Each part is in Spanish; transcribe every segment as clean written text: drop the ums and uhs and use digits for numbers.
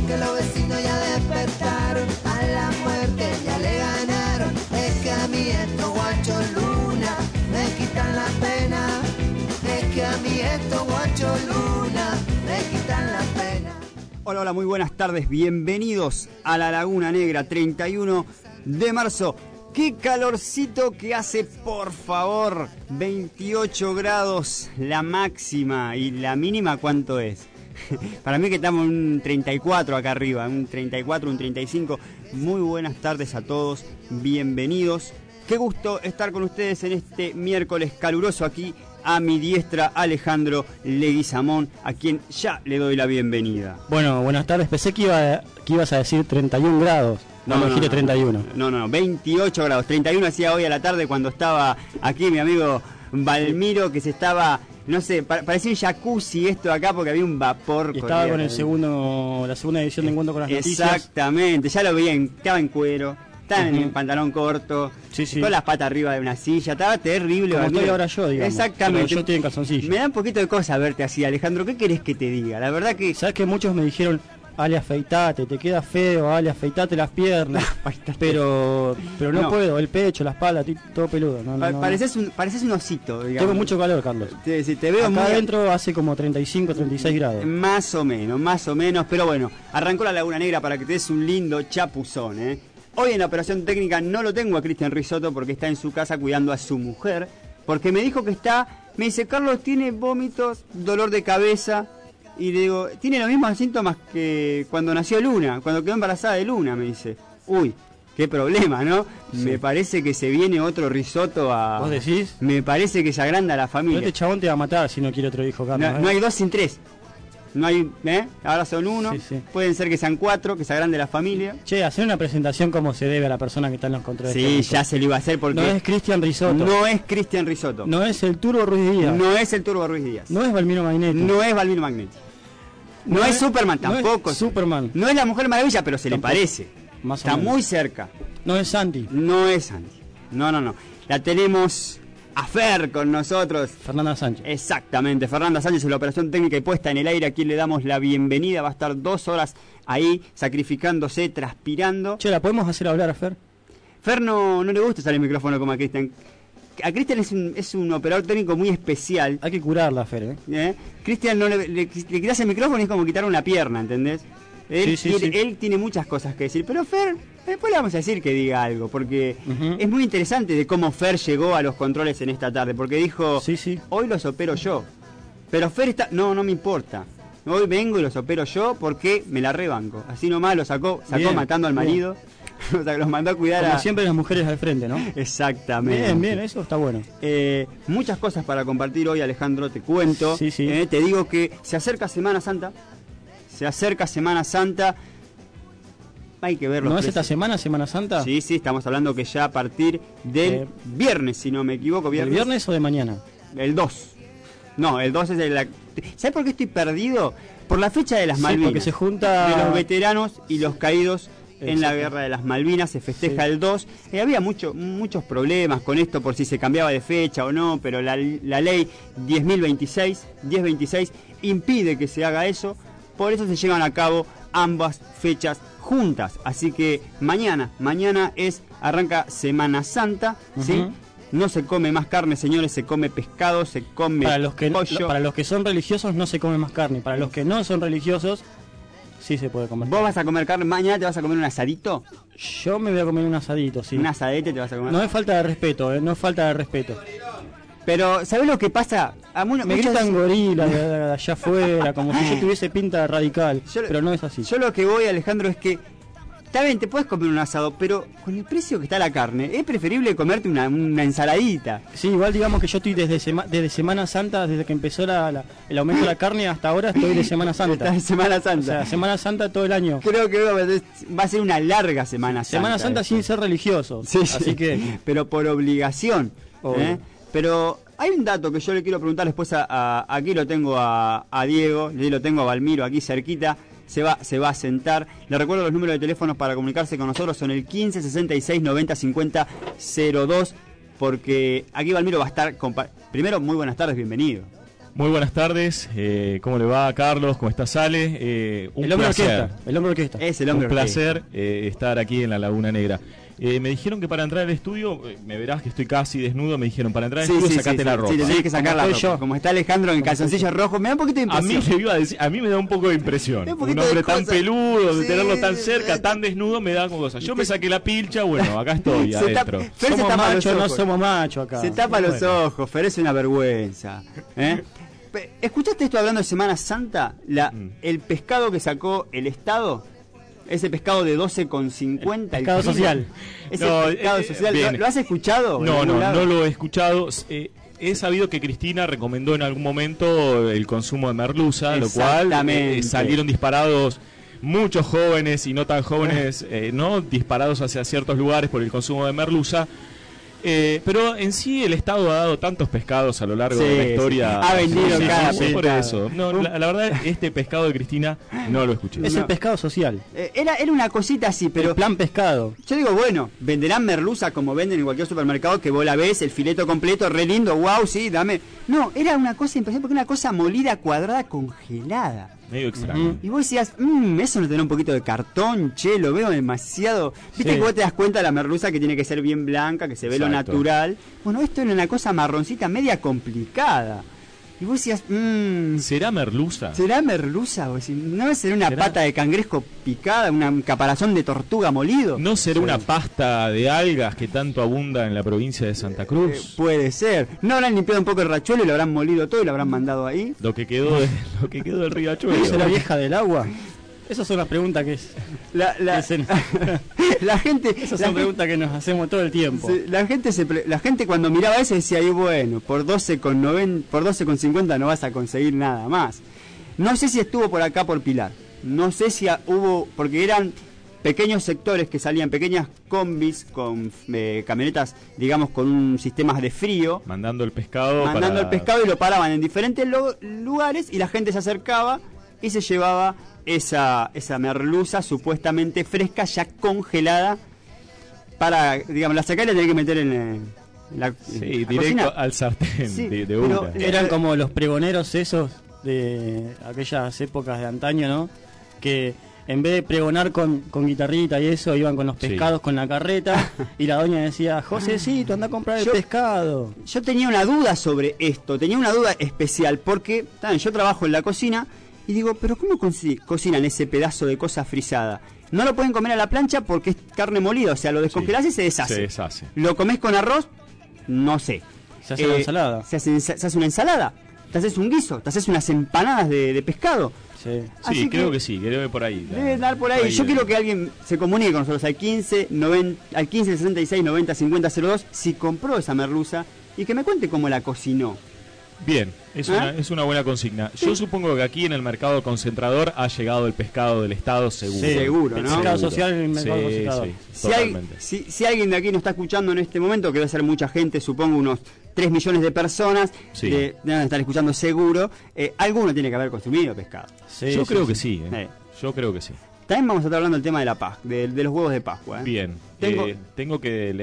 que los vecinos ya despertaron, a la muerte ya le ganaron. Es que a mí estos guachos luna me quitan la pena. Es que a mí estos guachos luna me quitan la pena. Hola, hola, muy buenas tardes, bienvenidos a La Laguna Negra, 31 de marzo. ¡Qué calorcito que hace, por favor! 28 grados la máxima, y la mínima, ¿cuánto es? Para mí que estamos en un 34 acá arriba, un 34, un 35. Muy buenas tardes a todos, bienvenidos. Qué gusto estar con ustedes en este miércoles caluroso aquí. A mi diestra, Alejandro Leguizamón, a quien ya le doy la bienvenida. Bueno, buenas tardes. Pensé que ibas a decir 31 grados. No, me dijiste 31. No, 28 grados. 31 hacía hoy a la tarde cuando estaba aquí mi amigo Valmiro, que se estaba, no sé, parecía un jacuzzi esto acá porque había un vapor. Y estaba con la segunda edición de Encuentro con las Noticias. Exactamente, ya lo vi, estaba en cuero. Estaba en pantalón corto, sí. Con las patas arriba de una silla, estaba terrible. Como estoy ahora yo, digamos. Exactamente. Pero yo estoy en calzoncillo. Me da un poquito de cosa verte así, Alejandro. ¿Qué querés que te diga? La verdad que... ¿Sabes que muchos me dijeron, Ale, afeitate, te queda feo, Ale, afeitate las piernas? pero no puedo, el pecho, la espalda, todo peludo. Pareces un osito, digamos. Tengo mucho calor, Carlos. Te veo acá adentro hace como 35, 36 grados. Más o menos. Pero bueno, arrancó la Laguna Negra para que te des un lindo chapuzón, ¿eh? Hoy en la operación técnica no lo tengo a Cristian Risotto porque está en su casa cuidando a su mujer. Porque me dijo que me dice, Carlos, tiene vómitos, dolor de cabeza. Y le digo, tiene los mismos síntomas que cuando nació Luna, cuando quedó embarazada de Luna, me dice. Uy, qué problema, ¿no? Sí. Me parece que se viene otro Risotto a... ¿Vos decís? Me parece que se agranda la familia. Pero este chabón te va a matar si no quiere otro hijo, Carlos. No hay 2 sin 3. No hay, ahora son 1, sí. Pueden ser que sean 4, que se agrande la familia. Che, hacer una presentación como se debe a la persona que está en los controles. Sí, ya se lo iba a hacer porque... No es Cristian Risotto. No es Cristian Risotto. No es el Turbo Ruiz Díaz. No es el Turbo Ruiz Díaz. No es Valmiro Magnetti. No es Valmiro Magnetti. No es Superman tampoco. No es Superman. No es la Mujer Maravilla, pero se tampoco. Le parece. Más está muy cerca. No es Santi. No es Santi. No. La tenemos... a Fer con nosotros. Fernanda Sánchez. Exactamente, Fernanda Sánchez en la operación técnica y puesta en el aire. Aquí le damos la bienvenida. Va a estar 2 horas ahí sacrificándose, transpirando. Che, ¿la podemos hacer hablar a Fer? Fer no le gusta usar el micrófono como a Cristian. A Cristian es un operador técnico muy especial. Hay que curarla, Fer, Cristian le quitas el micrófono y es como quitar una pierna, ¿entendés? Él tiene muchas cosas que decir, pero Fer, después le vamos a decir que diga algo, porque es muy interesante de cómo Fer llegó a los controles en esta tarde, porque dijo, hoy los opero yo, pero Fer está, no me importa, hoy vengo y los opero yo porque me la rebanco, así nomás lo sacó bien, matando al marido, o sea, los mandó a cuidar como siempre las mujeres al frente, ¿no? Exactamente. Bien, eso está bueno. Muchas cosas para compartir hoy, Alejandro, te cuento, sí. Te digo que se acerca Semana Santa. Hay que verlo. ¿No es esta semana, Semana Santa? Sí, estamos hablando que ya a partir del viernes, si no me equivoco. ¿El viernes o de mañana? El 2. No, el 2 es de la... ¿Sabes por qué estoy perdido? Por la fecha de las Malvinas. Porque se junta... De los veteranos y los caídos en la Guerra de las Malvinas, se festeja el 2. Había muchos problemas con esto por si se cambiaba de fecha o no, pero la ley 1026 impide que se haga eso. Por eso se llevan a cabo ambas fechas juntas. Así que mañana arranca Semana Santa, ¿sí? No se come más carne, señores, se come pescado, se come pollo. Para los que son religiosos no se come más carne. Para los que no son religiosos, sí se puede comer. ¿Vos vas a comer carne? ¿Mañana te vas a comer un asadito? Yo me voy a comer un asadito, sí. ¿Un asadete te vas a comer? No es falta de respeto, no es falta de respeto. Pero, ¿sabés lo que pasa? Me gritan gorila de allá afuera, como si yo tuviese pinta radical, pero no es así. Yo lo que voy, Alejandro, es que está bien, te puedes comer un asado, pero con el precio que está la carne, es preferible comerte una ensaladita. Sí, igual digamos que yo estoy desde Semana Santa, desde que empezó el aumento de la carne hasta ahora estoy de Semana Santa. Estás de Semana Santa. O sea, Semana Santa todo el año. Creo que va a ser una larga Semana Santa. Semana Santa sin ser religioso. Sí, así que... Pero por obligación. Pero hay un dato que yo le quiero preguntar después aquí lo tengo a Diego, lo tengo a Valmiro aquí cerquita. Se va a sentar. Le recuerdo los números de teléfonos para comunicarse con nosotros. Son el 15 66 90 50 02. Porque aquí Valmiro va a estar... Primero, muy buenas tardes, bienvenido. Muy buenas tardes, ¿cómo le va Carlos? ¿Cómo está Sale? El hombre orquesta. Es el hombre un placer estar aquí en la Laguna Negra. Me dijeron que para entrar al estudio, me verás que estoy casi desnudo, me dijeron para entrar al estudio sacate la ropa. Sí, te tenés que sacar la ropa. Yo. Como está Alejandro en calzoncillo rojo, me da un poquito de impresión. A mí me da un poco de impresión. Un hombre tan peludo, de tenerlo tan cerca, tan desnudo, me da como cosa. Yo me saqué la pilcha, bueno, acá estoy adentro. Fer somos machos, no somos machos acá. Se tapa los ojos, Fer, es una vergüenza. ¿Escuchaste esto hablando de Semana Santa? El pescado que sacó el Estado, ese pescado de 12,50. Pescado social. Ese pescado social. ¿Lo has escuchado? No lo he escuchado. He sabido que Cristina recomendó en algún momento el consumo de merluza, lo cual salieron disparados muchos jóvenes y no tan jóvenes, ¿no? Disparados hacia ciertos lugares por el consumo de merluza. Pero en sí el Estado ha dado tantos pescados a lo largo de la historia. Ha vendido cada pescado. Por eso. No, la verdad, este pescado de Cristina no lo escuché. Es el pescado social. Era una cosita así, pero... El plan pescado. Yo digo, bueno, venderán merluza como venden en cualquier supermercado, que vos la ves, el fileto completo, re lindo, wow, sí, dame... No, era una cosa impresionante, porque una cosa molida, cuadrada, congelada. Medio extraño. Y vos decías, eso no tiene un poquito de cartón, che, lo veo demasiado. Viste que vos te das cuenta de la merluza que tiene que ser bien blanca, que se ve lo natural. Bueno, esto era una cosa marroncita, media complicada. Y vos decías, ¿será merluza? ¿Será merluza? ¿No será una pata de cangrejo picada, un caparazón de tortuga molido? ¿No será una pasta de algas que tanto abunda en la provincia de Santa Cruz? Puede ser. ¿No habrán limpiado un poco el rachuelo y lo habrán molido todo y lo habrán mandado ahí? Lo que quedó del riachuelo. ¿Es la vieja del agua? Esas son las preguntas que es. La gente. Esas son preguntas que nos hacemos todo el tiempo. La gente cuando miraba eso decía, ahí bueno, por 12,50 no vas a conseguir nada más. No sé si estuvo por acá por Pilar. No sé si hubo, porque eran pequeños sectores que salían, pequeñas combis con camionetas, digamos, con un sistema de frío. Mandando el pescado y lo paraban en diferentes lugares y la gente se acercaba y se llevaba esa merluza supuestamente fresca, ya congelada, para, digamos, la sacar y la tenés que meter en la directo cocina. Al sartén, de una. Eran como los pregoneros esos de aquellas épocas de antaño, ¿no? Que en vez de pregonar con guitarrita y eso, iban con los pescados con la carreta y la doña decía, Josecito, anda a comprar el pescado. Yo tenía una duda sobre esto, tenía una duda especial, porque yo trabajo en la cocina y digo, pero ¿cómo cocinan ese pedazo de cosa frisada? No lo pueden comer a la plancha porque es carne molida, o sea, lo descongelás y se deshace. ¿Lo comés con arroz? No sé. Se hace una ensalada. Se hace una ensalada, te haces un guiso, te haces unas empanadas de pescado. Sí, creo que por ahí. Debe dar por ahí. Yo quiero que alguien se comunique con nosotros al 15 66 90 50 02 si compró esa merluza y que me cuente cómo la cocinó. Bien, es una buena consigna. Yo supongo que aquí en el mercado concentrador ha llegado el pescado del Estado seguro. Seguro, ¿no? El pescado social en el mercado concentrador. Si alguien de aquí nos está escuchando en este momento, que debe ser mucha gente, supongo unos 3 millones de personas, deben estar escuchando seguro, alguno tiene que haber consumido pescado. Yo creo que sí. Yo creo que sí. También vamos a estar hablando del tema de la Pascua, de los huevos de Pascua. Bien, tengo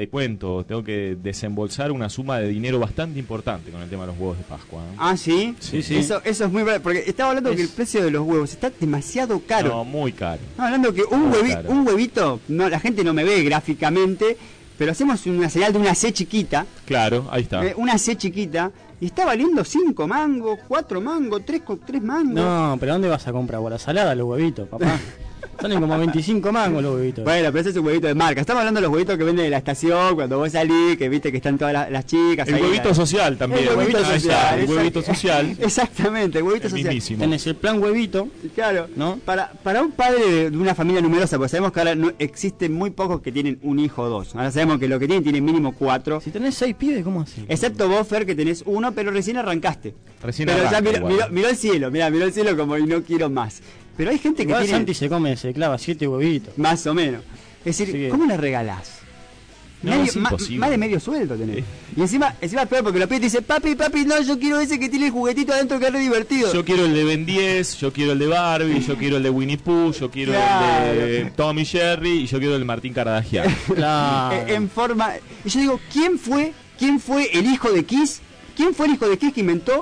que desembolsar una suma de dinero bastante importante con el tema de los huevos de Pascua. Ah, ¿sí? Sí. Eso es muy verdad, porque estaba hablando que el precio de los huevos está demasiado caro. No, muy caro. Estaba hablando que un huevito, no, la gente no me ve gráficamente, pero hacemos una señal de una C chiquita. Claro, ahí está. Una C chiquita. Y está valiendo 5 mangos, 4 mangos, 3 mangos. No, pero ¿dónde vas a comprar? ¿A la salada los huevitos, papá? Salen como 25 mangos los huevitos. Bueno, pero ese es un huevito de marca. Estamos hablando de los huevitos que venden en la estación, cuando vos salís, que viste que están todas las chicas. El huevito social también. El huevito social. Exactamente, el huevito social. Mismísimo. Tenés el plan huevito. Claro, ¿no? Para un padre de una familia numerosa, porque sabemos que ahora existen muy pocos que tienen un hijo o dos. Ahora sabemos que lo que tienen mínimo 4. Si tenés 6 pibes, ¿cómo así? Excepto vos, Fer, que tenés 1, pero recién arrancaste. Pero ya miró el cielo, miró el cielo como y no quiero más. Pero hay gente que tiene... Santi se clava 7 huevitos. Más o menos. Es decir, ¿cómo le regalás? Es imposible. Más de medio sueldo tenés. Y encima es peor porque lo pide y dice, papi, no, yo quiero ese que tiene el juguetito adentro que es re divertido. Yo quiero el de Ben 10, yo quiero el de Barbie, yo quiero el de Winnie Pooh, yo quiero el de Tommy Jerry y yo quiero el de Martín Caradagian. Claro. En forma... Y yo digo, ¿quién fue el hijo de Kiss? ¿Quién fue el hijo de Kiss que inventó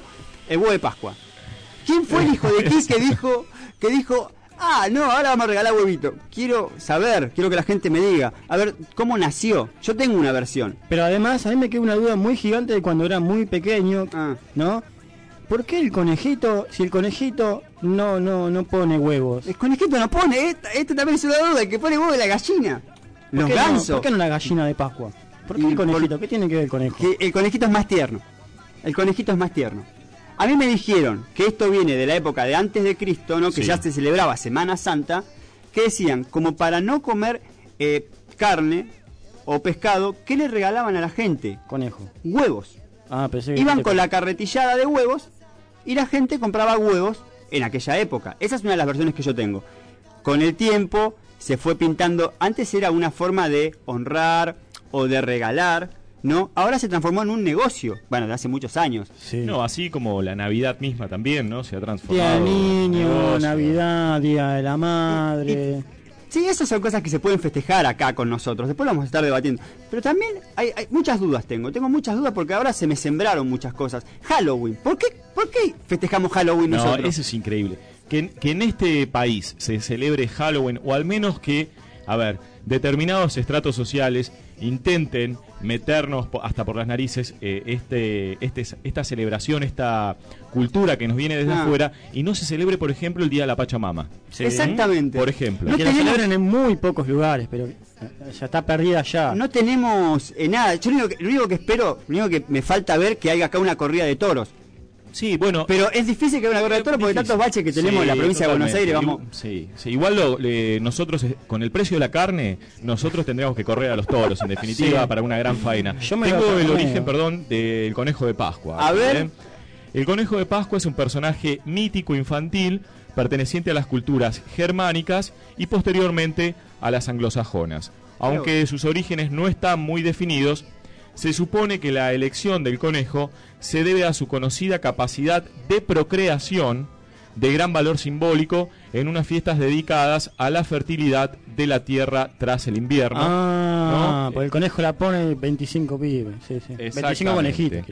el huevo de Pascua. ¿Quién fue el hijo de Kiss que dijo, no, ahora vamos a regalar huevito? Quiero saber, quiero que la gente me diga, a ver, ¿cómo nació? Yo tengo una versión. Pero además, a mí me queda una duda muy gigante de cuando era muy pequeño, ¿no? ¿Por qué el conejito, si el conejito no pone huevos? El conejito no pone, este también es una duda, el que pone huevo es la gallina. Los gansos. ¿Por qué no la gallina de Pascua? ¿Por qué el conejito? ¿Qué tiene que ver el conejo? Que el conejito es más tierno. El conejito es más tierno. A mí me dijeron que esto viene de la época de antes de Cristo, ¿no? Que ya se celebraba Semana Santa, que decían, como para no comer carne o pescado, ¿qué le regalaban a la gente? Conejo. Huevos. Iban con la carretillada de huevos y la gente compraba huevos en aquella época. Esa es una de las versiones que yo tengo. Con el tiempo se fue pintando, antes era una forma de honrar o de regalar, ¿no? Ahora se transformó en un negocio, bueno, de hace muchos años. Sí. No, así como la Navidad misma también, ¿no? Se ha transformado. Día del niño, Navidad, Día de la Madre. Sí, esas son cosas que se pueden festejar acá con nosotros, después lo vamos a estar debatiendo. Pero también hay muchas dudas tengo muchas dudas porque ahora se me sembraron muchas cosas. Halloween, ¿por qué festejamos Halloween nosotros? No, eso es increíble. Que en este país se celebre Halloween, o al menos que, determinados estratos sociales intenten meternos hasta por las narices esta celebración, esta cultura que nos viene desde afuera, y no se celebre, por ejemplo, el Día de la Pachamama. Sí. Exactamente. Por ejemplo. Que lo celebran en muy pocos lugares, pero ya está perdida ya. No tenemos nada. Yo lo único que espero, lo único que me falta ver, que haya acá una corrida de toros. Sí, bueno. Pero es difícil que haya una corrida de toros porque tantos baches que tenemos en la provincia de Buenos Aires. Vamos. Sí. Igual nosotros, con el precio de la carne, nosotros tendríamos que correr a los toros, en definitiva, para una gran faena. Tengo el origen, del conejo de Pascua. A ver. El conejo de Pascua es un personaje mítico infantil perteneciente a las culturas germánicas y posteriormente a las anglosajonas. Aunque sus orígenes no están muy definidos, se supone que la elección del conejo se debe a su conocida capacidad de procreación de gran valor simbólico en unas fiestas dedicadas a la fertilidad de la tierra tras el invierno. ¿no? Porque el conejo la pone 25 pibes. Sí. 25 conejitos.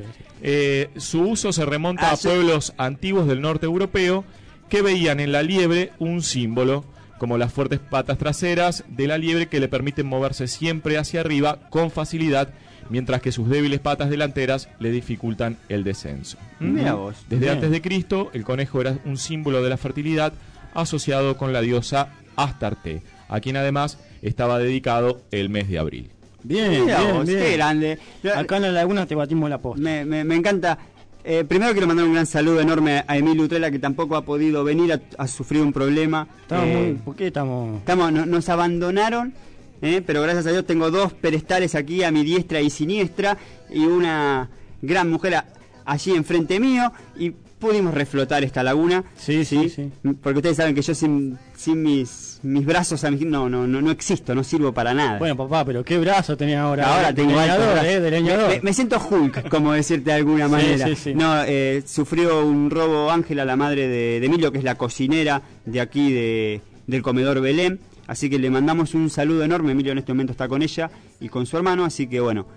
Su uso se remonta a pueblos antiguos del norte europeo que veían en la liebre un símbolo, como las fuertes patas traseras de la liebre que le permiten moverse siempre hacia arriba con facilidad, mientras que sus débiles patas delanteras le dificultan el descenso. Mira vos. Desde antes de Cristo, el conejo era un símbolo de la fertilidad asociado con la diosa Astarte, a quien además estaba dedicado el mes de abril. Bien. Qué grande. Acá en la laguna te batimos la posta. Me encanta. Primero quiero mandar un gran saludo enorme a Emilio Utrela, que tampoco ha podido venir, a sufrir un problema. ¿Por qué estamos? Nos abandonaron. Pero gracias a Dios tengo dos perestales aquí a mi diestra y siniestra y una gran mujer allí enfrente mío y pudimos reflotar esta laguna. Sí. Porque ustedes saben que yo sin mis brazos no existo, no sirvo para nada. Bueno, papá, pero qué brazo tenés ahora. Ahora tengo de leñador. Me siento Hulk, como decirte de alguna manera. Sí. No, sufrió un robo Ángela, la madre de Emilio, que es la cocinera de aquí del comedor Belén. Así que le mandamos un saludo enorme. Emilio en este momento está con ella y con su hermano, así que bueno,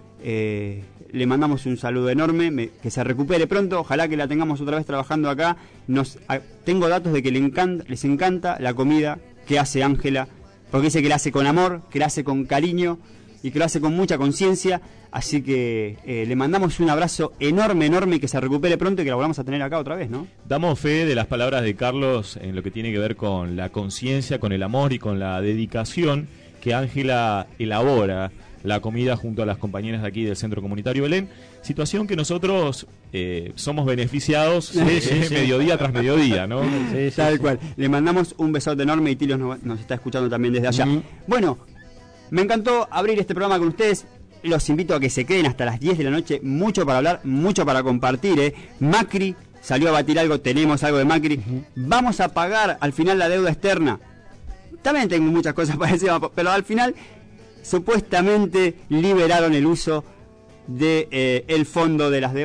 le mandamos un saludo enorme, que se recupere pronto, ojalá que la tengamos otra vez trabajando acá. Tengo datos de que les encanta la comida que hace Ángela, porque dice que la hace con amor, que la hace con cariño y que lo hace con mucha conciencia, así que le mandamos un abrazo enorme y que se recupere pronto y que la volvamos a tener acá otra vez, ¿no? Damos fe de las palabras de Carlos en lo que tiene que ver con la conciencia, con el amor y con la dedicación que Ángela elabora la comida junto a las compañeras de aquí del Centro Comunitario Belén, situación que nosotros somos beneficiados mediodía tras mediodía, ¿no? Tal cual. Le mandamos un besote enorme y Tilio nos está escuchando también desde allá. Bueno, me encantó abrir este programa con ustedes. Los invito a que se queden hasta las 10 de la noche. Mucho para hablar, mucho para compartir. Macri salió a batir algo, tenemos algo de Macri. Vamos a pagar al final la deuda externa. También tengo muchas cosas para decir, pero al final supuestamente liberaron el uso de el fondo de las deudas.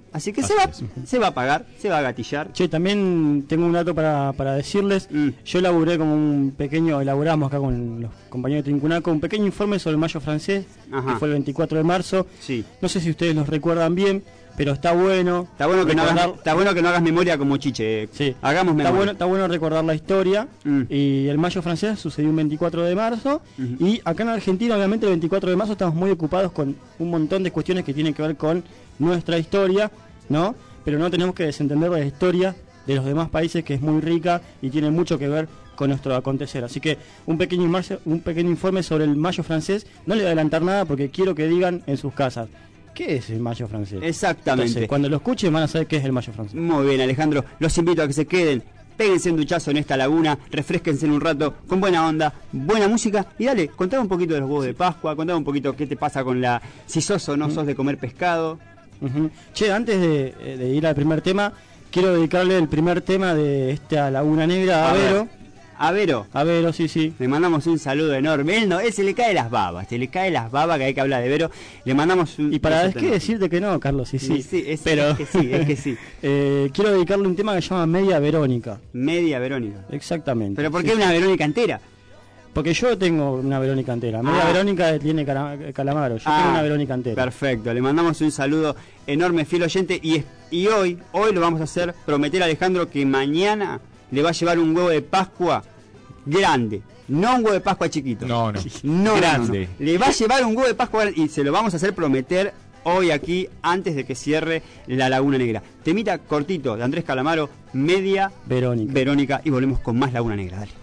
Así que se va a pagar, se va a gatillar. Che, también tengo un dato para decirles. Yo elaboramos acá con los compañeros de Tincunaco un pequeño informe sobre el Mayo francés, que fue el 24 de marzo. Sí. No sé si ustedes los recuerdan bien, pero está bueno. Está bueno que no hagas memoria como Chiche. Sí. Hagamos memoria. Está bueno recordar la historia. Y el Mayo francés sucedió un 24 de marzo. Y acá en Argentina, obviamente, el 24 de marzo estamos muy ocupados con un montón de cuestiones que tienen que ver con nuestra historia, ¿no? Pero no tenemos que desentender la historia de los demás países, que es muy rica y tiene mucho que ver con nuestro acontecer. Así que un pequeño informe sobre el Mayo francés. No le voy a adelantar nada porque quiero que digan en sus casas, ¿qué es el Mayo francés? Exactamente. Entonces, cuando lo escuchen van a saber qué es el Mayo francés. Muy bien, Alejandro. Los invito a que se queden, péguense un duchazo en esta laguna, refresquense en un rato con buena onda, buena música y dale, contame un poquito de los huevos de Pascua, contame un poquito qué te pasa con si sos o no sos de comer pescado. Che, antes de ir al primer tema, quiero dedicarle el primer tema de esta Laguna Negra a Vero. A Vero, sí. Le mandamos un saludo enorme. Él se le cae las babas, que hay que hablar de Vero. Le mandamos un... Y para qué decirte que no, Carlos, sí. Es que sí. Quiero dedicarle un tema que se llama Media Verónica. Media Verónica. Exactamente. ¿Pero por qué una Verónica entera? Porque yo tengo una Verónica entera. Media Verónica tiene Calamaro. Yo tengo una Verónica entera. Perfecto. Le mandamos un saludo enorme, fiel oyente. Y hoy lo vamos a hacer prometer a Alejandro que mañana le va a llevar un huevo de Pascua grande. No un huevo de Pascua chiquito. No. Grande. No. Le va a llevar un huevo de Pascua grande y se lo vamos a hacer prometer hoy aquí antes de que cierre la Laguna Negra. Temita cortito de Andrés Calamaro, Media Verónica. Y volvemos con más Laguna Negra. Dale.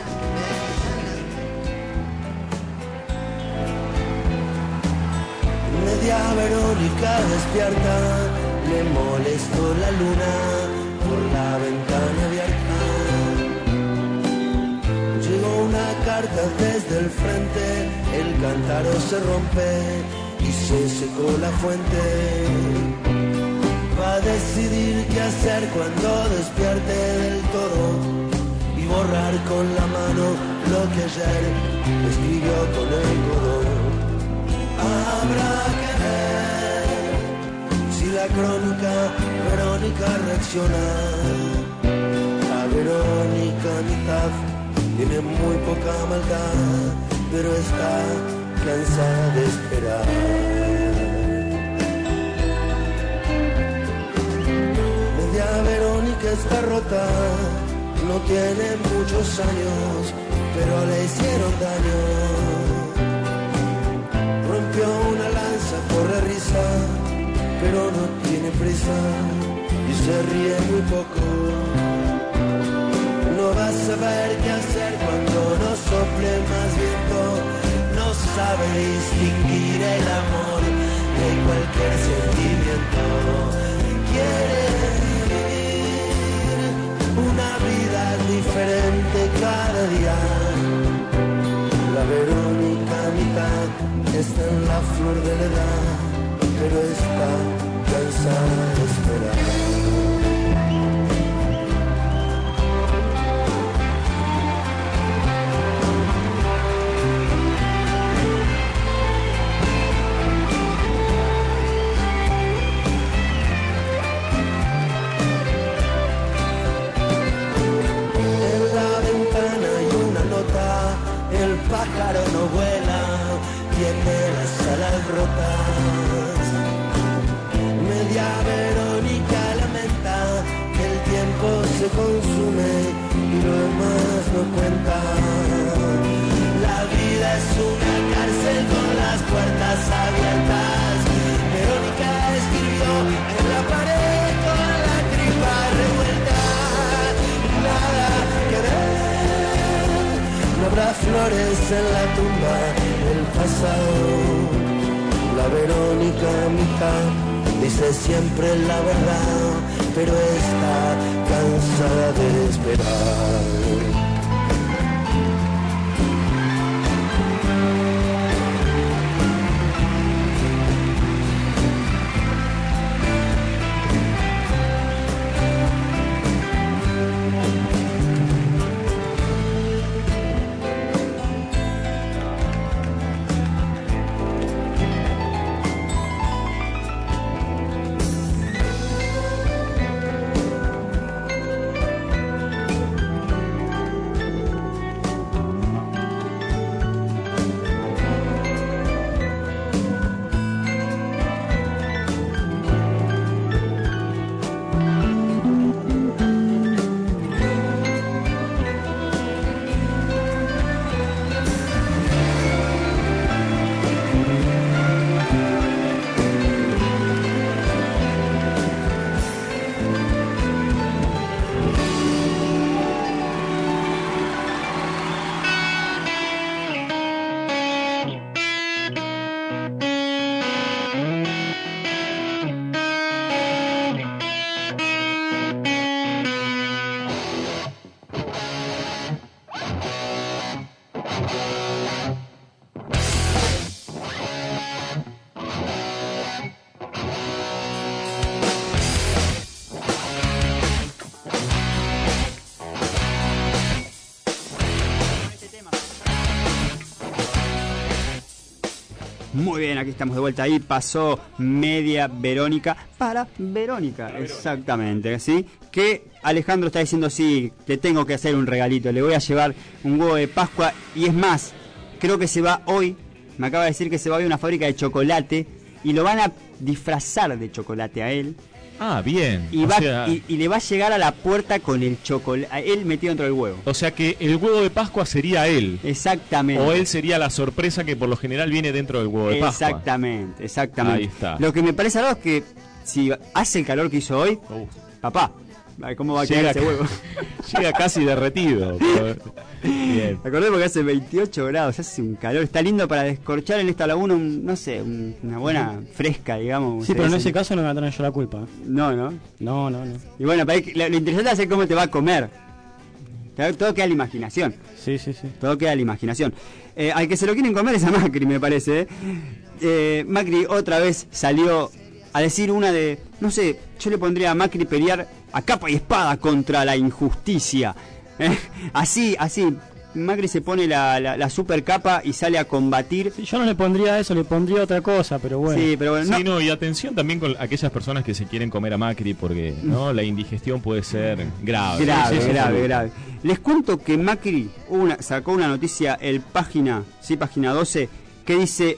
Media Verónica despierta, le molestó la luna por la ventana abierta. Llegó una carta desde el frente, el cántaro se rompe y se secó la fuente. Va a decidir qué hacer cuando despierte del todo y borrar con la mano lo que ayer escribió con el codo. Habrá que ver si la crónica Verónica reacciona. La Verónica mitad tiene muy poca maldad, pero está cansada de esperar. Media Verónica está rota, no tiene muchos años, pero le hicieron daño. Rompió una lanza, corre risa, pero no tiene prisa y se ríe muy poco. No va a saber qué hacer cuando no sople más viento. No sabe distinguir el amor de cualquier sentimiento. Quiere vivir una vida diferente cada día. La Verónica mitad está en la flor de la edad, pero está cansada de esperar. En la ventana hay una nota, el pájaro no vuela, tiene las alas rotas. Media Verónica lamenta que el tiempo se consume y lo demás no cuenta. La vida es una cárcel con las puertas abiertas. Verónica escribió en la pared con la tripa revuelta. Nada que ver, no habrá flores en la tumba del pasado. La Verónica mitad dice siempre la verdad, pero está cansada de esperar. Muy bien, aquí estamos de vuelta. Ahí pasó media Verónica para Verónica, exactamente, ¿sí? Que Alejandro está diciendo, sí, te tengo que hacer un regalito, le voy a llevar un huevo de Pascua. Y es más, creo que se va hoy, me acaba de decir que se va hoy a una fábrica de chocolate y lo van a disfrazar de chocolate a él. Ah, bien. Y, y le va a llegar a la puerta con el chocolate, él metido dentro del huevo. O sea que el huevo de Pascua sería él. Exactamente. O él sería la sorpresa que por lo general viene dentro del huevo de Pascua. Exactamente. Ahí está. Lo que me parece raro es que si hace el calor que hizo hoy, papá, ¿cómo va a quedar ese huevo? Llega casi derretido. Bien. Acordé porque hace 28 grados, hace un calor, está lindo para descorchar en esta laguna, no sé, una buena fresca, digamos. Sí, pero en ese caso no me va a tener yo la culpa. No. Y bueno, lo interesante es cómo te va a comer. Todo queda a la imaginación. Sí. Todo queda a la imaginación. Al que se lo quieren comer es a Macri, me parece. Macri otra vez salió a decir una de, no sé, yo le pondría a Macri pelear a capa y espada contra la injusticia. Así, Macri se pone la super capa y sale a combatir. Sí, yo no le pondría eso, le pondría otra cosa, pero bueno. Sí, pero bueno. Sí, no, y atención también con aquellas personas que se quieren comer a Macri, porque no, la indigestión puede ser grave. Grave. Les cuento que Macri sacó una noticia, página 12, que dice: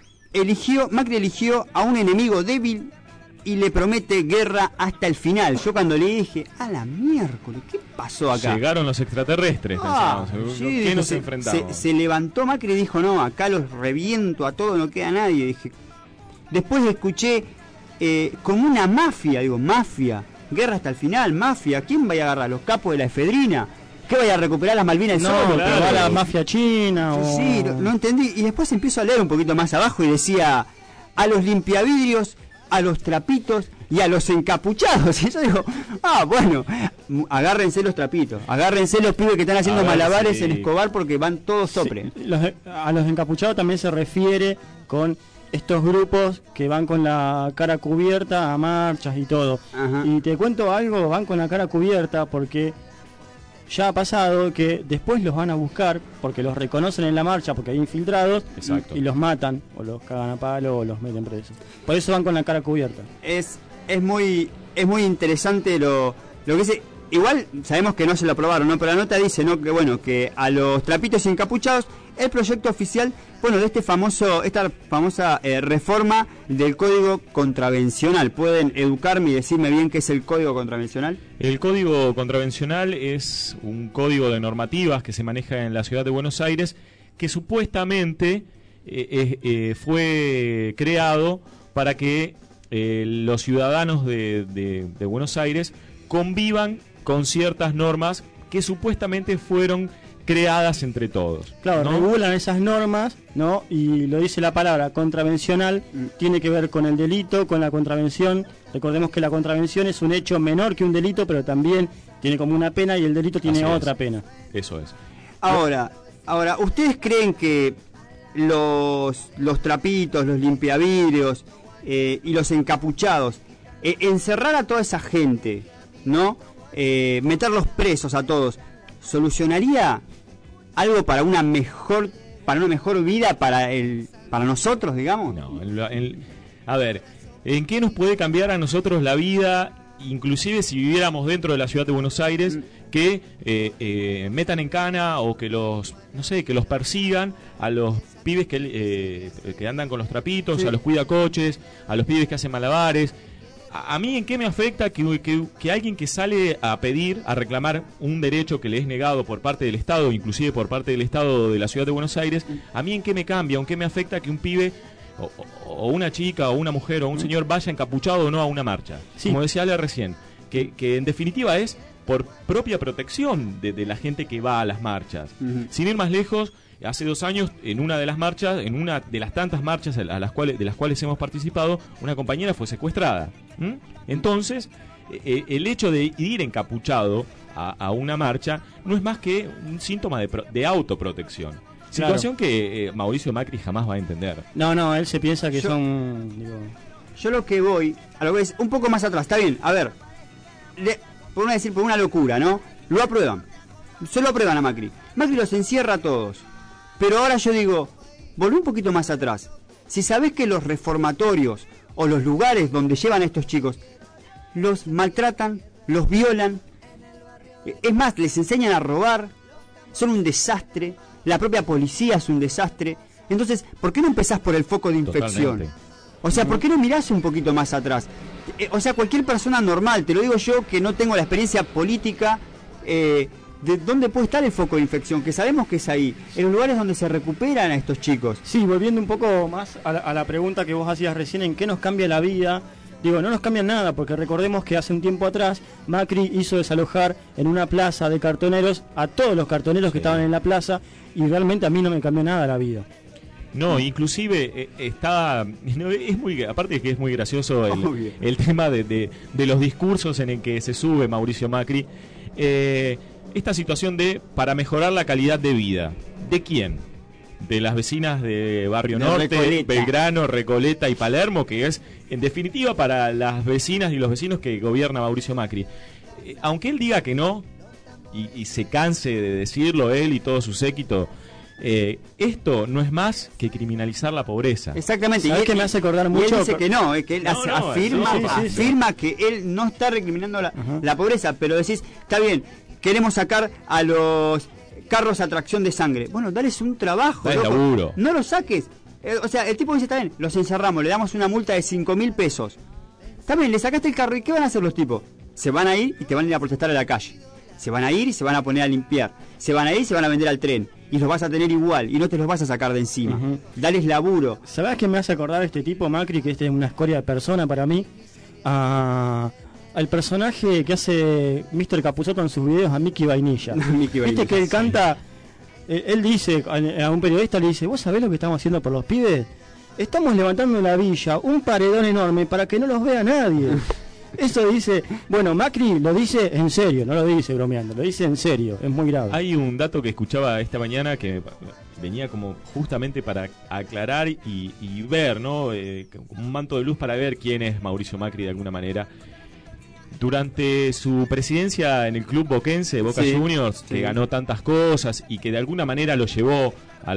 Macri eligió a un enemigo débil y le promete guerra hasta el final. Yo cuando le dije, a la miércoles, ¿qué pasó acá? Llegaron los extraterrestres, sí, ¿qué nos enfrentamos? Se levantó Macri y dijo, no, acá los reviento a todos, no queda nadie. Dije, después escuché como una mafia, mafia, guerra hasta el final, mafia, ¿quién vaya a agarrar? ¿Los capos de la efedrina? ¿Qué vaya a recuperar las Malvinas solo? Claro, va la mafia china. Sí, no entendí. Y después empiezo a leer un poquito más abajo y decía, a los limpiavidrios, a los trapitos y a los encapuchados. Y yo digo, bueno, agárrense los trapitos, agárrense los pibes que están haciendo malabares en Escobar porque van todos sopre. Sí, a los encapuchados también se refiere con estos grupos que van con la cara cubierta a marchas y todo. Ajá. Y te cuento algo, van con la cara cubierta porque ya ha pasado que después los van a buscar porque los reconocen en la marcha porque hay infiltrados. Y los matan o los cagan a palo o los meten presos. Por eso van con la cara cubierta. Es muy interesante lo que dice. Igual sabemos que no se lo aprobaron, ¿no? Pero la nota dice, ¿no? Que a los trapitos y encapuchados el proyecto oficial, de esta famosa reforma del Código Contravencional. ¿Pueden educarme y decirme bien qué es el Código Contravencional? El Código Contravencional es un código de normativas que se maneja en la ciudad de Buenos Aires que supuestamente fue creado para que los ciudadanos de Buenos Aires convivan con ciertas normas que supuestamente fueron creadas entre todos. Claro, ¿no? Regulan esas normas, ¿no? Y lo dice la palabra, contravencional, tiene que ver con el delito, con la contravención. Recordemos que la contravención es un hecho menor que un delito, pero también tiene como una pena y el delito tiene otra pena. Eso es. Ahora, ¿ustedes creen que los trapitos, los limpiavidrios y los encapuchados, encerrar a toda esa gente, ¿no? Meterlos presos a todos, ¿solucionaría algo para una mejor vida para nosotros, digamos? No, a ver, ¿en qué nos puede cambiar a nosotros la vida, inclusive si viviéramos dentro de la ciudad de Buenos Aires, que metan en cana o que los persigan a los pibes que andan con los trapitos, a los cuidacoches, a los pibes que hacen malabares? ¿A mí en qué me afecta que alguien que sale a pedir, a reclamar un derecho que le es negado por parte del Estado, inclusive por parte del Estado de la Ciudad de Buenos Aires, a mí en qué me cambia, en qué me afecta que un pibe o una chica o una mujer o un señor vaya encapuchado o no a una marcha? Sí. Como decía Ale recién, que en definitiva es por propia protección de la gente que va a las marchas. Sin ir más lejos, hace 2 años, en una de las marchas, en una de las tantas marchas de las cuales hemos participado, una compañera fue secuestrada. Entonces, el hecho de ir encapuchado a una marcha no es más que un síntoma de autoprotección. Situación que Mauricio Macri jamás va a entender. No, él se piensa que son... Yo lo que voy es un poco más atrás. Está bien, a ver, por una locura, ¿no? Lo aprueban. Se lo aprueban a Macri. Macri los encierra a todos. Pero ahora yo digo, volví un poquito más atrás. Si sabés que los reformatorios o los lugares donde llevan a estos chicos los maltratan, los violan, es más, les enseñan a robar, son un desastre, la propia policía es un desastre. Entonces, ¿por qué no empezás por el foco de infección? Totalmente. O sea, ¿por qué no mirás un poquito más atrás? O sea, cualquier persona normal, te lo digo yo que no tengo la experiencia política, de dónde puede estar el foco de infección, que sabemos que es ahí, en los lugares donde se recuperan a estos chicos. Sí, volviendo un poco más a la pregunta que vos hacías recién, ¿en qué nos cambia la vida? Digo, no nos cambia nada, porque recordemos que hace un tiempo atrás Macri hizo desalojar en una plaza de cartoneros a todos los cartoneros que estaban en la plaza, y realmente a mí no me cambió nada la vida. No, inclusive es muy, aparte de que es muy gracioso el tema de los discursos en el que se sube Mauricio Macri, esta situación para mejorar la calidad de vida. ¿De quién? De las vecinas de Barrio Norte, Recoleta, Belgrano, Recoleta y Palermo, que es en definitiva para las vecinas y los vecinos que gobierna Mauricio Macri. Aunque él diga que no, y se canse de decirlo él y todo su séquito, esto no es más que criminalizar la pobreza. Exactamente. ¿Sabes qué me hace acordar mucho? Y él dice que no, que él afirma que él no está recriminando la pobreza, pero decís, está bien, queremos sacar a los carros a tracción de sangre. Bueno, dales un trabajo, dale laburo. No lo saques. O sea, el tipo dice, está bien, los encerramos, le damos una multa de 5.000 pesos. Está bien, le sacaste el carro, ¿y qué van a hacer los tipos? Se van a ir y te van a ir a protestar a la calle. Se van a ir y se van a poner a limpiar. Se van a ir y se van a vender al tren. Y los vas a tener igual, y no te los vas a sacar de encima. Dales laburo. ¿Sabés qué me hace acordar este tipo, Macri, que este es una escoria de persona para mí? Al personaje que hace Mr. Capusotto en sus videos, a Mickey Vainilla. ¿Viste que él canta? Él dice, a un periodista le dice, ¿vos sabés lo que estamos haciendo por los pibes? Estamos levantando en la villa un paredón enorme para que no los vea nadie. Eso dice, bueno, Macri lo dice en serio, no lo dice bromeando, lo dice en serio, es muy grave. Hay un dato que escuchaba esta mañana que venía como justamente para aclarar y ver, ¿no? Un manto de luz para ver quién es Mauricio Macri de alguna manera. Durante su presidencia en el club boquense, Boca Juniors, que ganó tantas cosas y que de alguna manera lo llevó a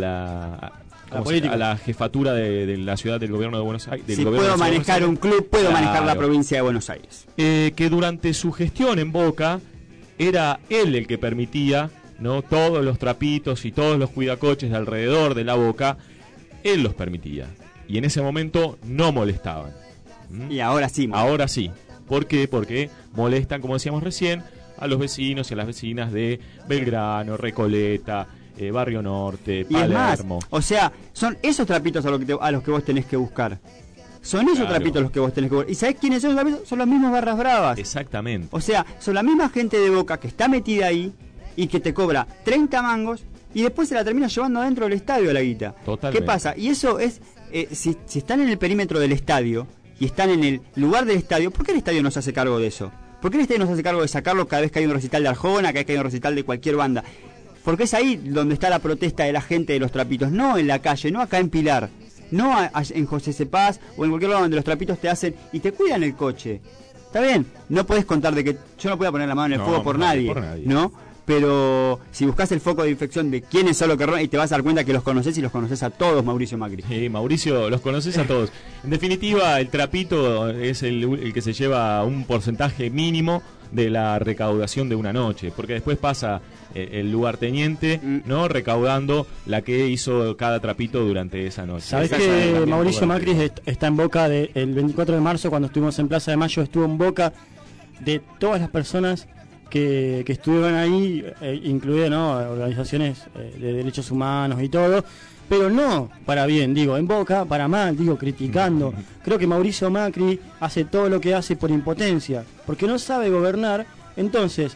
la jefatura de la ciudad del gobierno de Buenos Aires. Si puedo manejar un club, puedo manejar la provincia de Buenos Aires. Que durante su gestión en Boca era él el que permitía, ¿no? Todos los trapitos y todos los cuidacoches de alrededor de la Boca, él los permitía. Y en ese momento no molestaban. Y ahora sí. Ahora sí. ¿Por qué? Porque molestan, como decíamos recién, a los vecinos y a las vecinas de Belgrano, Recoleta, Barrio Norte, Palermo. O sea, son esos trapitos a los que vos tenés que buscar. Son esos trapitos los que vos tenés que buscar. ¿Y sabés quiénes son esos trapitos? Son las mismas barras bravas. Exactamente. O sea, son la misma gente de Boca que está metida ahí y que te cobra 30 mangos y después se la termina llevando adentro del estadio a la guita. Totalmente. ¿Qué pasa? Y eso es, si están en el perímetro del estadio y están en el lugar del estadio, ¿por qué el estadio no se hace cargo de eso? ¿Por qué el estadio no se hace cargo de sacarlo cada vez que hay un recital de Arjona, cada vez que hay un recital de cualquier banda? Porque es ahí donde está la protesta de la gente de los trapitos, no en la calle, no acá en Pilar, no en José Cepaz o en cualquier lugar donde los trapitos te hacen y te cuidan el coche. Está bien, no podés contar de que yo no puedo poner la mano en el fuego por nadie, ¿no? Pero si buscas el foco de infección de quiénes son los que roban, y te vas a dar cuenta que los conoces y los conoces a todos, Mauricio Macri. Sí, Mauricio, los conoces a todos. En definitiva, el trapito es el que se lleva un porcentaje mínimo de la recaudación de una noche, porque después pasa el lugarteniente, ¿no? Recaudando la que hizo cada trapito durante esa noche. ¿Sabés que Mauricio Macri está en boca el 24 de marzo, cuando estuvimos en Plaza de Mayo, estuvo en boca de todas las personas que estuvieron ahí, incluidas, ¿no? Organizaciones de derechos humanos y todo, pero no para bien, digo, en boca para mal, digo, criticando. Creo que Mauricio Macri hace todo lo que hace por impotencia, porque no sabe gobernar. Entonces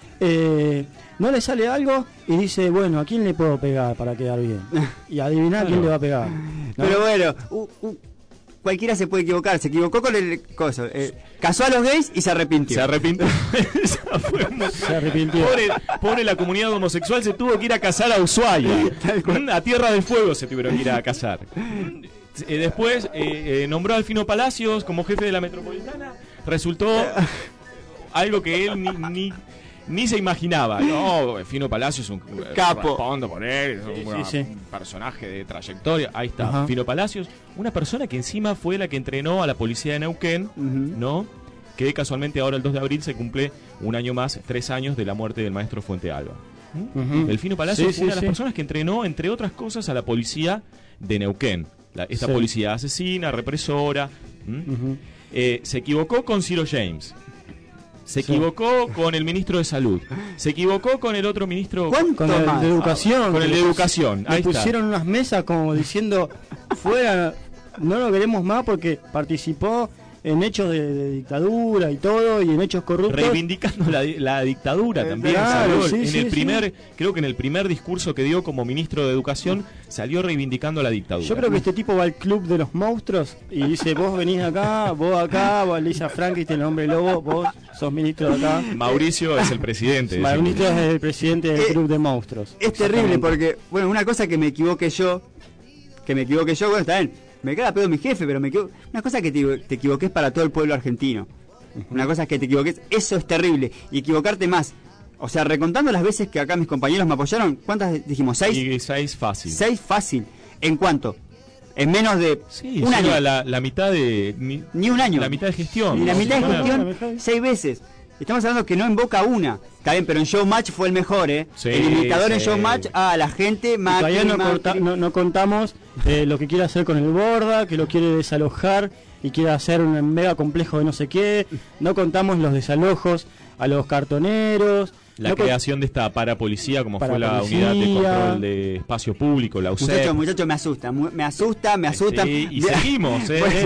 no le sale algo y dice, bueno, ¿a quién le puedo pegar para quedar bien? Y adivinar quién le va a pegar, ¿no? Pero bueno, cualquiera se puede equivocar. Se equivocó con el coso. Casó a los gays y se arrepintió. Se arrepintió. Se arrepintió. Pobre la comunidad homosexual, se tuvo que ir a casar a Ushuaia. A Tierra del Fuego se tuvieron que ir a casar. Después nombró a Alfino Palacios como jefe de la Metropolitana. Resultó algo que él ni se imaginaba. No, Fino Palacio es un capo. Respondo por él, es un personaje de trayectoria. Ahí está, Fino Palacios, una persona que encima fue la que entrenó a la policía de Neuquén, ¿no? Que casualmente ahora el 2 de abril se cumple un año más, 3 años de la muerte del maestro Fuente Alba. El Fino Palacios fue una de las personas que entrenó, entre otras cosas, a la policía de Neuquén. Esta policía asesina, represora. Se equivocó con Ciro James. Se equivocó con el ministro de Salud. Se equivocó con el otro ministro. Con el de Educación. Con el de Educación. Le pusieron unas mesas como diciendo, fuera, no lo queremos más porque participó en hechos de dictadura y todo, y en hechos corruptos. Reivindicando la dictadura también. Claro, creo que en el primer discurso que dio como ministro de Educación salió reivindicando la dictadura. Yo creo que este tipo va al club de los monstruos y dice, vos venís acá, vos le dice a Frankenstein, el hombre lobo, vos sos ministro de acá. Mauricio es el presidente. Mauricio es el presidente del club de monstruos. Es terrible porque, bueno, una cosa que me equivoqué yo, bueno, está bien. Me caga pedo mi jefe, pero una cosa que te equivoques para todo el pueblo argentino. Una cosa que te equivoques, eso es terrible. Y equivocarte más. O sea, recontando las veces que acá mis compañeros me apoyaron, ¿cuántas dijimos? 6. Y 6 fácil. 6 fácil. ¿En cuánto? En menos de un año. La mitad de... Ni un año. La mitad de gestión. Ni la mitad de gestión, 6 veces. Estamos hablando que no en Boca una. Está bien, pero en Showmatch fue el mejor, ¿eh? Sí, el imitador en Showmatch a la gente más. Todavía no contamos lo que quiere hacer con el Borda, que lo quiere desalojar y quiere hacer un mega complejo de no sé qué. No contamos los desalojos a los cartoneros. La creación de esta parapolicía, como fue la unidad de control de espacio público, la UCEP. Muchachos, me asusta. Sí, y seguimos,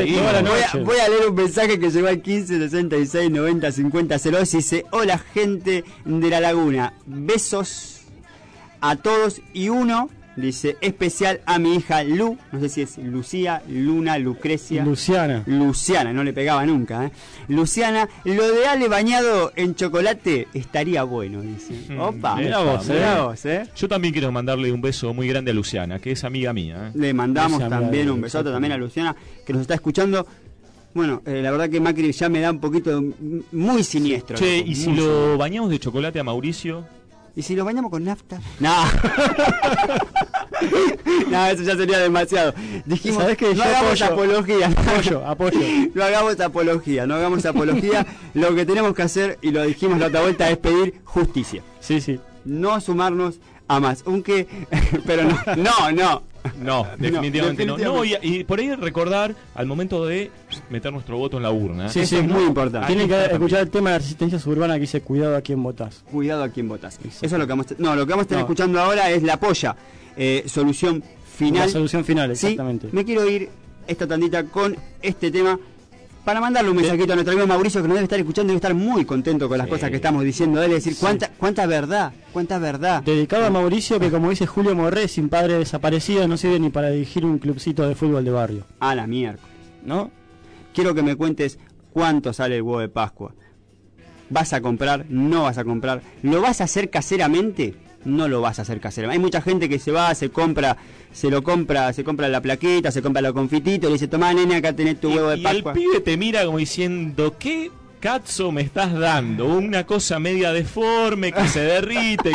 Voy a leer un mensaje que llegó al 15 66 90 50 02. Dice: hola, gente de La Laguna. Besos a todos y uno. Dice, especial a mi hija Lu, no sé si es Lucía, Luna, Lucrecia. Luciana, no le pegaba nunca, ¿eh? Luciana, lo de Ale bañado en chocolate estaría bueno, dice. Opa, mirá vos, ¿eh? Yo también quiero mandarle un beso muy grande a Luciana, que es amiga mía, ¿eh? Le mandamos también un besote también a Luciana, que nos está escuchando. Bueno, la verdad que Macri ya me da un poquito muy siniestro. Che, ¿y si lo bañamos de chocolate a Mauricio? ¿Y si lo bañamos con nafta? No. No, eso ya sería demasiado. Dijimos, ¿sabés qué? No hagamos apología. Apoyo. No hagamos apología. Lo que tenemos que hacer, y lo dijimos la otra vuelta, es pedir justicia. Sí. No sumarnos a más. Aunque, pero no. No, definitivamente no. No, y por ahí recordar al momento de meter nuestro voto en la urna. Sí, es muy importante. Tienen que escuchar el tema de la resistencia suburbana que dice cuidado a quién votás. Cuidado a quién votás. Eso es lo que vamos a lo que vamos a estar escuchando ahora es la polla. Solución final. La solución final, exactamente. Sí, me quiero ir esta tandita con este tema para mandarle un mensajito a nuestro amigo Mauricio, que nos debe estar escuchando y debe estar muy contento con las cosas que estamos diciendo de él. Es decir, cuánta verdad. Dedicado a Mauricio, que como dice Julio Morré, sin padre desaparecido, no sirve ni para dirigir un clubcito de fútbol de barrio. A la miércoles, ¿no? Quiero que me cuentes cuánto sale el huevo de Pascua. ¿Vas a comprar? ¿No vas a comprar? ¿Lo vas a hacer caseramente? No lo vas a hacer caseramente. Hay mucha gente que se va, se compra la plaqueta, se compra los confititos, y le dice, tomá, nene, acá tenés tu huevo de Pascua. Y el pibe te mira como diciendo, ¿qué cazzo me estás dando? Una cosa media deforme que se derrite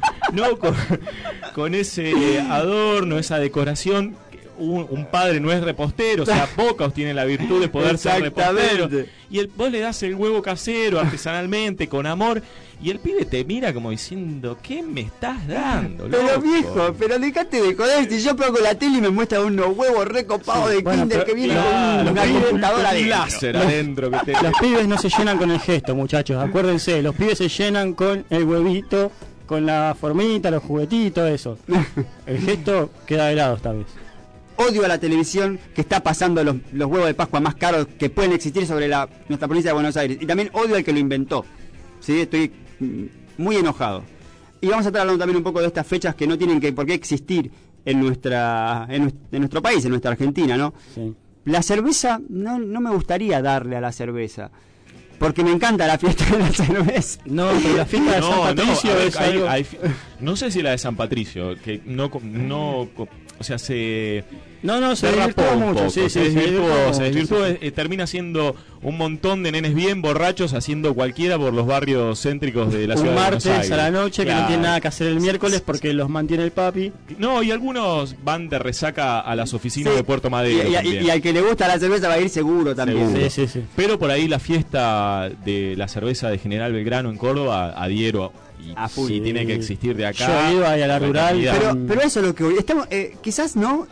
con ese adorno, esa decoración. Un padre no es repostero, o sea, pocos tienen la virtud de poder ser repostero. Y vos le das el huevo casero, artesanalmente, con amor, y el pibe te mira como diciendo, ¿qué me estás dando, loco? Pero viejo, dejate de joder, si yo pongo la tele y me muestra unos huevos recopados de Kinder que vienen con una computadora de láser adentro. Los pibes no se llenan con el gesto, muchachos, acuérdense, los pibes se llenan con el huevito, con la formita, los juguetitos, eso. El gesto queda de lado esta vez. Odio a la televisión que está pasando los huevos de Pascua más caros que pueden existir sobre nuestra provincia de Buenos Aires. Y también odio al que lo inventó. ¿Sí? Estoy muy enojado. Y vamos a estar hablando también un poco de estas fechas que no tienen por qué existir en nuestro país, en nuestra Argentina, ¿no? Sí. La cerveza, no me gustaría darle a la cerveza. Porque me encanta la fiesta de la cerveza. No, pero la fiesta de San Patricio es algo... no sé si la de San Patricio, que o sea, No, se desvirtuó mucho, sí, se desvirtuó, termina siendo un montón de nenes bien borrachos haciendo cualquiera por los barrios céntricos de la ciudad de Buenos Aires. Un martes a la noche, claro, que no tiene nada que hacer el miércoles porque los mantiene el papi. No, y algunos van de resaca a las oficinas de Puerto Madero. Y al que le gusta la cerveza va a ir seguro también. Seguro. Sí. Pero por ahí la fiesta de la cerveza de General Belgrano en Córdoba adhiero. Y tiene que existir de acá. Yo iba a la rural. Pero eso es lo que hoy estamos, quizás no,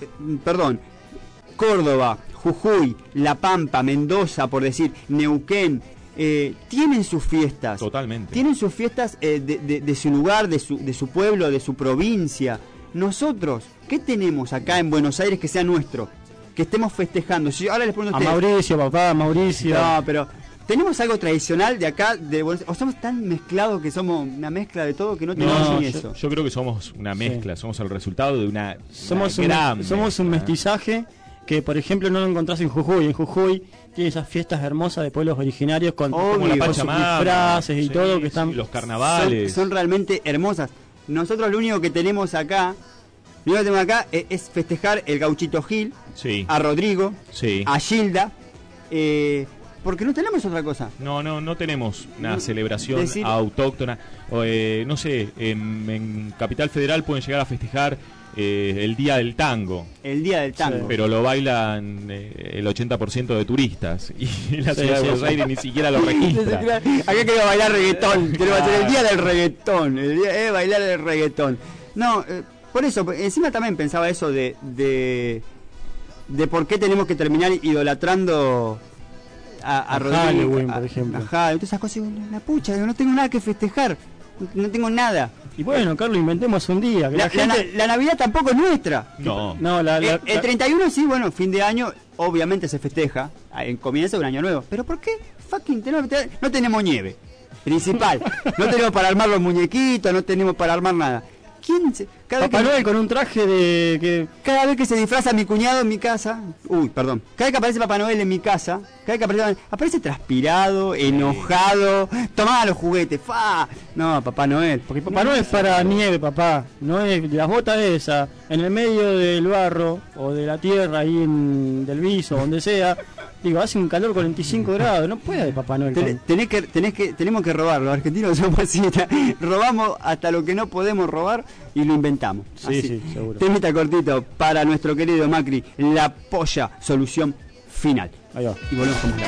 Córdoba, Jujuy, La Pampa, Mendoza, por decir, Neuquén, tienen sus fiestas. Totalmente. Tienen sus fiestas de su lugar, de su pueblo, de su provincia. Nosotros, ¿qué tenemos acá en Buenos Aires que sea nuestro? Que estemos festejando. Si ahora les pregunto a ustedes, Mauricio, papá, Mauricio. No, pero ¿tenemos algo tradicional de acá, de Buenos Aires? ¿O somos tan mezclados que somos una mezcla de todo que no tenemos ni eso? Yo creo que somos una mezcla, somos el resultado de una somos un mestizaje que, por ejemplo, no lo encontrás en Jujuy. En Jujuy tiene esas fiestas hermosas de pueblos originarios con la Pachamama, disfraces y todo, que están... los carnavales. Son realmente hermosas. Nosotros lo único que tenemos acá, es festejar el Gauchito Gil, a Rodrigo, a Gilda, porque no tenemos otra cosa. No tenemos una celebración autóctona. No sé, en Capital Federal pueden llegar a festejar el Día del Tango. El Día del Tango. Pero lo bailan el 80% de turistas. Y la ciudad de Buenos Aires ni siquiera lo registra. Acá queremos bailar reggaetón. Queremos hacer el Día del Reggaetón. El día bailar el reggaetón. No, por eso, encima también pensaba eso de por qué tenemos que terminar idolatrando a Rodrigo, Halloween, por ejemplo. Todas esas cosas, la pucha, no tengo nada que festejar. No tengo nada. Y bueno, Carlos, inventemos un día. Que la Navidad tampoco es nuestra. No. El 31 sí, bueno, fin de año, obviamente se festeja. En comienzo de un año nuevo. Pero ¿por qué? No tenemos nieve. Principal. No tenemos para armar los muñequitos, no tenemos para armar nada. Papá Noel con un traje de... Cada vez que se disfraza mi cuñado en mi casa... Cada vez que aparece Papá Noel en mi casa... aparece transpirado, enojado... Tomá los juguetes, ¡fa! No, Papá Noel... Porque Papá Noel es para nieve, papá. No es las botas esas, en el medio del barro o de la tierra, ahí del viso, donde sea... Digo, hace un calor 45 grados, no puede Papá Noel. Tenemos que robar, los argentinos somos así, robamos hasta lo que no podemos robar y lo inventamos. Sí, seguro. Temita cortito para nuestro querido Macri, la polla, solución final. Ahí va. Y volvemos con más.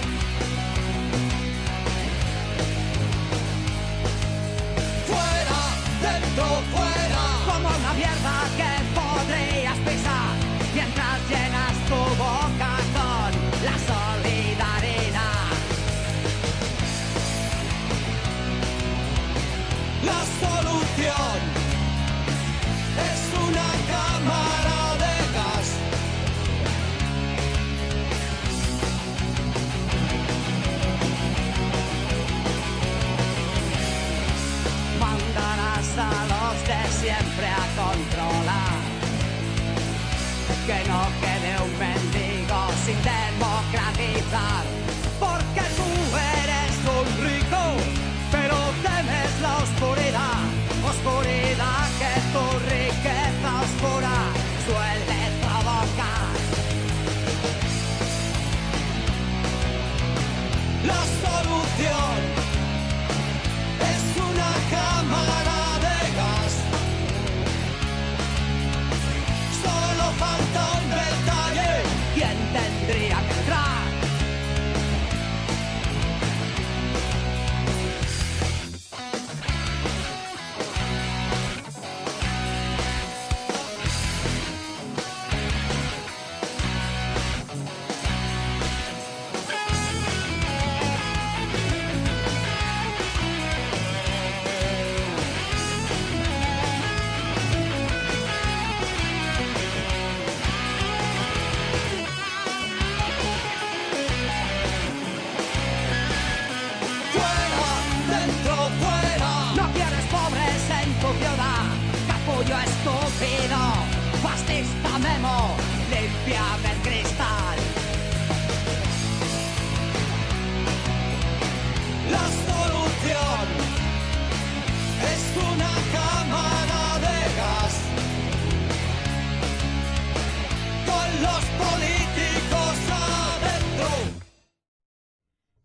Fuera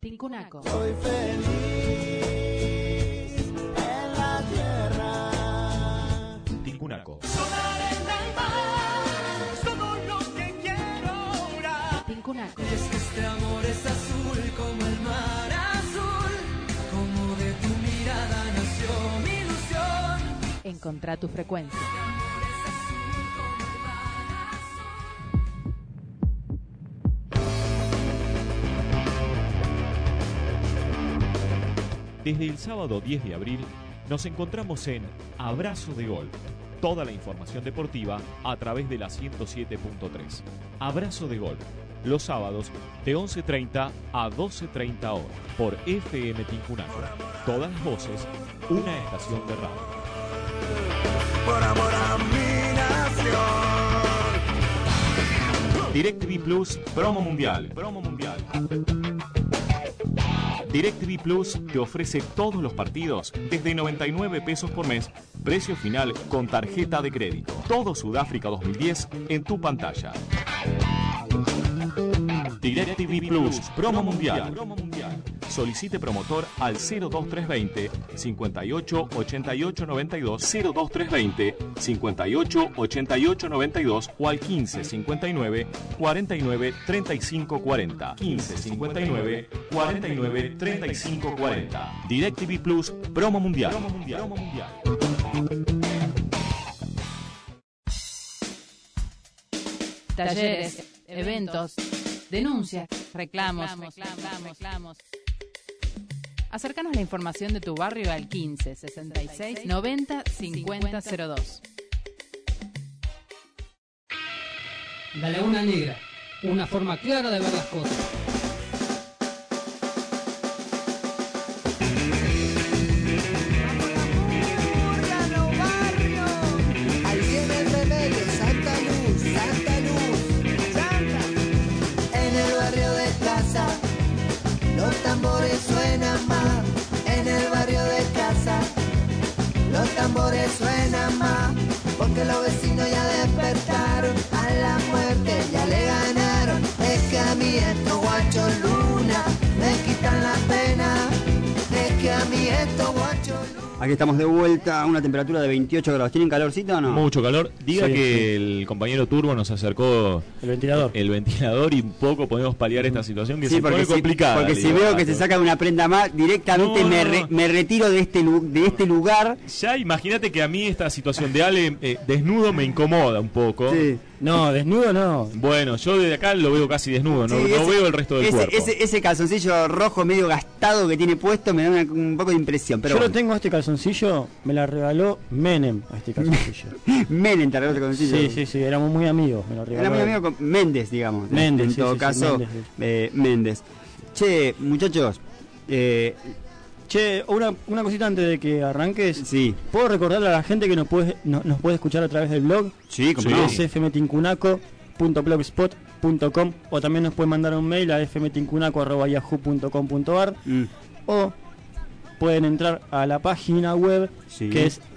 Tincunaco. Soy feliz en la tierra. Tincunaco. Tincunaco. Es que este amor es azul como el mar azul, como de tu mirada nació mi ilusión. Encontrá tu frecuencia. Desde el sábado 10 de abril nos encontramos en Abrazo de Gol. Toda la información deportiva a través de la 107.3. Abrazo de Gol. Los sábados de 11:30 a 12:30 horas por FM Tincunaco. Todas las voces, una estación de radio. Por amor a mi nación. DirecTV Plus Promo Mundial. DirecTV Plus te ofrece todos los partidos desde 99 pesos por mes, precio final con tarjeta de crédito. Todo Sudáfrica 2010 en tu pantalla. DirecTV Plus Promo Mundial. Solicite promotor al 02320 58 88 92 02320 58 88 92 o al 15 59 49 35 40 15 59 49 35 40. DirecTV Plus Promo Mundial. Talleres, eventos, denuncias, reclamos. Acércanos la información de tu barrio al 15 66 90 50 02. La Laguna Negra, una forma clara de ver las cosas. Ahí viene el remedio, Santa Luz, Santa. En el barrio de casa, los tambores suenan más. En el barrio de casa, los tambores suenan más. Porque los vecinos ya despertaron, a la muerte ya le ganaron. Es que a mí estos guachos luna me quitan la pena. Es que a mí estos guachos luna. Aquí estamos de vuelta a una temperatura de 28 grados. ¿Tienen calorcito o no? Mucho calor. Diga Sí, que sí. el compañero Turbo nos acercó El ventilador. y un poco podemos paliar esta situación que Sí, se pone complicada. porque si veo que se saca una prenda más, directamente No, me retiro de este lugar. Ya imagínate que a mí esta situación de Ale desnudo me incomoda un poco. Sí. No, desnudo no. Bueno, yo desde acá lo veo casi desnudo, no Sí, veo el resto del cuerpo. Ese calzoncillo rojo medio gastado que tiene puesto me da un poco de impresión. Pero Yo bueno. lo tengo este calzoncillo, me la regaló Menem a este calzoncillo. Menem te regaló ese calzoncillo. Sí, éramos muy amigos, me lo regaló. Era muy amigo con Méndez, digamos. Méndez, en sí, todo sí, caso, sí, Méndez. Che, muchachos, Che, una cosita antes de que arranques. sí. ¿Puedo recordarle a la gente que nos puede escuchar a través del blog? Sí, como Sí. no. Es fmtincunaco.blogspot.com o también nos pueden mandar un mail a fmtincunaco@yahoo.com.ar o pueden entrar a la página web Sí. que es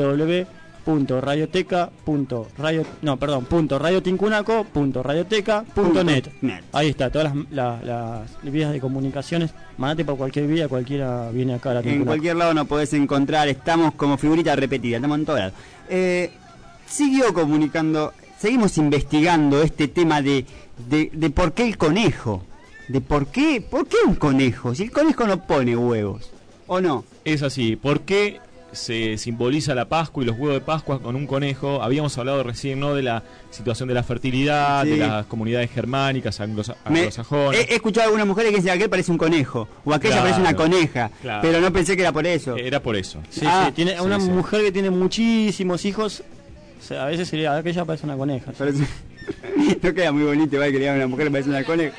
www.radiotincunaco.radioteca.net. Net. Ahí está, todas las vías de comunicaciones. Mandate por cualquier vía, cualquiera viene acá a la En Tincunaco. cualquier lado nos podés encontrar, estamos como figurita repetida, estamos en todos lados. Siguió comunicando, seguimos investigando este tema de por qué el conejo. De por qué un conejo, si el conejo no pone huevos, ¿o no? Es así, ¿por qué se simboliza la Pascua y los huevos de Pascua con un conejo? Habíamos hablado recién, ¿no?, de la situación de la fertilidad, Sí. de las comunidades germánicas, He anglosajonas. escuchado a algunas mujeres que dicen aquel parece un conejo, o aquella Claro, parece una coneja, claro. pero no pensé que era por eso. Era por eso. Sí, Ah, tiene sí, una sí. mujer que tiene muchísimos hijos. O sea, a veces sería aquella parece una coneja. Parece- no queda muy bonito, igual que le digan a una mujer que parece una coneja.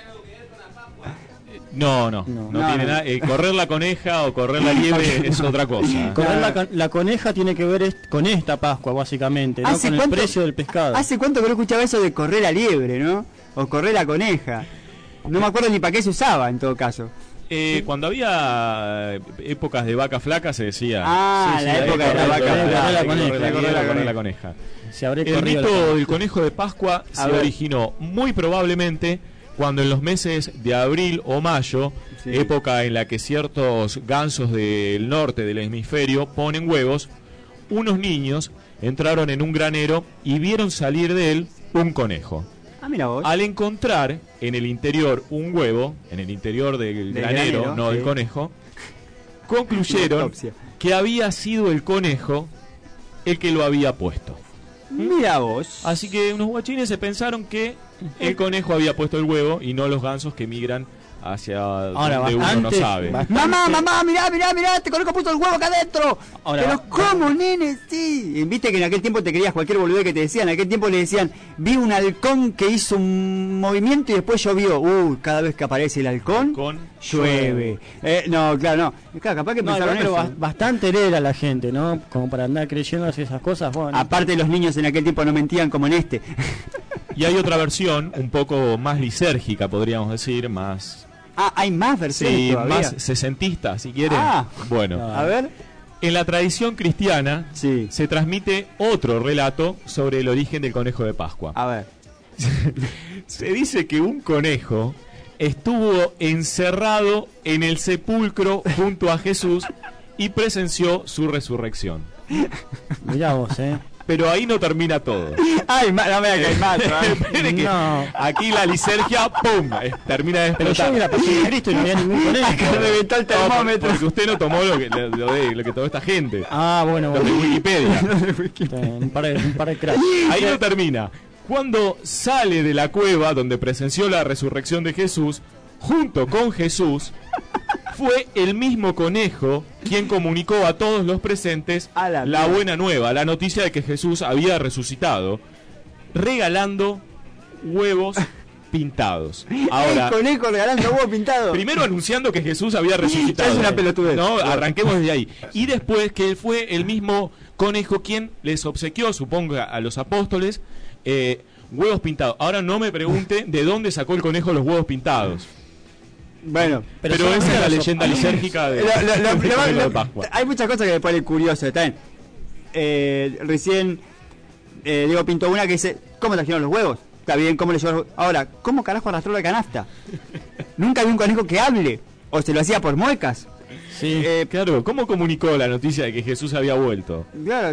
No No, tiene no. nada. Correr la coneja o correr la liebre es otra cosa. Correr Claro. la coneja tiene que ver con esta Pascua, básicamente, ¿no? ¿Hace Con el cuánto- precio del pescado. ¿Hace cuánto que no escuchaba eso de correr la liebre, no? O correr la coneja. No me acuerdo ni para qué se usaba en todo caso. Cuando había épocas de vaca flaca se decía. Ah, sí, la sí, época de la correr vaca la flaca. coneja, Correr la coneja. Se habré El corrido mito la- del conejo de Pascua A se ver. originó muy probablemente cuando en los meses de abril o mayo, época en la que ciertos gansos del norte del hemisferio ponen huevos, unos niños entraron en un granero y vieron salir de él un conejo. Mira vos. Al encontrar en el interior un huevo, en el interior del granero, no del conejo, concluyeron que había sido el conejo el que lo había puesto. Mira vos. Así que unos guachines se pensaron que el conejo había puesto el huevo y no los gansos que migran hacia donde uno no sabe. Mamá, mirá, te conejo puesto el huevo acá adentro. Que los como, nene, sí. Y viste que en aquel tiempo te creías cualquier boludez que te decían. En aquel tiempo le decían, vi un halcón que hizo un movimiento y después llovió. Cada vez que aparece el halcón llueve. No, claro, no. Claro, capaz que pensaron pero eso. bastante era la gente, ¿no? Como para andar creyendo esas cosas. Bueno. Aparte los niños en aquel tiempo no mentían como en este. Y hay otra versión, un poco más lisérgica, podríamos decir, más... hay más versiones todavía. Más sesentista, si quieren. Bueno, a ver. En la tradición cristiana se transmite otro relato sobre el origen del conejo de Pascua. A ver. Se dice que un conejo estuvo encerrado en el sepulcro junto a Jesús y presenció su resurrección. Mirá vos, Pero ahí no termina todo. Ay, no me que hay más. No. Aquí la lisergia, ¡pum! Termina de explotar. Pero yo vi la pasión de Cristo y no había ningún conejo. Acá reventó el termómetro. Porque usted no tomó lo que tomó esta gente. Bueno. Lo de Wikipedia. Un par de cracks. Ahí no termina. Cuando sale de la cueva donde presenció la resurrección de Jesús, junto con Jesús, fue el mismo conejo quien comunicó a todos los presentes la buena nueva, la noticia de que Jesús había resucitado, regalando huevos pintados. Ahora, el conejo regalando huevos pintados. Primero anunciando que Jesús había resucitado. Es una pelotudez. No, arranquemos desde ahí. Y después que fue el mismo conejo quien les obsequió, supongo, a los apóstoles, huevos pintados. Ahora no me pregunte de dónde sacó el conejo los huevos pintados. Bueno, pero esa es la leyenda lisérgica de Pascua. Hay muchas cosas que me ponen curioso. Recién Diego pintó una que dice, ¿cómo trajeron los huevos? Está bien, ¿cómo le llevó? Ahora, ¿cómo carajo arrastró la canasta? Nunca vi un conejo que hable. O se lo hacía por muecas. Sí, claro, ¿cómo comunicó la noticia de que Jesús había vuelto? Claro,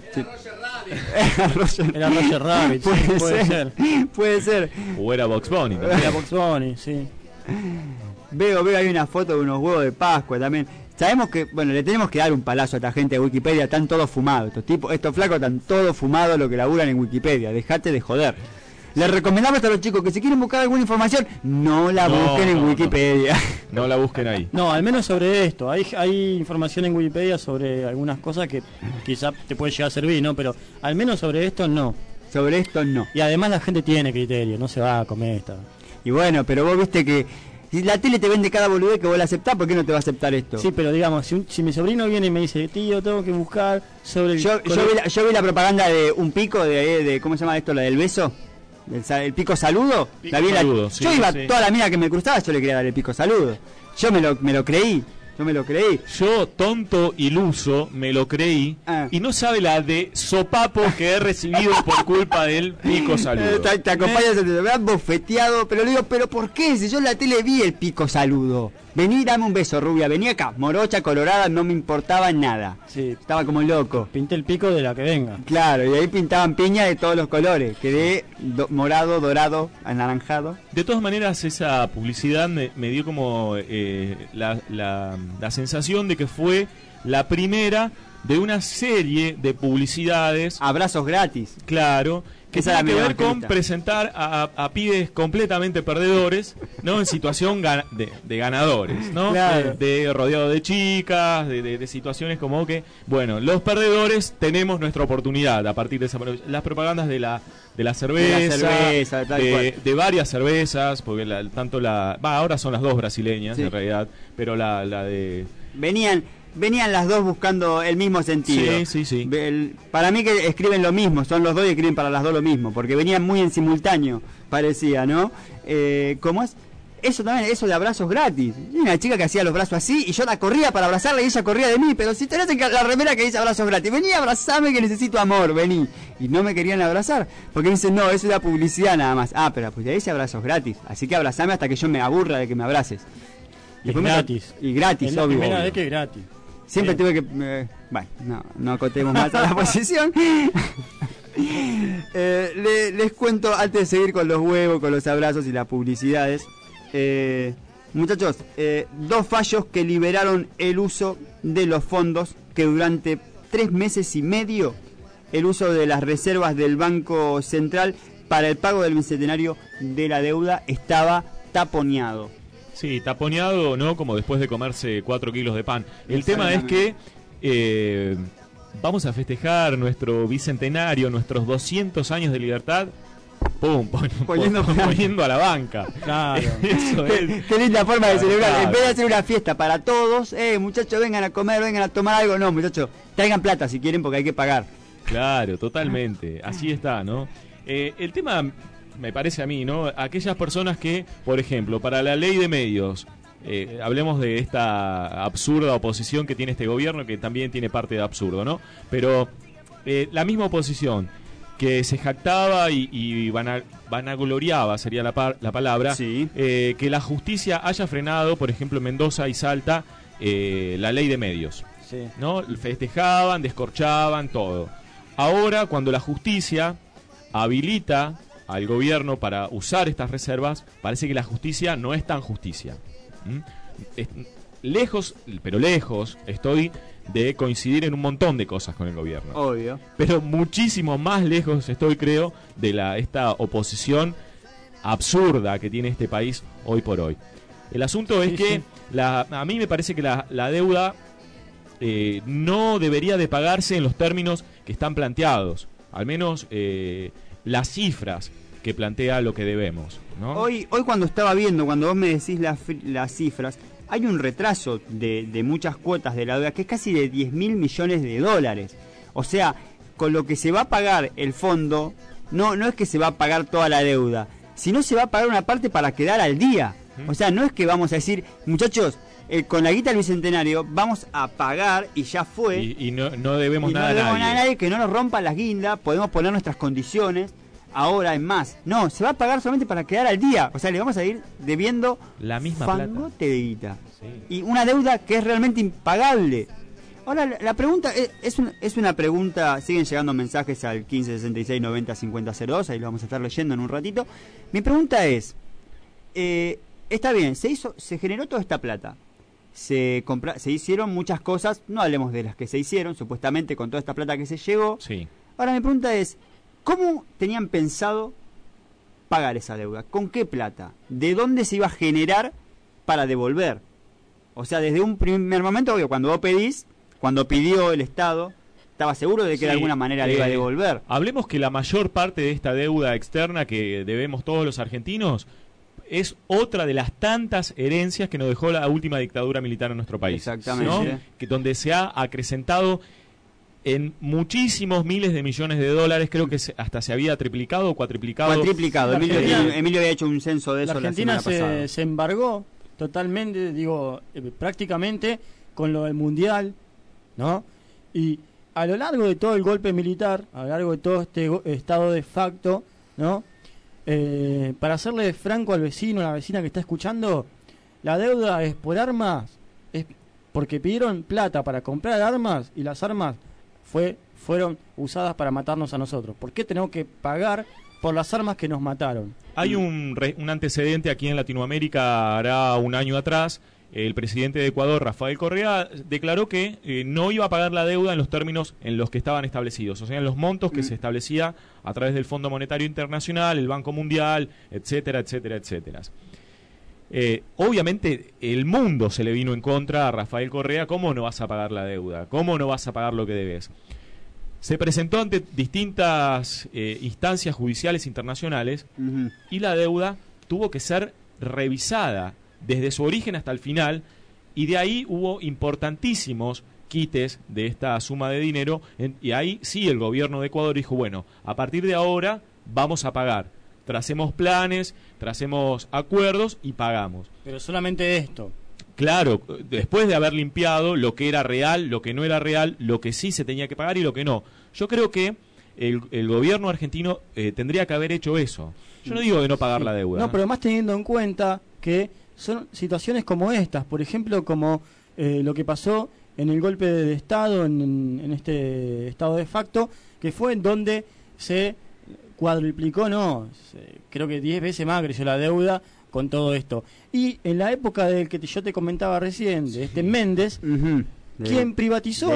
Era Roger Rabbit. Puede ser. O era Bugs Bunny. Era Bugs Bunny, sí. Veo, hay una foto de unos huevos de Pascua también. Sabemos que, le tenemos que dar un palazo a esta gente de Wikipedia, están todos fumados. Estos flacos están todos fumados lo que laburan en Wikipedia, dejate de joder. Les recomendamos a los chicos que si quieren buscar alguna información, no la busquen en Wikipedia. No la busquen ahí. No, al menos sobre esto. Hay información en Wikipedia sobre algunas cosas que quizá te puede llegar a servir, ¿no? Pero al menos sobre esto no. Sobre esto no. Y además la gente tiene criterio, no se va a comer esta. Y bueno, pero vos viste que si la tele te vende cada boludez que vos la aceptás, ¿por qué no te va a aceptar esto? Sí, pero digamos, si mi sobrino viene y me dice, tío, tengo que buscar sobre el... Yo vi la propaganda de un pico, de ¿cómo se llama esto? La del beso. El pico saludo. Saludo, yo iba toda la mina que me cruzaba, yo le quería dar el pico saludo. Yo me lo creí. Yo, tonto iluso, me lo creí. Y no sabe la de sopapo que he recibido por culpa del pico saludo. Te acompañas, me han bofeteado, pero le digo, ¿pero por qué? Si yo en la tele vi el pico saludo. Vení, dame un beso, rubia. Vení acá, morocha, colorada, no me importaba nada. Sí. Estaba como loco. Pinté el pico de la que venga. Claro, y ahí pintaban piña de todos los colores. Quedé morado, dorado, anaranjado. De todas maneras, esa publicidad me dio como la sensación de que fue la primera de una serie de publicidades. Abrazos gratis. Claro. Que tiene que ver con presentar a pibes completamente perdedores, ¿no? En situación de ganadores, ¿no? Claro. De rodeado de chicas, de situaciones como que, bueno, los perdedores tenemos nuestra oportunidad a partir de las propagandas de la cerveza, de varias cervezas, porque ahora son las dos brasileñas, en realidad, pero la de... Venían las dos buscando el mismo sentido. Sí. Para mí que escriben lo mismo, son los dos y escriben para las dos lo mismo, porque venían muy en simultáneo, parecía, ¿no? ¿Cómo es? eso también, eso de abrazos gratis. Y una chica que hacía los brazos así y yo la corría para abrazarla y ella corría de mí, pero si tenés la remera que dice abrazos gratis, vení a abrazarme que necesito amor, vení. Y no me querían abrazar, porque me dicen, no, eso es la publicidad nada más. Ah, pero pues dice abrazos gratis, así que abrazame hasta que yo me aburra de que me abraces. Y gratis. Y gratis, es obvio. La primera vez que es gratis. Siempre tuve que... bueno, no acotemos más a la posición. Les cuento, antes de seguir con los huevos, con los abrazos y las publicidades, muchachos, 2 fallos que liberaron el uso de los fondos, que durante 3 meses y medio el uso de las reservas del Banco Central para el pago del bicentenario de la deuda estaba taponeado. Sí, taponeado, ¿no? Como después de comerse 4 kilos de pan. El tema es que vamos a festejar nuestro bicentenario, nuestros 200 años de libertad, ¡pum! Poniendo a la banca. Claro. Eso es. Qué linda forma de celebrar. Claro. En vez de hacer una fiesta para todos, muchachos, vengan a comer, vengan a tomar algo. No, muchachos, traigan plata si quieren porque hay que pagar. Claro, totalmente. Así está, ¿no? El tema, me parece a mí, ¿no? Aquellas personas que, por ejemplo, para la ley de medios, hablemos de esta absurda oposición que tiene este gobierno, que también tiene parte de absurdo, ¿no? Pero la misma oposición que se jactaba y vanagloriaba, sería la palabra, sí, que la justicia haya frenado, por ejemplo, en Mendoza y Salta, la ley de medios, sí, ¿no? Festejaban, descorchaban, todo. Ahora, cuando la justicia habilita al gobierno para usar estas reservas, parece que la justicia no es tan justicia. Lejos, pero lejos estoy de coincidir en un montón de cosas con el gobierno. Obvio. Pero muchísimo más lejos estoy, creo, de esta oposición absurda que tiene este país hoy por hoy. El asunto es que a mí me parece que la deuda no debería de pagarse en los términos que están planteados. Al menos las cifras que plantea lo que debemos, ¿no? Hoy cuando estaba viendo, cuando vos me decís las cifras, hay un retraso de muchas cuotas de la deuda que es casi de 10.000 millones de dólares. O sea, con lo que se va a pagar el fondo, no es que se va a pagar toda la deuda, sino se va a pagar una parte para quedar al día. O sea, no es que vamos a decir, muchachos, con la guita del bicentenario vamos a pagar y ya fue. Y no debemos nada a nadie, que no nos rompa las guindas, podemos poner nuestras condiciones. Ahora es más, no, se va a pagar solamente para quedar al día. O sea, le vamos a ir debiendo la misma fangote plata de guita. Sí. Y una deuda que es realmente impagable. Ahora, la pregunta es una pregunta. Siguen llegando mensajes al 1566 90 50 02. Ahí lo vamos a estar leyendo en un ratito. Mi pregunta es, está bien, se generó toda esta plata, se hicieron muchas cosas. No hablemos de las que se hicieron, supuestamente, con toda esta plata que se llegó. Sí. Ahora mi pregunta es, ¿cómo tenían pensado pagar esa deuda? ¿Con qué plata? ¿De dónde se iba a generar para devolver? O sea, desde un primer momento, obvio, cuando pidió el Estado, estaba seguro de que de alguna manera le iba a devolver. Hablemos que la mayor parte de esta deuda externa que debemos todos los argentinos es otra de las tantas herencias que nos dejó la última dictadura militar en nuestro país. Exactamente. ¿No? Que donde se ha acrecentado en muchísimos miles de millones de dólares, creo que hasta se había triplicado o cuatriplicado. Emilio había hecho un censo de eso la semana pasada. Se embargó totalmente, prácticamente con lo del Mundial, ¿no? Y a lo largo de todo el golpe militar, a lo largo de todo este estado de facto, ¿no? Para serle franco al vecino, a la vecina que está escuchando, la deuda es por armas, es porque pidieron plata para comprar armas y las armas fueron usadas para matarnos a nosotros. ¿Por qué tenemos que pagar por las armas que nos mataron? Hay un antecedente aquí en Latinoamérica, hará un año atrás. El presidente de Ecuador, Rafael Correa, declaró que no iba a pagar la deuda en los términos en los que estaban establecidos, o sea, en los montos que se establecía a través del Fondo Monetario Internacional, el Banco Mundial, etcétera, etcétera, etcétera. Obviamente el mundo se le vino en contra a Rafael Correa. ¿Cómo no vas a pagar la deuda? ¿Cómo no vas a pagar lo que debes? Se presentó ante distintas instancias judiciales internacionales y la deuda tuvo que ser revisada desde su origen hasta el final, y de ahí hubo importantísimos quites de esta suma de dinero, y ahí sí el gobierno de Ecuador dijo, bueno, a partir de ahora vamos a pagar tracemos planes, tracemos acuerdos y pagamos. Pero solamente esto. Claro, después de haber limpiado lo que era real, lo que no era real, lo que sí se tenía que pagar y lo que no. Yo creo que el gobierno argentino tendría que haber hecho eso. Yo no digo de no pagar la deuda. No, pero más teniendo en cuenta que son situaciones como estas, por ejemplo, como lo que pasó en el golpe de Estado, en este estado de facto, que fue en donde se cuadruplicó, creo que 10 veces más creció la deuda con todo esto. Y en la época del que yo te comentaba recién, de este Méndez, quien privatizó,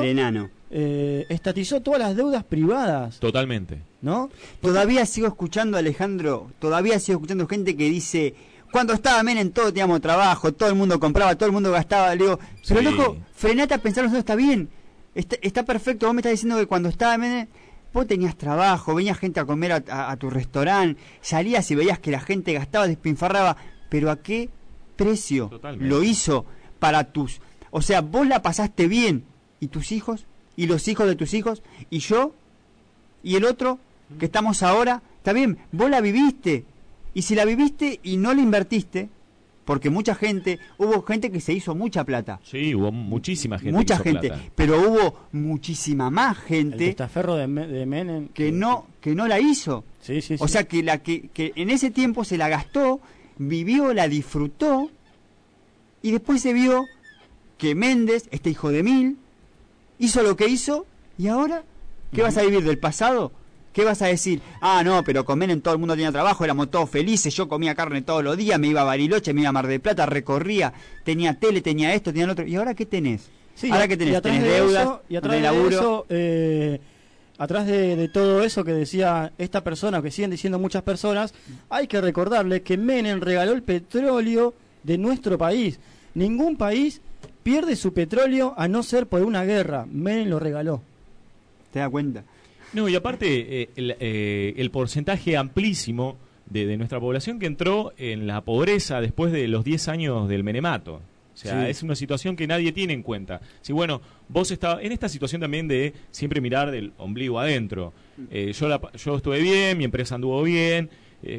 estatizó todas las deudas privadas. Totalmente. ¿No? Todavía sigo escuchando, Alejandro, gente que dice, cuando estaba Menem todos teníamos trabajo, todo el mundo compraba, todo el mundo gastaba. Le digo, pero loco, frenate a pensar, eso está bien, está perfecto. Vos me estás diciendo que cuando estaba Menem vos tenías trabajo, venía gente a comer a tu restaurante, salías y veías que la gente gastaba, despilfarraba, pero ¿a qué precio? Totalmente. Lo hizo para tus... O sea, vos la pasaste bien, y tus hijos, y los hijos de tus hijos, y yo, y el otro, que estamos ahora, está bien, vos la viviste, y si la viviste y no la invertiste, porque hubo gente que se hizo mucha plata. Sí, hubo muchísima gente. Mucha gente, plata. Pero hubo muchísima más gente. El testaferro de Menem que no la hizo. Sí. O sea, que en ese tiempo se la gastó, vivió, la disfrutó, y después se vio que Méndez, este hijo de mil, hizo lo que hizo, y ahora, ¿qué vas a vivir del pasado? ¿Qué vas a decir? No, pero con Menem todo el mundo tenía trabajo, éramos todos felices, yo comía carne todos los días, me iba a Bariloche, me iba a Mar del Plata, recorría, tenía tele, tenía esto, tenía lo otro. ¿Y ahora qué tenés? Sí, ¿Ahora qué tenés? ¿Tenés deudas? Y atrás de laburo. Atrás de todo eso que decía esta persona, que siguen diciendo muchas personas, hay que recordarle que Menem regaló el petróleo de nuestro país. Ningún país pierde su petróleo a no ser por una guerra. Menem lo regaló. ¿Te das cuenta? No, y aparte el porcentaje amplísimo de nuestra población que entró en la pobreza después de los 10 años del menemato. O sea, es una situación que nadie tiene en cuenta. Si bueno, vos estabas en esta situación también de siempre mirar del ombligo adentro. Yo estuve bien, mi empresa anduvo bien,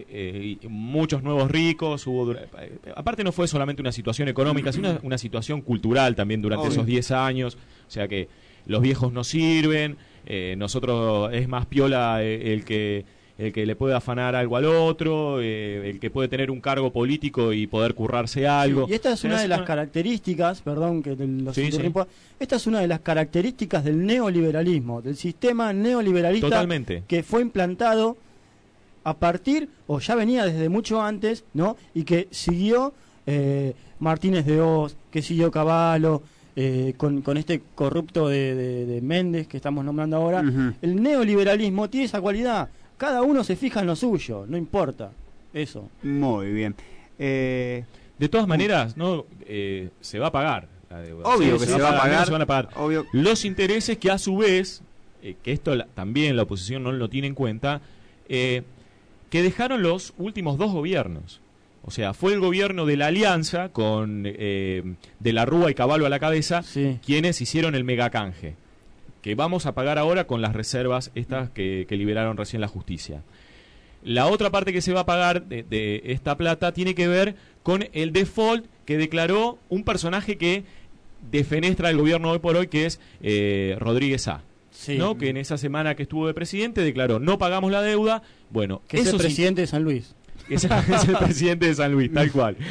muchos nuevos ricos, aparte no fue solamente una situación económica, sino una situación cultural también durante esos 10 años. O sea que los viejos no sirven, nosotros es más piola el que le puede afanar algo al otro, el que puede tener un cargo político y poder currarse algo. Y esta es una de las características, perdón que los interrumpa, esta es una de las características del neoliberalismo, del sistema neoliberalista. Totalmente. Que fue implantado a partir, o ya venía desde mucho antes, ¿no? Y que siguió Martínez de Hoz, que siguió Cavallo, con este corrupto de Méndez que estamos nombrando ahora. El neoliberalismo tiene esa cualidad. Cada uno se fija en lo suyo, no importa. Eso. Muy bien. De todas maneras, no se va a pagar la deuda. Obvio que se va a pagar. Se van a pagar. Obvio. Los intereses que a su vez, que esto también la oposición no lo tiene en cuenta, que dejaron los últimos 2 gobiernos. O sea, fue el gobierno de la Alianza con de la Rúa y Cavallo a la cabeza, quienes hicieron el megacanje, que vamos a pagar ahora con las reservas estas que liberaron recién la justicia. La otra parte que se va a pagar de esta plata tiene que ver con el default que declaró un personaje que defenestra el gobierno hoy por hoy, que es Rodríguez A. ¿No? Que en esa semana que estuvo de presidente declaró, no pagamos la deuda. Bueno, que es el presidente de San Luis. Es el presidente de San Luis, tal cual.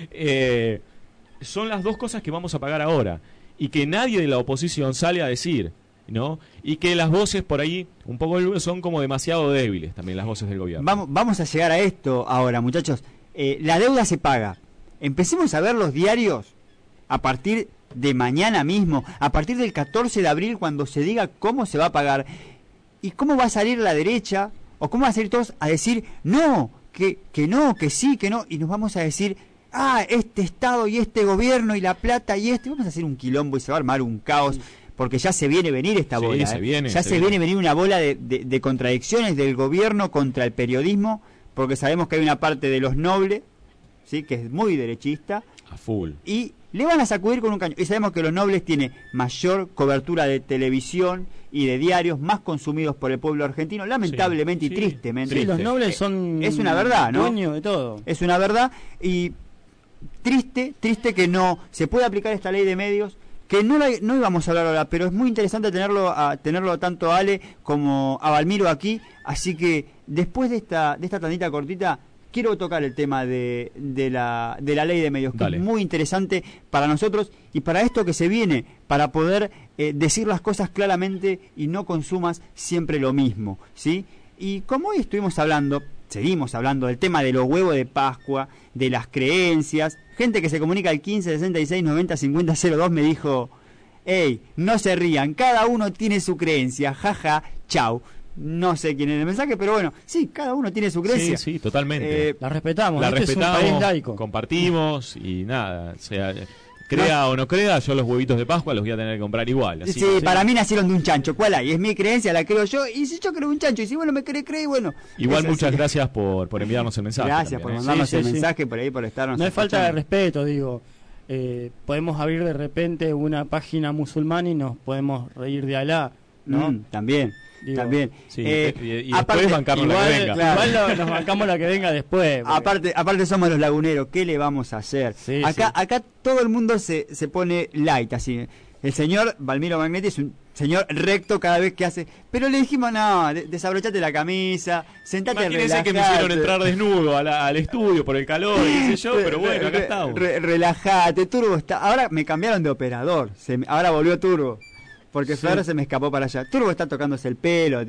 Son las dos cosas que vamos a pagar ahora. Y que nadie de la oposición sale a decir, ¿no? Y que las voces por ahí un poco son como demasiado débiles también, las voces del gobierno. Vamos a llegar a esto ahora, muchachos. La deuda se paga. Empecemos a ver los diarios a partir de mañana mismo, a partir del 14 de abril, cuando se diga cómo se va a pagar. Y cómo va a salir la derecha, o cómo va a salir todos a decir, no, que no, que sí, que no. Y nos vamos a decir, este Estado y este gobierno y la plata y vamos a hacer un quilombo y se va a armar un caos. Porque ya se viene venir esta bola. Se viene venir una bola de contradicciones del gobierno contra el periodismo, porque sabemos que hay una parte de los nobles, ¿sí?, que es muy derechista. A full. Y le van a sacudir con un cañón. Y sabemos que los nobles tienen mayor cobertura de televisión y de diarios más consumidos por el pueblo argentino, lamentablemente y tristemente. Sí, los nobles son es una verdad, ¿no? Dueños de todo. Es una verdad y triste que no se pueda aplicar esta ley de medios, que no íbamos a hablar ahora, pero es muy interesante tenerlo tanto a Ale como a Valmiro aquí, así que después de esta tandita cortita quiero tocar el tema de la ley de medios, que es muy interesante para nosotros y para esto que se viene, para poder decir las cosas claramente y no consumas siempre lo mismo, ¿sí? Y como hoy seguimos hablando del tema de los huevos de Pascua, de las creencias, gente que se comunica al 15 66 90 50 02 me dijo, hey, no se rían, cada uno tiene su creencia, jaja, chau. No sé quién es el mensaje, pero bueno, sí, cada uno tiene su creencia. Sí, totalmente. La respetamos, es un país laico. Compartimos y nada, o sea, crea o no crea, yo los huevitos de Pascua los voy a tener que comprar igual. Así para mí nacieron de un chancho, ¿cuál hay? Es mi creencia, la creo yo, y si yo creo un chancho, y si bueno me cree, bueno. Igual muchas gracias por enviarnos el mensaje. Gracias también, por mandarnos el mensaje, por ahí, por estarnos no es falta de respeto, digo. Podemos abrir de repente una página musulmana y nos podemos reír de Alá, ¿no? También. Sí, y aparte, después bancarnos la que venga. Igual nos bancamos la que venga después. Aparte somos los laguneros, ¿qué le vamos a hacer? Acá todo el mundo se pone light, así. El señor Valmiro Magnetti es un señor recto cada vez que hace, pero le dijimos, no, desabrochate la camisa, sentate, relajate. Que me hicieron entrar desnudo al estudio por el calor y qué sé yo, pero bueno, acá estamos. Relajate, Turbo está, ahora me cambiaron de operador, ahora volvió Turbo. Porque Flor se me escapó para allá. Turbo está tocándose el pelo,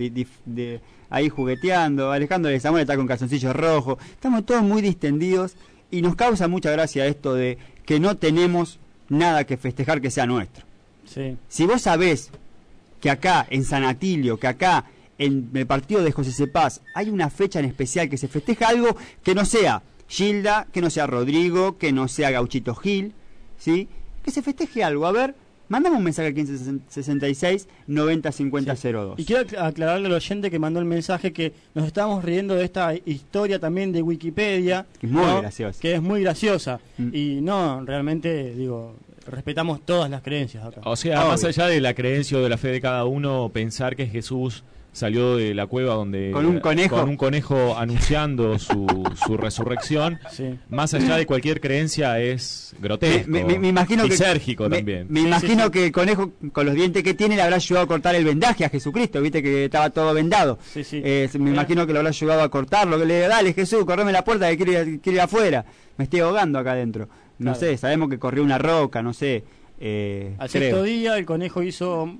ahí jugueteando. Alejandro de Samuel está con calzoncillos rojos. Estamos todos muy distendidos y nos causa mucha gracia esto de que no tenemos nada que festejar que sea nuestro. Sí. Si vos sabés que acá en San Atilio, que acá en el partido de José Cepaz hay una fecha en especial que se festeja algo que no sea Gilda, que no sea Rodrigo, que no sea Gauchito Gil, ¿sí? Que se festeje algo. A ver, mándame un mensaje al 1566 90 50 02. Y quiero aclararle al oyente que mandó el mensaje que nos estábamos riendo de esta historia también de Wikipedia. Que es muy graciosa. Que es muy graciosa. Y no, realmente, digo, respetamos todas las creencias acá. O sea, más allá de la creencia o de la fe de cada uno, pensar que Jesús salió de la cueva donde con un conejo anunciando su resurrección, más allá de cualquier creencia es grotesco, me imagino lisérgico también. Me imagino que el conejo con los dientes que tiene le habrá ayudado a cortar el vendaje a Jesucristo, viste que estaba todo vendado. Me imagino que le habrá ayudado a cortarlo, que le diga, dale Jesús, correme la puerta que quiero ir afuera, me estoy ahogando acá adentro. No sé, sabemos que corrió una roca, no sé. Al sexto día el conejo hizo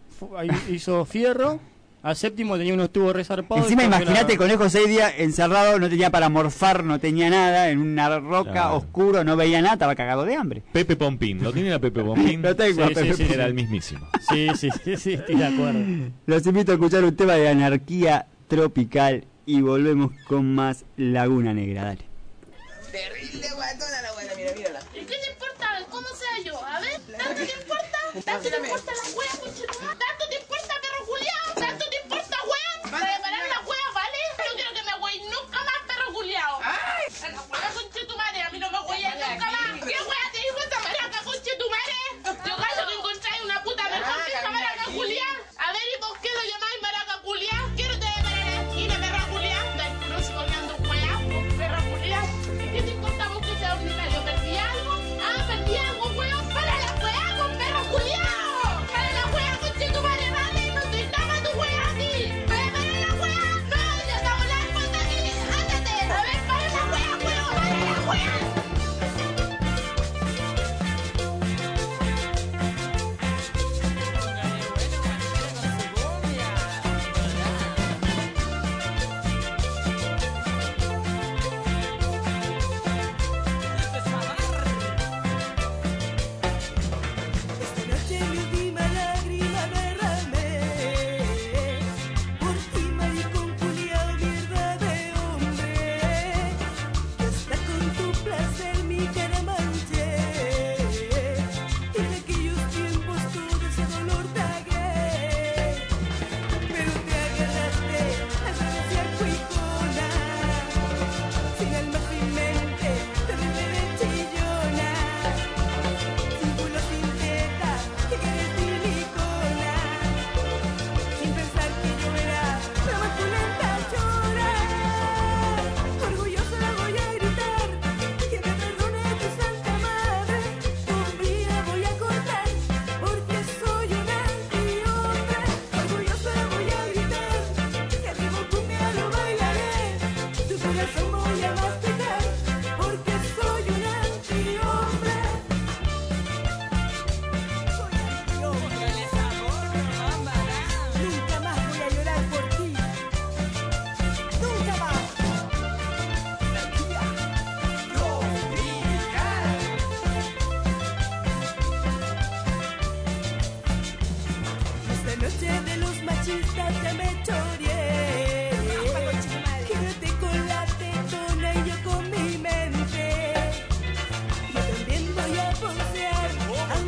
fierro. Al séptimo tenía unos tubos resarpados. Encima imagínate el conejo 6 días encerrado, no tenía para morfar, no tenía nada, en una roca oscuro, no veía nada, estaba cagado de hambre. Pepe Pompín, ¿lo tiene a Pepe Pompín? Lo tengo, era el mismísimo. Sí, estoy de acuerdo. Los invito a escuchar un tema de Anarquía Tropical y volvemos con más Laguna Negra, dale. Terrible guatona la buena, mírala. ¿Y qué te importa cómo sea yo? A ver, ¿tanto te importa? ¿Tanto te importa la wea, conchetumá? ¿Tanto te importa, perro culiao? ¿Tanto te importa, weón? Para parar la wea, ¿vale? No quiero que me wey nunca más, perro culiao. ¡Ay! La wea, conchetumare, a mí no me wea nunca más. ¿Qué wea te dijo esta maraca, conchetumare? Yo gallo que encontráis una puta mejor que esta maraca culiao. A ver, ¿y vos qué lo llamáis maraca culiao? Quiero te parar en la esquina, perro culiao. Estáis puro colgando wea, perro culiao. ¿Qué te importa vos que sea ordinario? ¿Perdí algo? Ah, perdí algo, weón. ¡Para la weá con perro culiao! ¡Para la weá con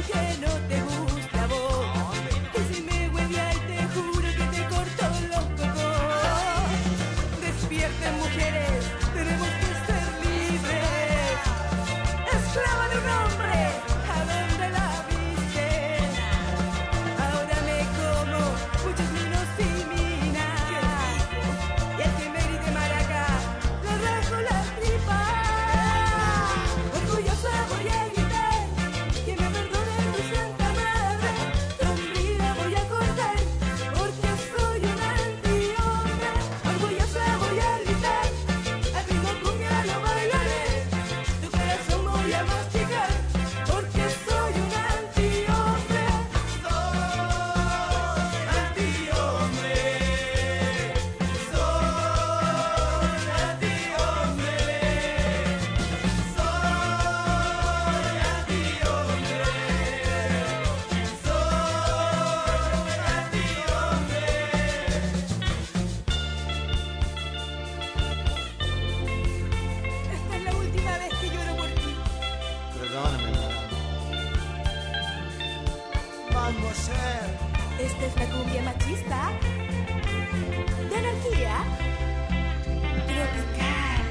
Esta es la cumbia machista de energía tropical.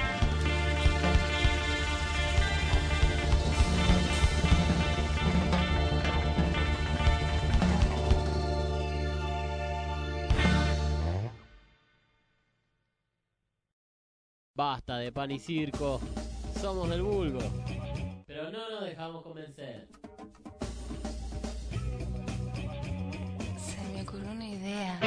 Basta de pan y circo, somos del vulgo, pero no nos dejamos convencer. Se me ocurrió una idea.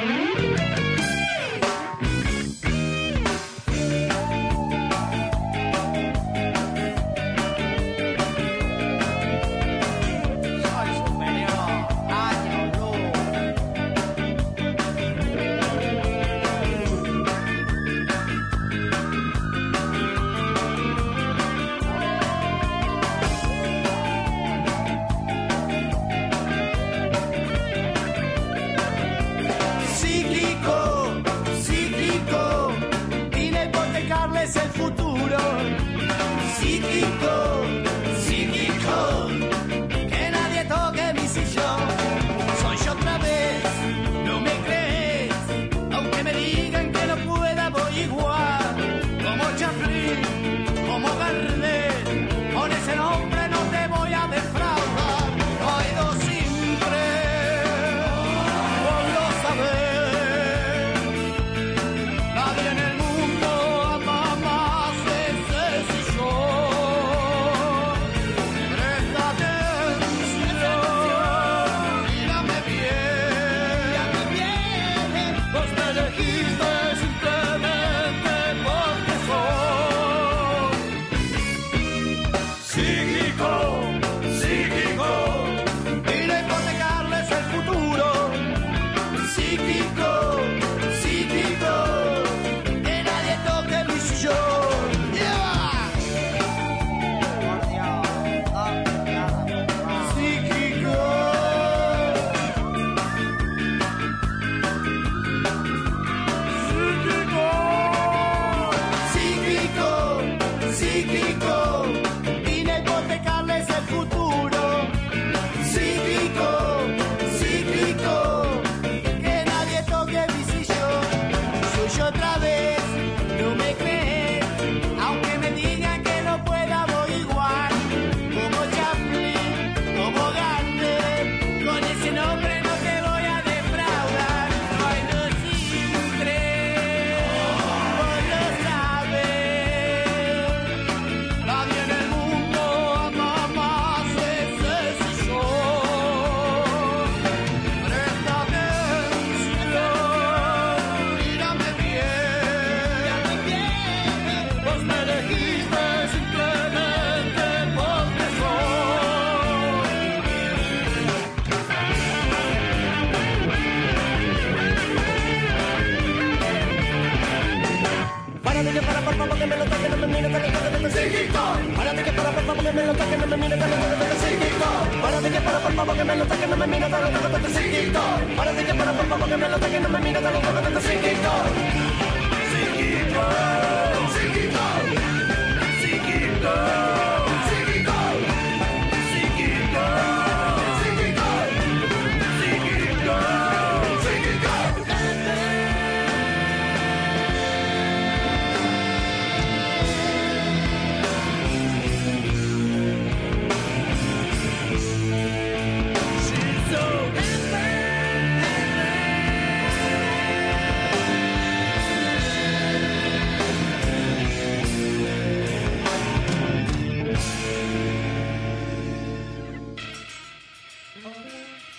Psíquico.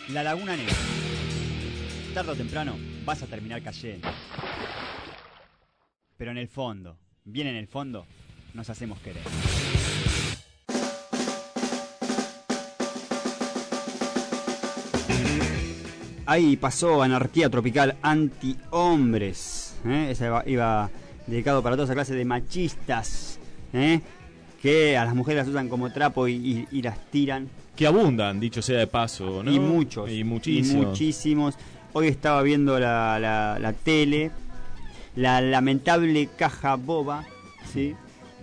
La Laguna Negra. Tarde o temprano vas a terminar cayendo. Pero en el fondo, bien en el fondo, nos hacemos querer. Ahí pasó Anarquía Tropical Anti-Hombres. Esa iba dedicado para toda esa clase de machistas que a las mujeres las usan como trapo y las tiran. Que abundan, dicho sea de paso, ¿no? Y muchos. Y muchísimos. Y muchísimos. Hoy estaba viendo la tele, la lamentable caja boba, ¿sí?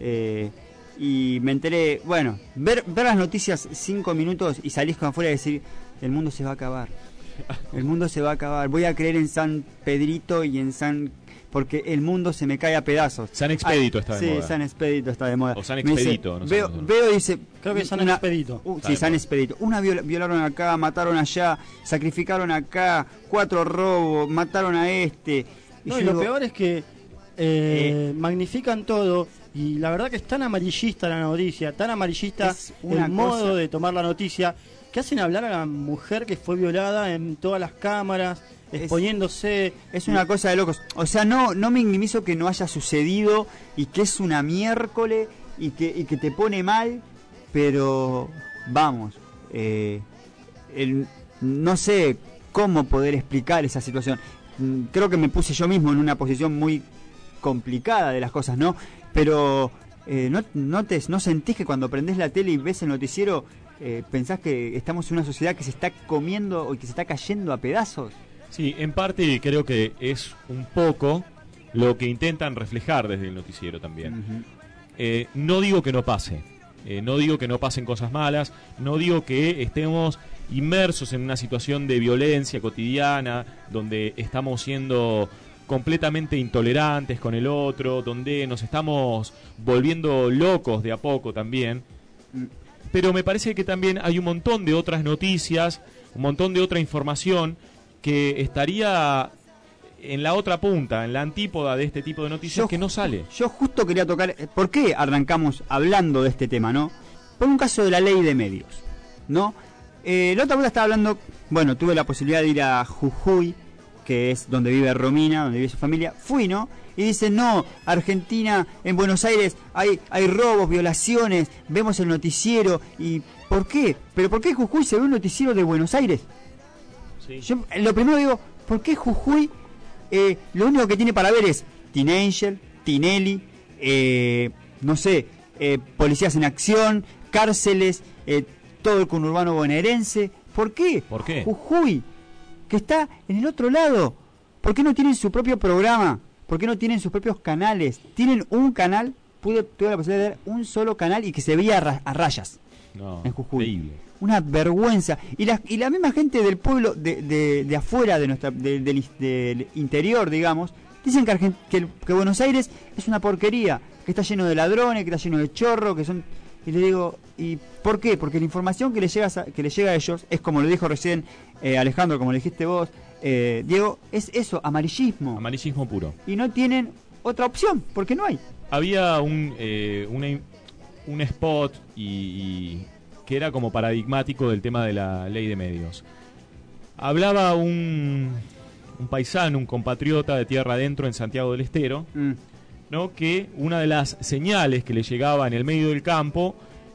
Y me enteré, bueno, ver las noticias 5 minutos y salís con afuera y decir, el mundo se va a acabar. El mundo se va a acabar. Voy a creer en San Pedrito y en San... Porque el mundo se me cae a pedazos. San Expedito está de moda. Sí, San Expedito está de moda. O San Expedito, dice, veo y dice... Creo que es San Expedito. Sí, San Expedito. Una violaron acá, mataron allá, sacrificaron acá, 4 robos, mataron a este. No, y lo peor es que magnifican todo. Y la verdad que es tan amarillista la noticia, tan amarillista el modo de tomar la noticia, que hacen hablar a la mujer que fue violada en todas las cámaras, exponiéndose. Es una cosa de locos. O sea, no minimizo que no haya sucedido y que es una miércoles y que te pone mal, pero vamos, no sé cómo poder explicar esa situación. Creo que me puse yo mismo en una posición muy complicada de las cosas, ¿no? Pero ¿no sentís que cuando prendés la tele y ves el noticiero pensás que estamos en una sociedad que se está comiendo y que se está cayendo a pedazos? Sí, en parte creo que es un poco lo que intentan reflejar desde el noticiero también. No digo que no pase, no digo que no pasen cosas malas, no digo que estemos inmersos en una situación de violencia cotidiana, donde estamos siendo completamente intolerantes con el otro, donde nos estamos volviendo locos de a poco también. Pero me parece que también hay un montón de otras noticias, un montón de otra información que estaría en la otra punta, en la antípoda de este tipo de noticias que no sale. Yo justo quería tocar, ¿por qué arrancamos hablando de este tema, no? Por un caso de la ley de medios, ¿no? La otra vuelta estaba hablando, bueno, tuve la posibilidad de ir a Jujuy, que es donde vive Romina, donde vive su familia, fui, ¿no? Y dicen, no, Argentina, en Buenos Aires hay robos, violaciones, vemos el noticiero, y ¿por qué? ¿Pero por qué Jujuy se ve un noticiero de Buenos Aires? Sí. Yo lo primero digo, ¿por qué Jujuy lo único que tiene para ver es Teen Angel, Tinelli, no sé, policías en acción, cárceles, todo el conurbano bonaerense? ¿Por qué? ¿Por qué? Jujuy, que está en el otro lado, ¿por qué no tienen su propio programa? ¿Por qué no tienen sus propios canales? Tienen un canal, tuve la posibilidad de ver un solo canal y que se veía a rayas en Jujuy. Increíble. Una vergüenza. Y la misma gente del pueblo, de afuera, del interior, digamos, dicen que Buenos Aires es una porquería, que está lleno de ladrones, que está lleno de chorros, que son... Y le digo, ¿y por qué? Porque la información que le llega a ellos es, como lo dijo recién Alejandro, como le dijiste vos, Diego, es eso, amarillismo. Amarillismo puro. Y no tienen otra opción, porque no hay. Había un spot y que era como paradigmático del tema de la ley de medios. Hablaba un paisano, un compatriota de tierra adentro en Santiago del Estero, ¿no? Que una de las señales que le llegaba en el medio del campo,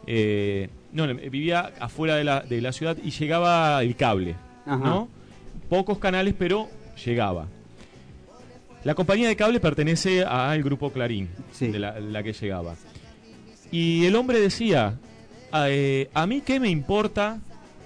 vivía afuera de la ciudad y llegaba el cable, ¿no? Pocos canales, pero llegaba. La compañía de cable pertenece al grupo Clarín, sí, de la que llegaba. Y el hombre decía, a mí qué me importa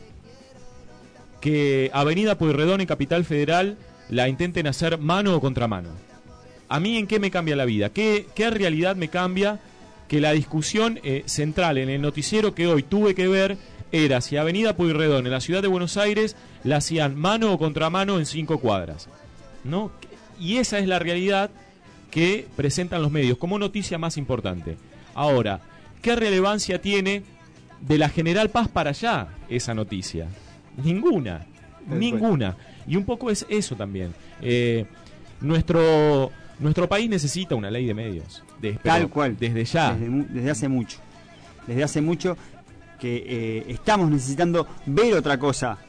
que Avenida Pueyrredón y Capital Federal la intenten hacer mano o contramano. ¿A mí en qué me cambia la vida? ¿Qué realidad me cambia que la discusión central en el noticiero que hoy tuve que ver era si Avenida Pueyrredón en la ciudad de Buenos Aires la hacían mano o contramano en 5 cuadras? ¿No? Y esa es la realidad que presentan los medios como noticia más importante. Ahora, ¿qué relevancia tiene de la General Paz para allá esa noticia? Ninguna. Y un poco es eso también. Nuestro país necesita una ley de medios. Tal cual. Desde ya. Desde hace mucho. Desde hace mucho que estamos necesitando ver otra cosa.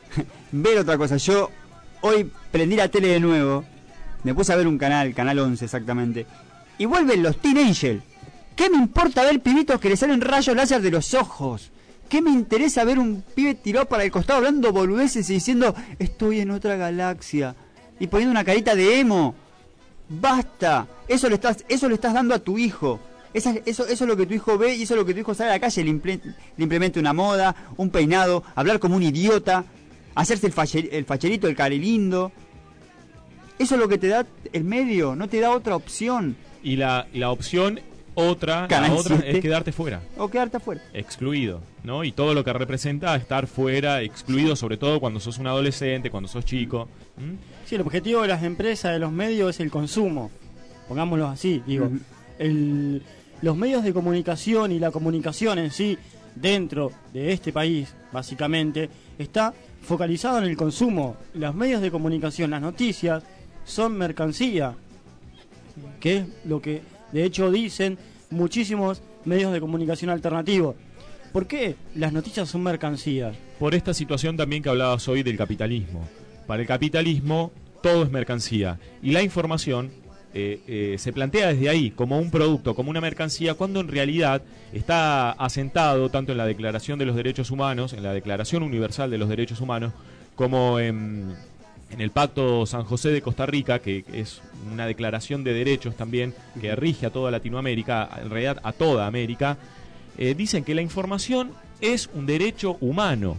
ver otra cosa. Yo hoy prendí la tele de nuevo, me puse a ver un canal 11 exactamente, y vuelven los Teen Angel. ¿Qué me importa ver pibitos que le salen rayos láser de los ojos? ¿Qué me interesa ver un pibe tirado para el costado hablando boludeces y diciendo estoy en otra galaxia? Y poniendo una carita de emo. ¡Basta! Eso le estás dando a tu hijo. Eso es lo que tu hijo ve y eso es lo que tu hijo sale a la calle. Le implementa una moda, un peinado, hablar como un idiota, hacerse el facherito, el carilindo. Eso es lo que te da el medio, no te da otra opción. Y la opción... Otra es quedarte fuera. O quedarte afuera. Excluido, ¿no? Y todo lo que representa estar fuera, excluido, sobre todo cuando sos un adolescente, cuando sos chico. Sí, el objetivo de las empresas, de los medios, es el consumo. Pongámoslo así, digo. Los medios de comunicación y la comunicación en sí, dentro de este país, básicamente, está focalizado en el consumo. Los medios de comunicación, las noticias, son mercancía. Que es lo que... De hecho, dicen muchísimos medios de comunicación alternativos. ¿Por qué las noticias son mercancías? Por esta situación también que hablabas hoy del capitalismo. Para el capitalismo todo es mercancía. Y la información se plantea desde ahí como un producto, como una mercancía, cuando en realidad está asentado tanto en la Declaración de los Derechos Humanos, en la Declaración Universal de los Derechos Humanos, como en el Pacto San José de Costa Rica, que es una declaración de derechos también que rige a toda Latinoamérica, en realidad a toda América. Dicen que la información es un derecho humano.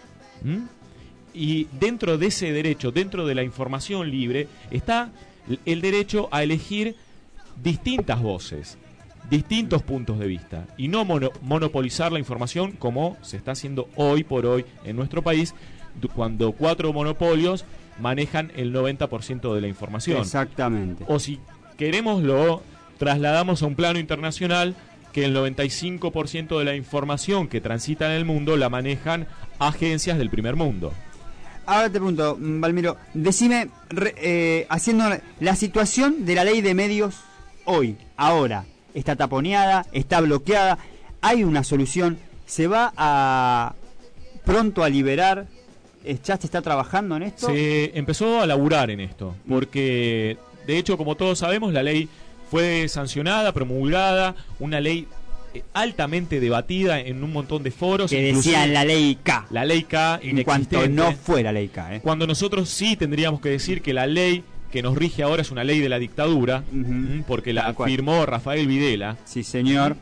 Y dentro de ese derecho, dentro de la información libre, está el derecho a elegir distintas voces, distintos puntos de vista, y no monopolizar la información como se está haciendo hoy por hoy en nuestro país, cuando 4 monopolios manejan el 90% de la información. Exactamente. O si queremos lo trasladamos a un plano internacional, que el 95% de la información que transita en el mundo la manejan agencias del primer mundo. Ahora te pregunto, Valmiro, decime, haciendo la situación de la ley de medios hoy, ahora, está taponeada, está bloqueada, hay una solución, se va pronto a liberar. ¿Ya se está trabajando en esto? Se empezó a laburar en esto, porque de hecho, como todos sabemos, la ley fue sancionada, promulgada, una ley altamente debatida en un montón de foros. Que decían la ley K. La ley K, en cuanto no fue la ley K. Cuando nosotros sí tendríamos que decir que la ley que nos rige ahora es una ley de la dictadura, porque la firmó Rafael Videla. Sí, señor.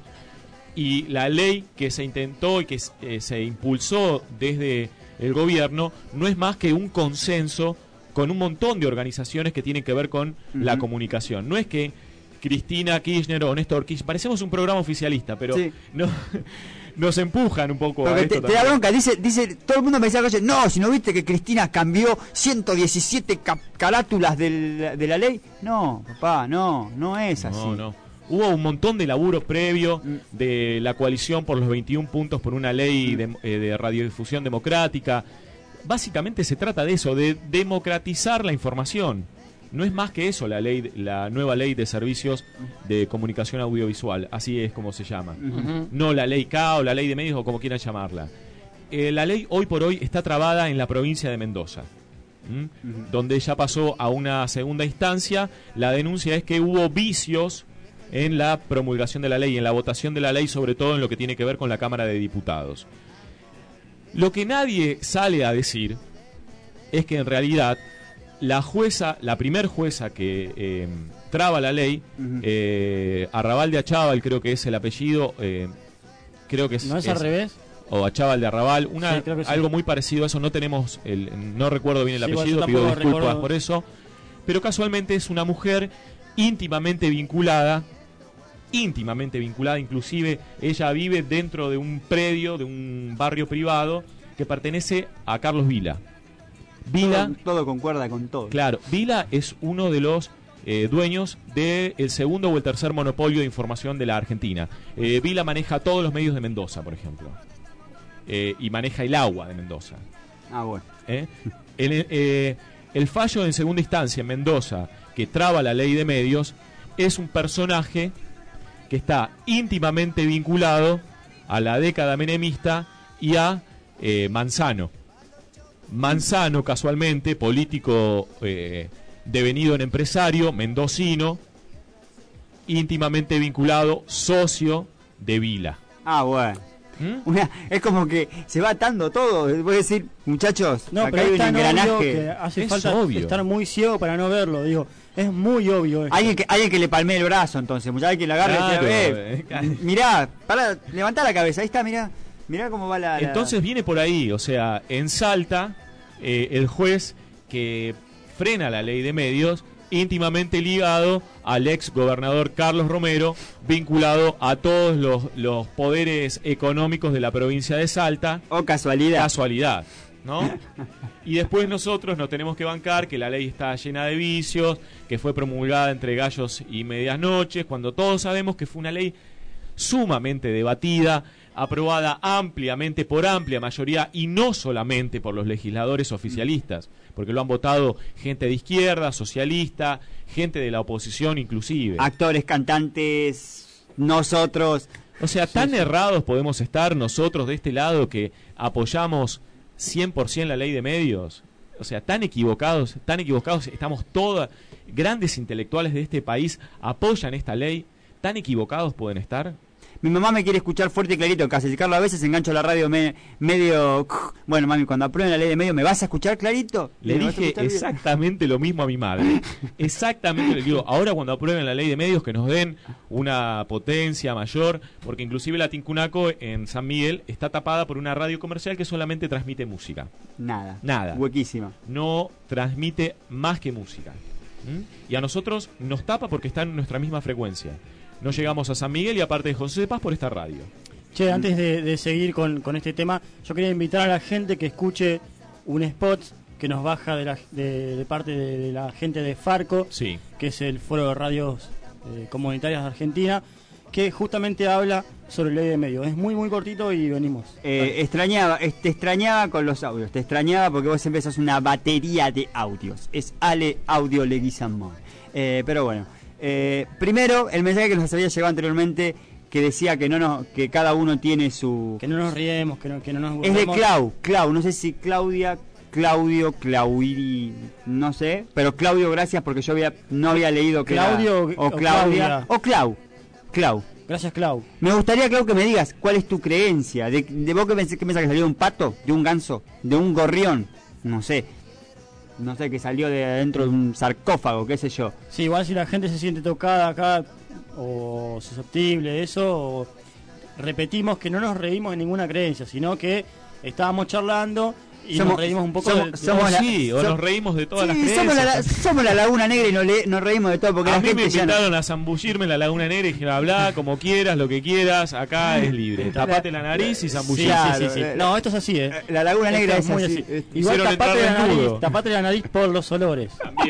Y la ley que se intentó y que se impulsó desde el gobierno no es más que un consenso con un montón de organizaciones que tienen que ver con la comunicación. No es que Cristina Kirchner o Néstor Kirchner, parecemos un programa oficialista, pero no, nos empujan un poco. Porque a esto te da bronca, dice todo el mundo me decía, no, si no viste que Cristina cambió 117 carátulas de la ley. No, papá, no es así. No. Hubo un montón de laburo previo de la coalición por los 21 puntos por una ley de radiodifusión democrática. Básicamente se trata de eso, de democratizar la información. No es más que eso la nueva ley de servicios de comunicación audiovisual, así es como se llama. No la ley K o la ley de medios o como quieran llamarla. La ley hoy por hoy está trabada en la provincia de Mendoza, donde ya pasó a una segunda instancia. La denuncia es que hubo vicios en la promulgación de la ley, en la votación de la ley, sobre todo en lo que tiene que ver con la Cámara de Diputados. Lo que nadie sale a decir es que en realidad la primer jueza que traba la ley, Arrabal de Achával, creo que es el apellido, creo que ¿no es al revés? O Achával de Arrabal, sí. Algo muy parecido a eso, no tenemos no recuerdo bien el apellido, pido disculpas por eso, pero casualmente es una mujer íntimamente vinculada, inclusive ella vive dentro de un predio, de un barrio privado que pertenece a Carlos Vila. Todo concuerda con todo. Claro, Vila es uno de los dueños del segundo o el tercer monopolio de información de la Argentina. Vila maneja todos los medios de Mendoza, por ejemplo, y maneja el agua de Mendoza. Bueno. El fallo en segunda instancia en Mendoza, que traba la ley de medios, es un personaje que está íntimamente vinculado a la década menemista y a Manzano. Manzano, casualmente, político devenido en empresario, mendocino, íntimamente vinculado, socio de Vila. Ah, bueno. Es como que se va atando todo. Voy a decir, muchachos, no, acá hay un engranaje. Que hace falta estar muy ciego para no verlo. Digo, es muy obvio. Alguien que le palmee el brazo, entonces. Alguien que le agarre y diga, mirá, levantá la cabeza. Ahí está, mirá cómo va la. Entonces viene por ahí, o sea, en Salta, el juez que frena la ley de medios, íntimamente ligado al ex gobernador Carlos Romero, vinculado a todos los poderes económicos de la provincia de Salta. Oh, casualidad. Casualidad, ¿no? Y después nosotros nos tenemos que bancar que la ley está llena de vicios, que fue promulgada entre gallos y medias noches, cuando todos sabemos que fue una ley sumamente debatida, aprobada ampliamente por amplia mayoría y no solamente por los legisladores oficialistas, porque lo han votado gente de izquierda, socialista, gente de la oposición inclusive. Actores, cantantes, nosotros. O sea, tan errados podemos estar nosotros de este lado que apoyamos 100% la ley de medios. O sea, tan equivocados estamos todas. Grandes intelectuales de este país apoyan esta ley. ¿Tan equivocados pueden estar? Mi mamá me quiere escuchar fuerte y clarito, casi. Carlos, a veces engancho la radio medio... Bueno, mami, cuando aprueben la ley de medio, ¿me vas a escuchar clarito? Le dije exactamente lo mismo a mi madre. Exactamente, le digo, ahora cuando aprueben la ley de medios, que nos den una potencia mayor, porque inclusive la Tincunaco en San Miguel está tapada por una radio comercial que solamente transmite música. Nada. Huequísima. No transmite más que música. Y a nosotros nos tapa porque está en nuestra misma frecuencia. No llegamos a San Miguel y aparte de José de Paz por esta radio. Che, antes de seguir con este tema, yo quería invitar a la gente que escuche un spot que nos baja de parte de la gente de Farco, sí, que es el Foro de Radios Comunitarias de Argentina, que justamente habla sobre ley de medios. Es muy, muy cortito y venimos. Te extrañaba con los audios, te extrañaba porque vos siempre sos una batería de audios. Es Ale Audio Leguizamón. Pero bueno. Primero, el mensaje que nos había llegado anteriormente, que decía que cada uno tiene su... Que no nos riemos, que no nos... Es de Clau, no sé si Claudia, Claudio, Clauiri, no sé, pero Claudio, gracias, porque yo no había leído que Claudio era, o Claudia, o Clau. Gracias, Clau. Me gustaría, Clau, que me digas cuál es tu creencia, de vos que pensás que salió de un pato, de un ganso, de un gorrión, no sé, que salió de adentro de un sarcófago, qué sé yo. Sí, igual si la gente se siente tocada acá o susceptible de eso, repetimos que no nos reímos de ninguna creencia, sino que estábamos charlando y nos reímos un poco nos reímos de todas las creencias. Somos la Laguna Negra y nos reímos de todo, porque a la mí gente me invitaron a zambullirme en la Laguna Negra y dijeron, hablá como quieras, lo que quieras, acá es libre. Tapate la nariz y zambullirte. Sí. No, esto es así, La Laguna Negra es muy así. Igual tapate la nariz por los olores.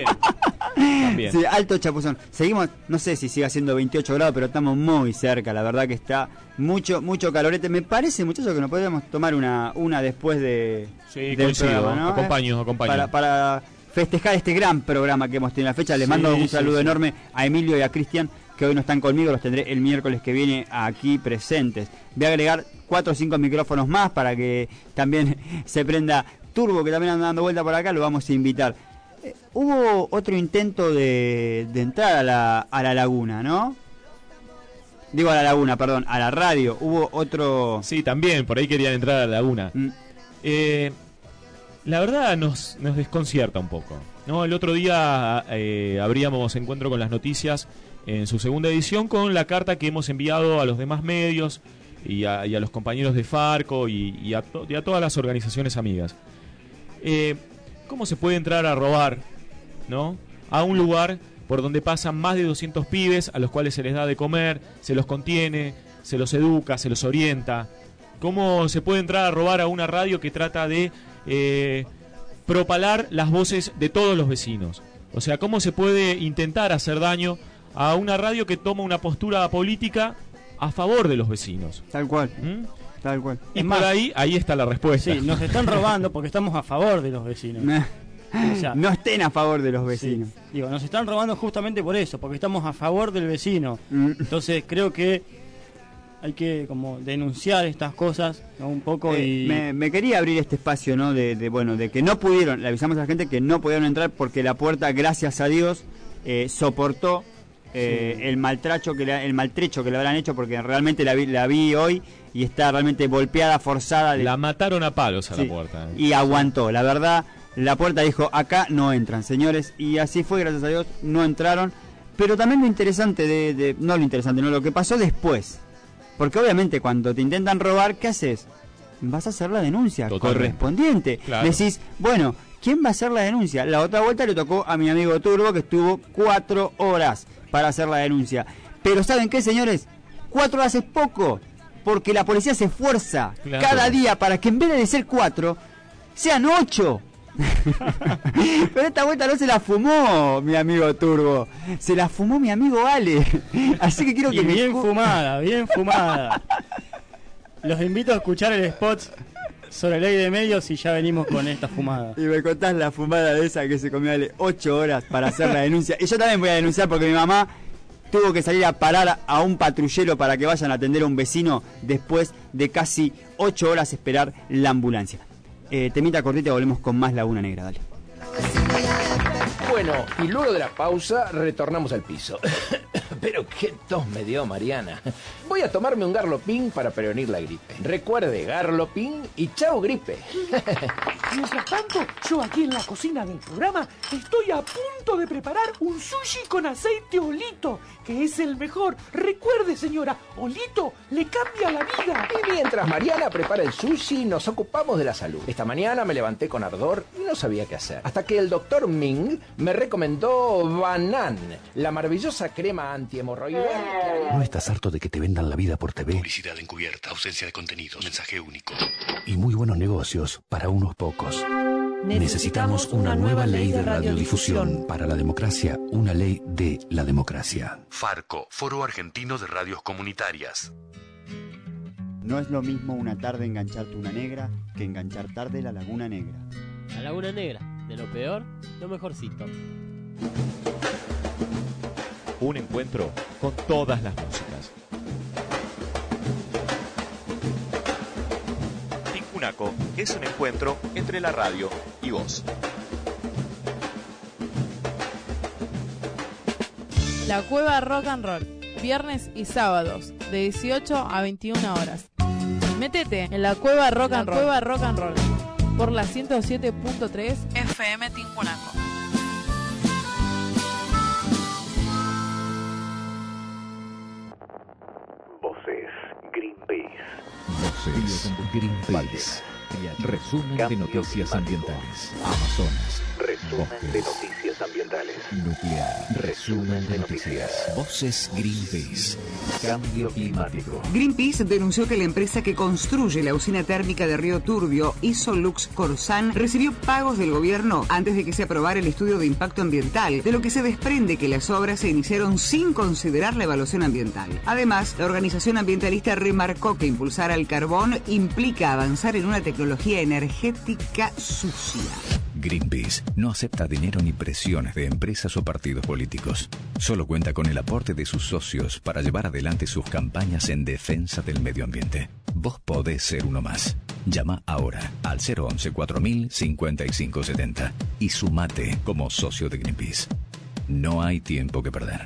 También. Sí, alto chapuzón. Seguimos, no sé si sigue haciendo 28 grados, pero estamos muy cerca. La verdad que está mucho calorete. Me parece, muchachos, que nos podemos tomar una después de... Sí, coincido, ¿no? Acompaño. Para festejar este gran programa que hemos tenido en la fecha. Les mando un saludo enorme a Emilio y a Cristian, que hoy no están conmigo, los tendré el miércoles que viene aquí presentes. Voy a agregar 4 o 5 micrófonos más para que también se prenda Turbo, que también anda dando vuelta por acá, lo vamos a invitar. Hubo otro intento de entrar a la laguna, ¿no? Digo a la laguna, perdón, a la radio. Hubo otro... Sí, también, por ahí querían entrar a la laguna. La verdad nos desconcierta un poco, ¿no? El otro día abríamos Encuentro con las Noticias en su segunda edición con la carta que hemos enviado a los demás medios y a los compañeros de Farco y a todas las organizaciones amigas. ¿Cómo se puede entrar a robar, ¿no? A un lugar por donde pasan más de 200 pibes a los cuales se les da de comer, se los contiene, se los educa, se los orienta? ¿Cómo se puede entrar a robar a una radio que trata de propalar las voces de todos los vecinos? O sea, ¿cómo se puede intentar hacer daño a una radio que toma una postura política a favor de los vecinos? Tal cual. Tal cual. Y es por más, ahí está la respuesta. Sí, nos están robando porque estamos a favor de los vecinos. O sea, no estén a favor de los vecinos. Sí. Digo, nos están robando justamente por eso, porque estamos a favor del vecino. Entonces creo que hay que como denunciar estas cosas, ¿no? Un poco y... me quería abrir este espacio, ¿no? De que no pudieron, le avisamos a la gente que no pudieron entrar porque la puerta, gracias a Dios, soportó el maltrecho que le habrán hecho, porque realmente la vi hoy y está realmente golpeada, forzada. La mataron a palos a la puerta. Y aguantó, la verdad, la puerta dijo, acá no entran, señores, y así fue, gracias a Dios, no entraron. Pero también lo interesante lo que pasó después. Porque obviamente cuando te intentan robar, ¿qué haces? Vas a hacer la denuncia correspondiente. Claro. Decís, bueno, ¿quién va a hacer la denuncia? La otra vuelta le tocó a mi amigo Turbo, que estuvo 4 horas para hacer la denuncia. Pero ¿saben qué, señores? 4 horas es poco, porque la policía se esfuerza cada día para que en vez de ser 4, sean 8. Pero esta vuelta no se la fumó mi amigo Turbo, se la fumó mi amigo Ale. Así que quiero que bien fumada. Los invito a escuchar el spot sobre ley de medios y ya venimos con esta fumada. Y me contás la fumada de esa que se comió Ale 8 horas para hacer la denuncia. Y yo también voy a denunciar porque mi mamá tuvo que salir a parar a un patrullero para que vayan a atender a un vecino después de casi 8 horas esperar la ambulancia. Temita cortita y volvemos con más Laguna Negra, dale. Bueno, y luego de la pausa retornamos al piso. Pero qué tos me dio Mariana. Voy a tomarme un Garlopín para prevenir la gripe. Recuerde, Garlopín y chao gripe. Mientras tanto, yo aquí en la cocina del programa estoy a punto de preparar un sushi con aceite Olito, que es el mejor. Recuerde, señora, Olito le cambia la vida. Y mientras Mariana prepara el sushi, nos ocupamos de la salud. Esta mañana me levanté con ardor y no sabía qué hacer. Hasta que el doctor Ming me recomendó Banan, la maravillosa crema antihemorroidal. ¿No estás harto de que te vendan la vida por TV? Publicidad encubierta, ausencia de contenidos, mensaje único. Y muy buenos negocios para unos pocos. Necesitamos una nueva ley de radiodifusión para la democracia, una ley de la democracia. Farco, Foro Argentino de Radios Comunitarias. No es lo mismo una tarde engancharte una negra que enganchar tarde la Laguna Negra. La Laguna Negra, de lo peor, lo mejorcito. Un encuentro con todas las músicas. Tincunaco es un encuentro entre la radio y vos. La Cueva Rock and Roll, viernes y sábados, de 18 a 21 horas. Métete en la Cueva Rock and Roll, por la 107.3 FM Tincunaco. Voces Greenpeace. Voces Greenpeace. Resumen de noticias ambientales. Amazonas. Resumen de noticias ambientales. Nuclear. Resumen de noticias. Voces Greenpeace. Cambio climático. Greenpeace denunció que la empresa que construye la usina térmica de Río Turbio, Isolux Corsan, recibió pagos del gobierno antes de que se aprobara el estudio de impacto ambiental, de lo que se desprende que las obras se iniciaron sin considerar la evaluación ambiental. Además, la organización ambientalista remarcó que impulsar al carbón implica avanzar en una tecnología energética sucia. Greenpeace no acepta dinero ni presiones de empresas o partidos políticos. Solo cuenta con el aporte de sus socios para llevar adelante sus campañas en defensa del medio ambiente. Vos podés ser uno más. Llama ahora al 011-4000 5570 y sumate como socio de Greenpeace. No hay tiempo que perder.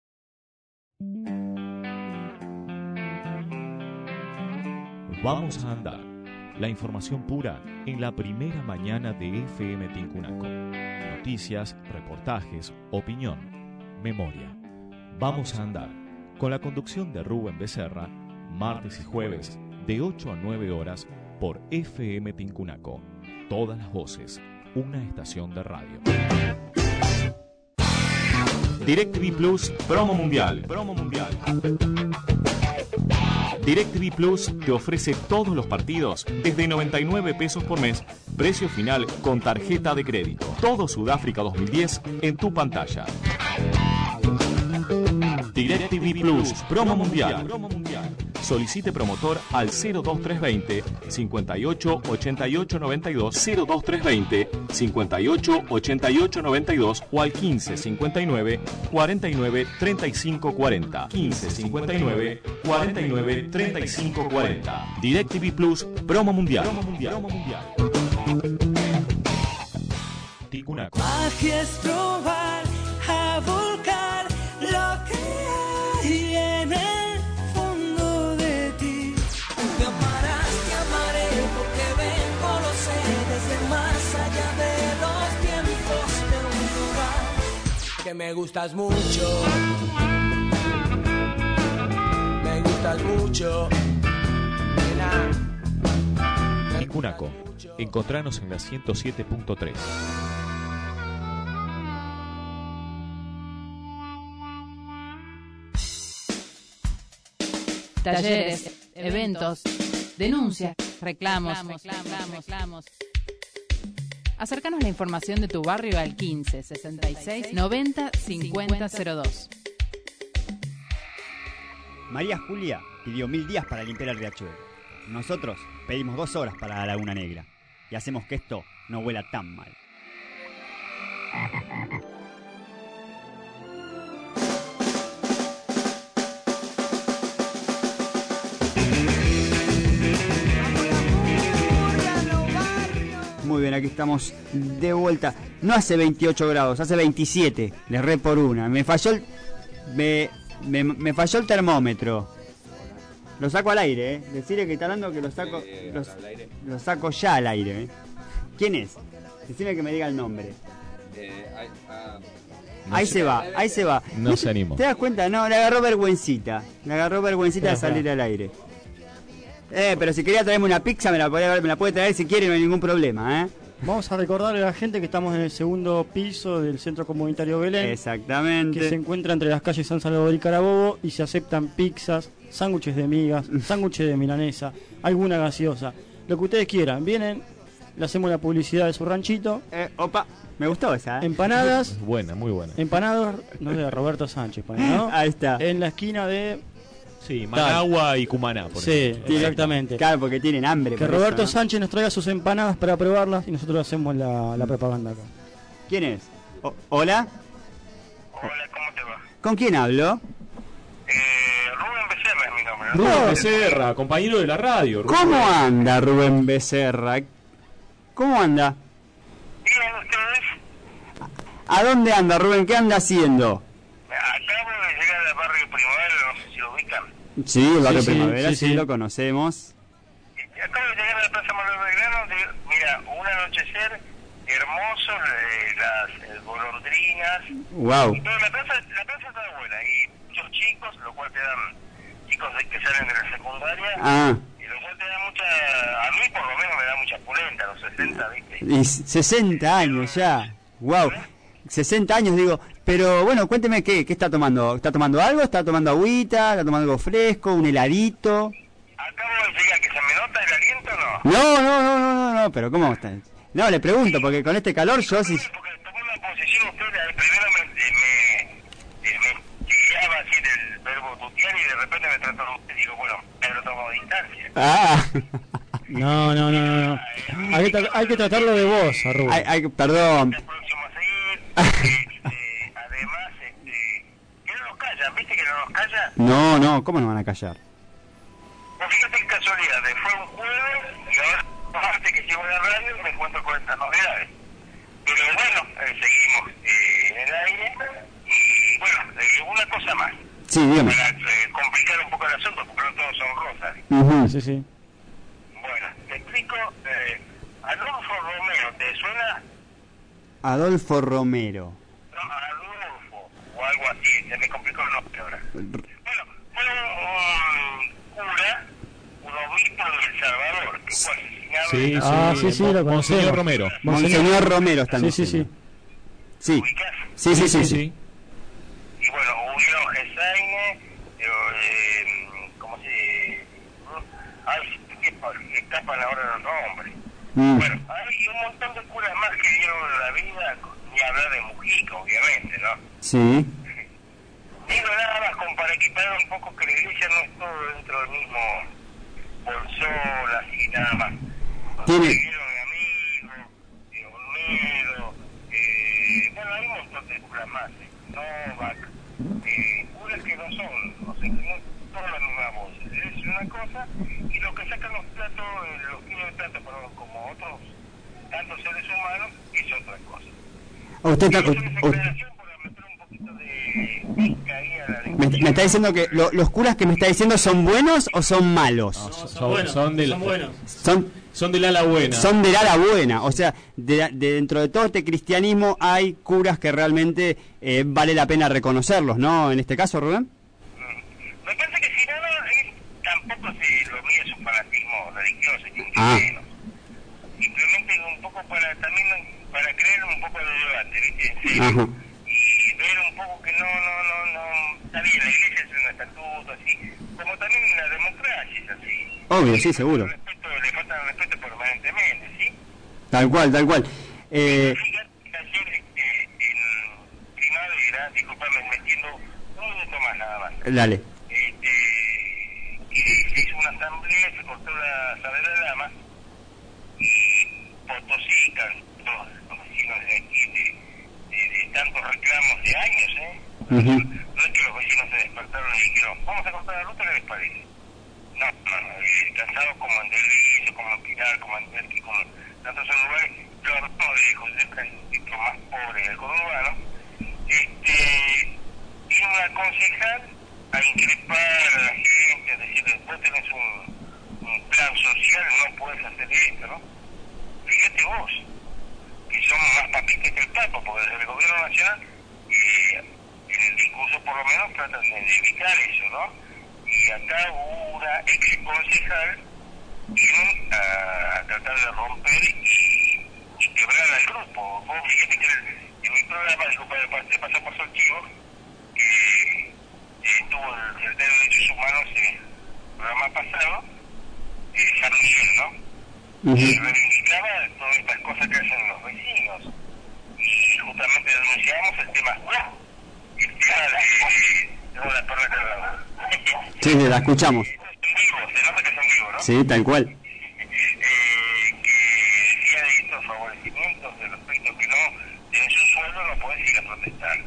Vamos a andar. La información pura en la primera mañana de FM Tincunaco. Noticias, reportajes, opinión, memoria. Vamos a andar. Con la conducción de Rubén Becerra, martes y jueves, de 8 a 9 horas, por FM Tincunaco. Todas las voces, una estación de radio. DirecTV Plus, promo mundial. DirecTV Plus te ofrece todos los partidos desde 99 pesos por mes, precio final con tarjeta de crédito. Todo Sudáfrica 2010 en tu pantalla. DirecTV Plus, promo mundial. Solicite promotor al 02320 58 88 92, 02320 58 88 92 o al 15 59 49 35 40, 15 59 49 35 40. DirecTV Plus, promo mundial. Ticunaco. Magia es probar a volcar lo que hay en el fondo de ti. Me amarás, te amaré porque vengo, lo sé, desde más allá de los tiempos de un lugar que me gustas mucho. Me gustas mucho. Ticunaco. Encontranos en la 107.3. Talleres, eventos, denuncias, reclamos. Acércanos la información de tu barrio al 15 66 90 50 02. María Julia pidió 1000 días para limpiar el riachuelo. Nosotros pedimos 2 horas para la Laguna Negra. Y hacemos que esto no huela tan mal. Muy bien, aquí estamos de vuelta. No hace 28 grados, hace 27. Le erré por una. Me falló el termómetro. Lo saco al aire, Decirle que está hablando que lo saco ya al aire, ¿Quién es? Decime que me diga el nombre. Ahí se va. No se animó. ¿Te das cuenta? No, le agarró vergüencita de salir al aire. Pero si quería traerme una pizza me la puede traer si quiere, no hay ningún problema, Vamos a recordarle a la gente que estamos en el segundo piso del Centro Comunitario Belén. Exactamente. Que se encuentra entre las calles San Salvador y Carabobo y se aceptan pizzas, sándwiches de migas, sándwiches de milanesa, alguna gaseosa, lo que ustedes quieran. Vienen, le hacemos la publicidad de su ranchito. Opa, me gustó esa. Empanadas. Buena, muy buena. Empanadas, no sé, Roberto Sánchez, ¿no? Ahí está. En la esquina de... Sí, Managua y Cumaná. Por ejemplo. Exactamente. Claro, porque tienen hambre. Que Roberto Sánchez nos traiga sus empanadas para probarlas y nosotros hacemos la propaganda acá. ¿Quién es? ¿Hola? Hola, ¿cómo te va? ¿Con quién hablo? Rubén Becerra es mi nombre. Rubén Becerra, compañero de la radio. Rubén. ¿Cómo anda Rubén Becerra? ¿Cómo anda? Bien, ¿ustedes? ¿A dónde anda Rubén? ¿Qué anda haciendo? Acabo de llegar al barrio Primavera, no sé si lo ubican. Sí, el barrio Primavera, sí, lo conocemos. Acabo de llegar a la Plaza Manuel Belgrano, mira, un anochecer hermoso, las golondrinas. Wow. Pero la plaza está buena, y muchos chicos, lo cual te dan chicos que salen de la secundaria. Y lo cual te da mucha, a mí por lo menos me da mucha pulenta, los 60, ¿viste? Y 60 años ya. Wow. 60 años, digo. Pero bueno, cuénteme qué está tomando. ¿Está tomando algo? ¿Está tomando agüita? ¿Está tomando algo fresco? ¿Un heladito? Acabo de llegar, ¿que se me nota el aliento o no? No, pero ¿cómo está? No, le pregunto, porque con este calor yo sí... Porque tomé una posición, usted primero me guiaba así del verbo tutear y de repente me trató de usted y digo, bueno, me lo tomo a distancia. No. Hay que tratarlo de vos, a Rubén. Perdón. Además, que no nos callan, ¿viste que no nos callan? No, ¿cómo nos van a callar? Pues fíjate qué casualidad, fue un jueves y ahora, antes que llego a la radio, me encuentro con estas novedades. Pero bueno, seguimos en el aire y bueno, una cosa más. Sí, dígame. Para complicar un poco el asunto, porque no todos son rosas. Sí. Bueno, te explico, Adolfo Romero, ¿te suena? Adolfo Romero. No, Adolfo, o algo así, se me complicó el nombre ahora. Bueno, fue un cura, un obispo de El Salvador, que fue asesinado. Sí, lo conocemos. Monseñor Romero. Monseñor Romero está Sí. Sí. Sí. Y bueno, hubieron Gesaine, ¿cómo se...? Ay, que escapan ahora los nombres. Bueno, hay un montón de curas más que dieron la vida, ni hablar de Mujica, obviamente, ¿no? Sí. Digo nada más, como para equiparar un poco que la iglesia no es todo dentro del mismo bolsón, así nada más. Tiene... bueno, hay un montón de curas más, Novak, curas que no son, o sea, que no todas las mismas voces, es una cosa, y los que sacan los platos, los kilos de platos, como otros tantos seres humanos, es otra cosa. Usted está... Me está diciendo que los curas que me está diciendo son buenos o son malos. No, son buenos. Son del ala buena. Son del ala buena. O sea, dentro de todo este cristianismo hay curas que realmente vale la pena reconocerlos, ¿no? En este caso, Rubén. Me parece que si no, tampoco lo mío es un fanatismo religioso, menos. Simplemente un poco también para creer un poco de debate, ¿viste? Ajá. Y ver un poco que no, está bien, la iglesia es un estatuto, así, como también la democracia es así. Obvio, sí, seguro. Le falta el respeto permanentemente, ¿sí? Tal cual. Fíjate, ayer en primavera, disculpame, metiendo un minuto más nada más. Dale. Se hizo una asamblea, se cortó la Sabela de Lama, y Potosí, todos los vecinos de aquí, de tantos reclamos de años, No es que los vecinos se despertaron y dijeron, vamos a cortar la ruta, ¿qué les parece? No, cansados como en Delviso, como en Pilar, como en Terqui, como en tantos lugares, los de José Francisco más pobres del conurbano, vino una concejal a increpar a la gente, a decirle, vos tenés un plan social, no puedes hacer esto, ¿no? Fíjate vos, que son más papistas que el Papa, porque desde el gobierno nacional, en el discurso por lo menos tratan de evitar eso, ¿no? Y acá una ex concejal vino a tratar de romper y quebrar al grupo. Vos fíjate que en mi programa, de Paso por Soltivo, que tuvo el Secretario de Derechos Humanos en el programa pasado, San Miguel, ¿no? Y reivindicaba todas estas cosas que hacen los vecinos. Y justamente denunciamos el tema de la perra cargada. Sí, la escuchamos. Se nota que son vivos, ¿no? Sí, tal cual. Que decía de estos favorecimientos de respecto que no tenés un sueldo, no podés ir a protestar.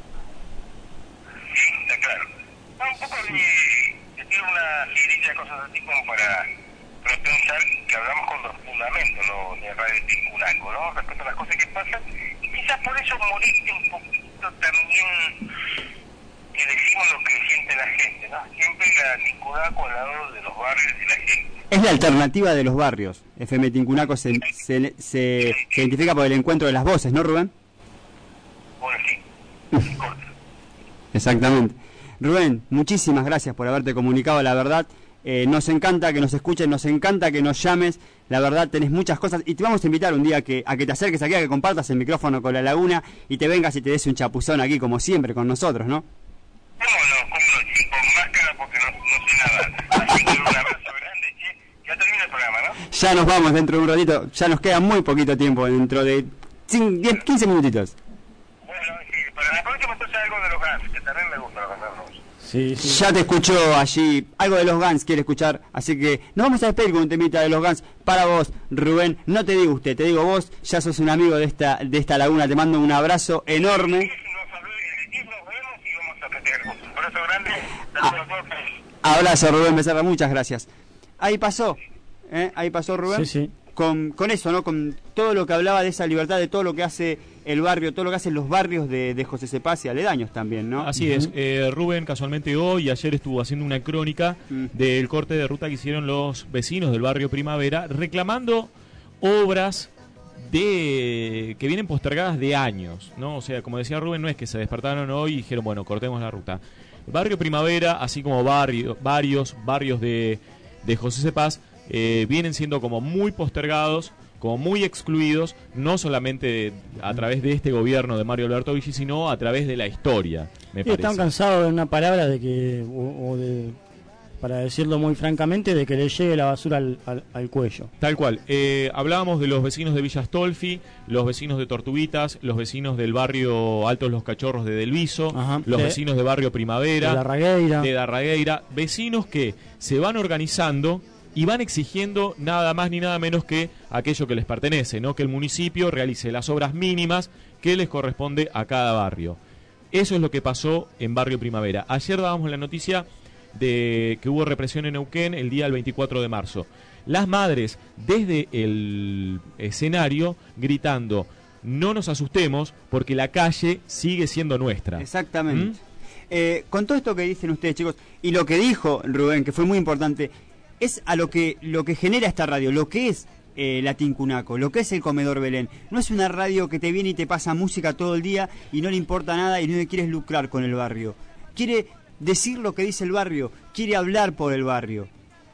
Sí, está claro. Un poco de tiene una serie de cosas así como para pensar que hablamos con los fundamentos de Radio Tincunaco, ¿no? Respecto a las cosas que pasan, y quizás por eso moleste un poquito también que decimos lo que siente la gente, ¿no? Siempre la Tincunaco al lado de los barrios y la gente. Es la alternativa de los barrios. FM Tincunaco se identifica por el encuentro de las voces, ¿no, Rubén? Bueno, sí. Exactamente. Rubén, muchísimas gracias por haberte comunicado, la verdad. Nos encanta que nos escuchen, nos encanta que nos llames. La verdad, tenés muchas cosas. Y te vamos a invitar un día a que te acerques aquí, a que compartas el micrófono con La Laguna y te vengas y te des un chapuzón aquí, como siempre, con nosotros, ¿no? ¿Cómo no? Sí, con máscara porque no sé nada. Así que un abrazo grande, che. Ya termina el programa, ¿no? Ya nos vamos dentro de un ratito. Ya nos queda muy poquito tiempo, dentro de 10, 15 minutitos. Bueno, sí. Para la próxima entonces algo de los Guns, que también me gusta los Guns. Sí. Ya te escuchó allí, algo de los Guns quiere escuchar, así que nos vamos a despedir con un temita de los Guns para vos, Rubén. No te digo usted, te digo vos, ya sos un amigo de esta laguna, te mando un abrazo enorme. Abrazo, Rubén Becerra, muchas gracias. Ahí pasó Rubén. Sí. Con eso, ¿no? Con todo lo que hablaba de esa libertad, de todo lo que hace el barrio, todo lo que hacen los barrios de José Cepaz y aledaños también, ¿no? Así es. Rubén casualmente hoy y ayer estuvo haciendo una crónica del corte de ruta que hicieron los vecinos del barrio Primavera, reclamando obras que vienen postergadas de años, ¿no? O sea, como decía Rubén, no es que se despertaron hoy y dijeron, bueno, cortemos la ruta. El barrio Primavera, así como varios barrios de José Cepaz, vienen siendo como muy postergados, como muy excluidos, no solamente a través de este gobierno de Mario Alberto Viggi, sino a través de la historia, me parece. Están cansados de una palabra de que para decirlo muy francamente, de que le llegue la basura al cuello. Tal cual. Hablábamos de los vecinos de Villa Astolfi, los vecinos de Tortuguitas, los vecinos del barrio Altos Los Cachorros de Delviso, los vecinos de barrio Primavera, de Darragueira, vecinos que se van organizando y van exigiendo nada más ni nada menos que aquello que les pertenece, ¿no? Que el municipio realice las obras mínimas que les corresponde a cada barrio. Eso es lo que pasó en Barrio Primavera. Ayer dábamos la noticia de que hubo represión en Neuquén el día del 24 de marzo. Las madres desde el escenario gritando: no nos asustemos porque la calle sigue siendo nuestra. Exactamente. Con todo esto que dicen ustedes, chicos, y lo que dijo Rubén, que fue muy importante, es a lo que genera esta radio, lo que es la Tincunaco, lo que es el Comedor Belén. No es una radio que te viene y te pasa música todo el día y no le importa nada y no le quieres lucrar con el barrio. Quiere decir lo que dice el barrio, quiere hablar por el barrio.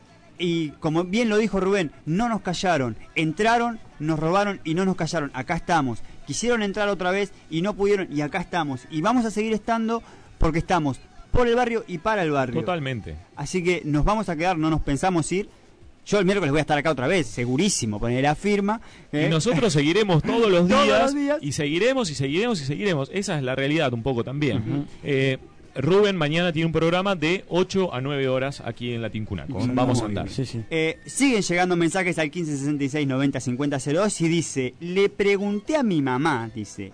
Y como bien lo dijo Rubén, no nos callaron, entraron, nos robaron y no nos callaron. Acá estamos. Quisieron entrar otra vez y no pudieron y acá estamos. Y vamos a seguir estando porque estamos por el barrio y para el barrio. Totalmente. Así que nos vamos a quedar, no nos pensamos ir. Yo el miércoles voy a estar acá otra vez, segurísimo, poner la firma. Y nosotros seguiremos todos los días. Y seguiremos y seguiremos y seguiremos. Esa es la realidad un poco también. Rubén mañana tiene un programa de 8 a 9 horas aquí en la Tincunaco. Vamos a andar. Siguen llegando mensajes al 1566-90-5002 y dice: le pregunté a mi mamá, dice,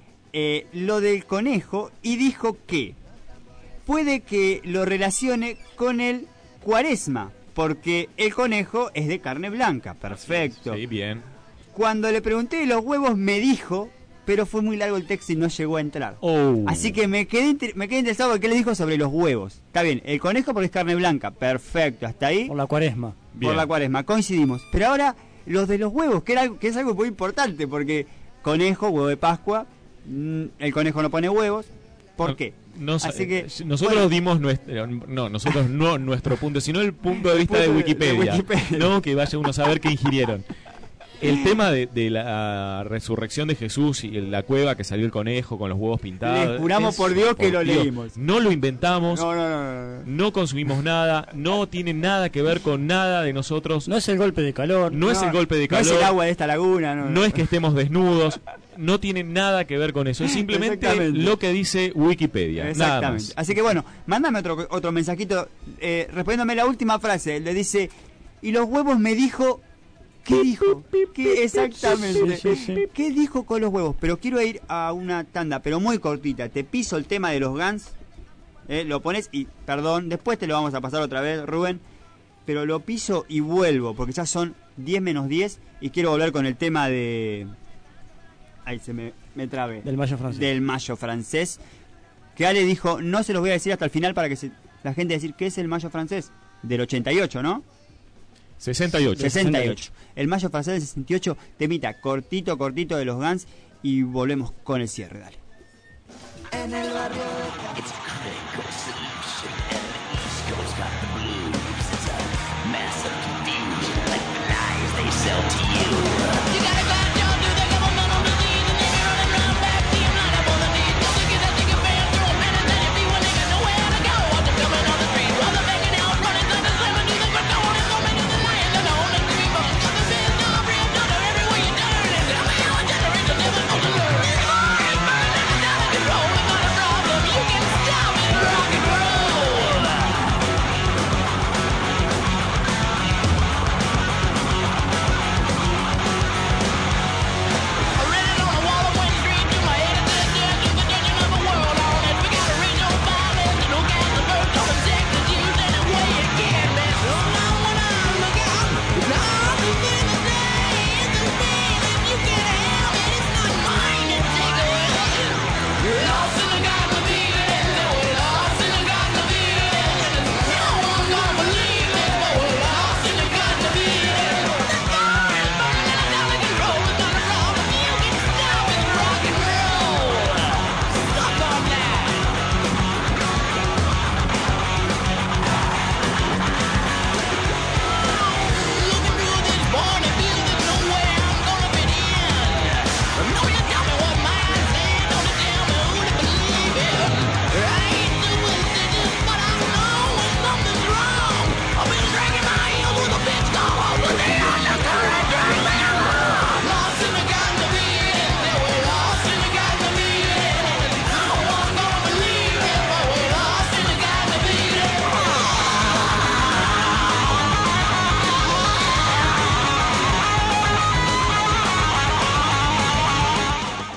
lo del conejo y dijo que puede que lo relacione con el Cuaresma, porque el conejo es de carne blanca. Perfecto. Sí, bien. Cuando le pregunté de los huevos me dijo, pero fue muy largo el texto y no llegó a entrar. Así que me quedé interesado en qué le dijo sobre los huevos. Está bien, el conejo porque es carne blanca. Perfecto, hasta ahí. Por la Cuaresma. Bien. Por la Cuaresma, coincidimos. Pero ahora, los de los huevos, que es algo muy importante, porque conejo, huevo de Pascua, el conejo no pone huevos. ¿Por qué? Así que nosotros dimos nuestro punto, sino el punto de vista de Wikipedia. No, que vaya uno a saber qué ingirieron. El tema de la resurrección de Jesús y la cueva que salió el conejo con los huevos pintados. Les juramos por Dios que lo leímos. No lo inventamos. No consumimos nada. No tiene nada que ver con nada de nosotros. No es el golpe de calor. No es el golpe de calor. No es el agua de esta laguna. No es que estemos desnudos. No tiene nada que ver con eso. Es simplemente lo que dice Wikipedia. Nada más. Así que bueno, mándame otro mensajito respondiéndome la última frase. Le dice: y los huevos me dijo... ¿Qué dijo? Exactamente. ¿Qué dijo con los huevos? Pero quiero ir a una tanda, pero muy cortita. Te piso el tema de los Guns. Lo pones y, perdón, después te lo vamos a pasar otra vez, Rubén. Pero lo piso y vuelvo, porque ya son 10 menos 10 y quiero volver con el tema de... Ahí se me trabé. Del Mayo francés. Del Mayo francés. Que Ale dijo, no se los voy a decir hasta el final para que la gente decir qué es el Mayo francés. Del 88, ¿no? 68. El Mayo francés del 68, temita cortito de los Guns y volvemos con el cierre, dale. En el barrio Rolling on a problem.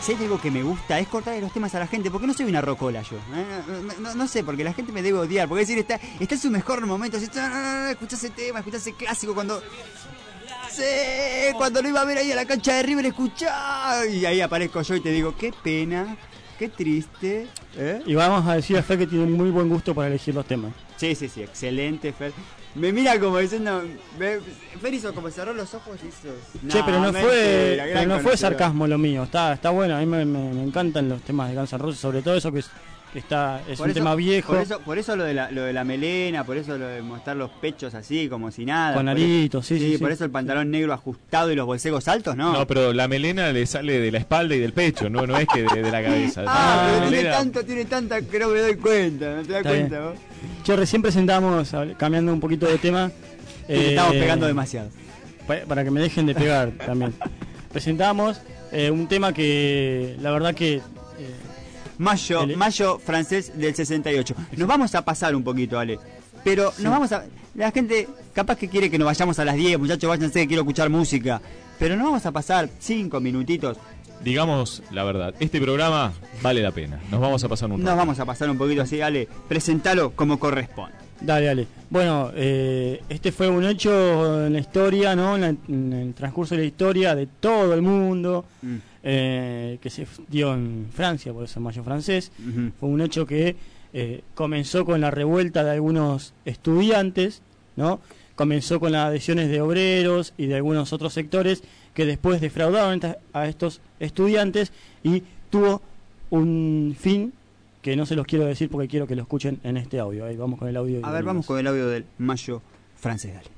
si hay algo que me gusta es cortarle los temas a la gente, porque no soy una rocola yo. No sé, porque la gente me debe odiar, porque decir, está en su mejor momento, escuchá ese tema, escuchá ese clásico cuando... Sí, cuando lo iba a ver ahí a la cancha de River, escuchá. Y ahí aparezco yo y te digo, qué pena, qué triste. Y vamos a decir a Fer que tiene muy buen gusto para elegir los temas. Sí, excelente, Fer. Me mira como diciendo, Fer hizo como cerró los ojos y hizo... Che, pero no fue sarcasmo lo mío, está bueno, a mí me encantan los temas de Guns N' Roses, sobre todo eso que es un tema viejo. Por eso lo de la melena, por eso lo de mostrar los pechos así, como si nada. Con aritos, sí. Por eso el pantalón negro ajustado y los bolsegos altos, ¿no? No, pero la melena le sale de la espalda y del pecho, no es que de la cabeza. Pero tiene tanta que no me doy cuenta, ¿no te das cuenta vos? Che, recién presentamos, cambiando un poquito de tema... estamos pegando demasiado. Para que me dejen de pegar también. Presentamos un tema que, la verdad que... Mayo francés del 68. Nos vamos a pasar un poquito, Ale. Pero nos vamos a... La gente capaz que quiere que nos vayamos a las 10, muchachos, váyanse que quiero escuchar música. Pero nos vamos a pasar 5 minutitos. Digamos la verdad, este programa vale la pena. Nos vamos a pasar un rato. Nos vamos a pasar un poquito así, Ale. Presentalo como corresponde. Dale. Bueno, este fue un hecho en la historia, ¿no? En el transcurso de la historia de todo el mundo. Que se dio en Francia, por eso Mayo francés. Fue un hecho que comenzó con la revuelta de algunos estudiantes, ¿no? Comenzó con las adhesiones de obreros y de algunos otros sectores que después defraudaron a estos estudiantes y tuvo un fin que no se los quiero decir porque quiero que lo escuchen en este audio. Ahí vamos con el audio. A ver, vamos con el audio del Mayo francés, dale.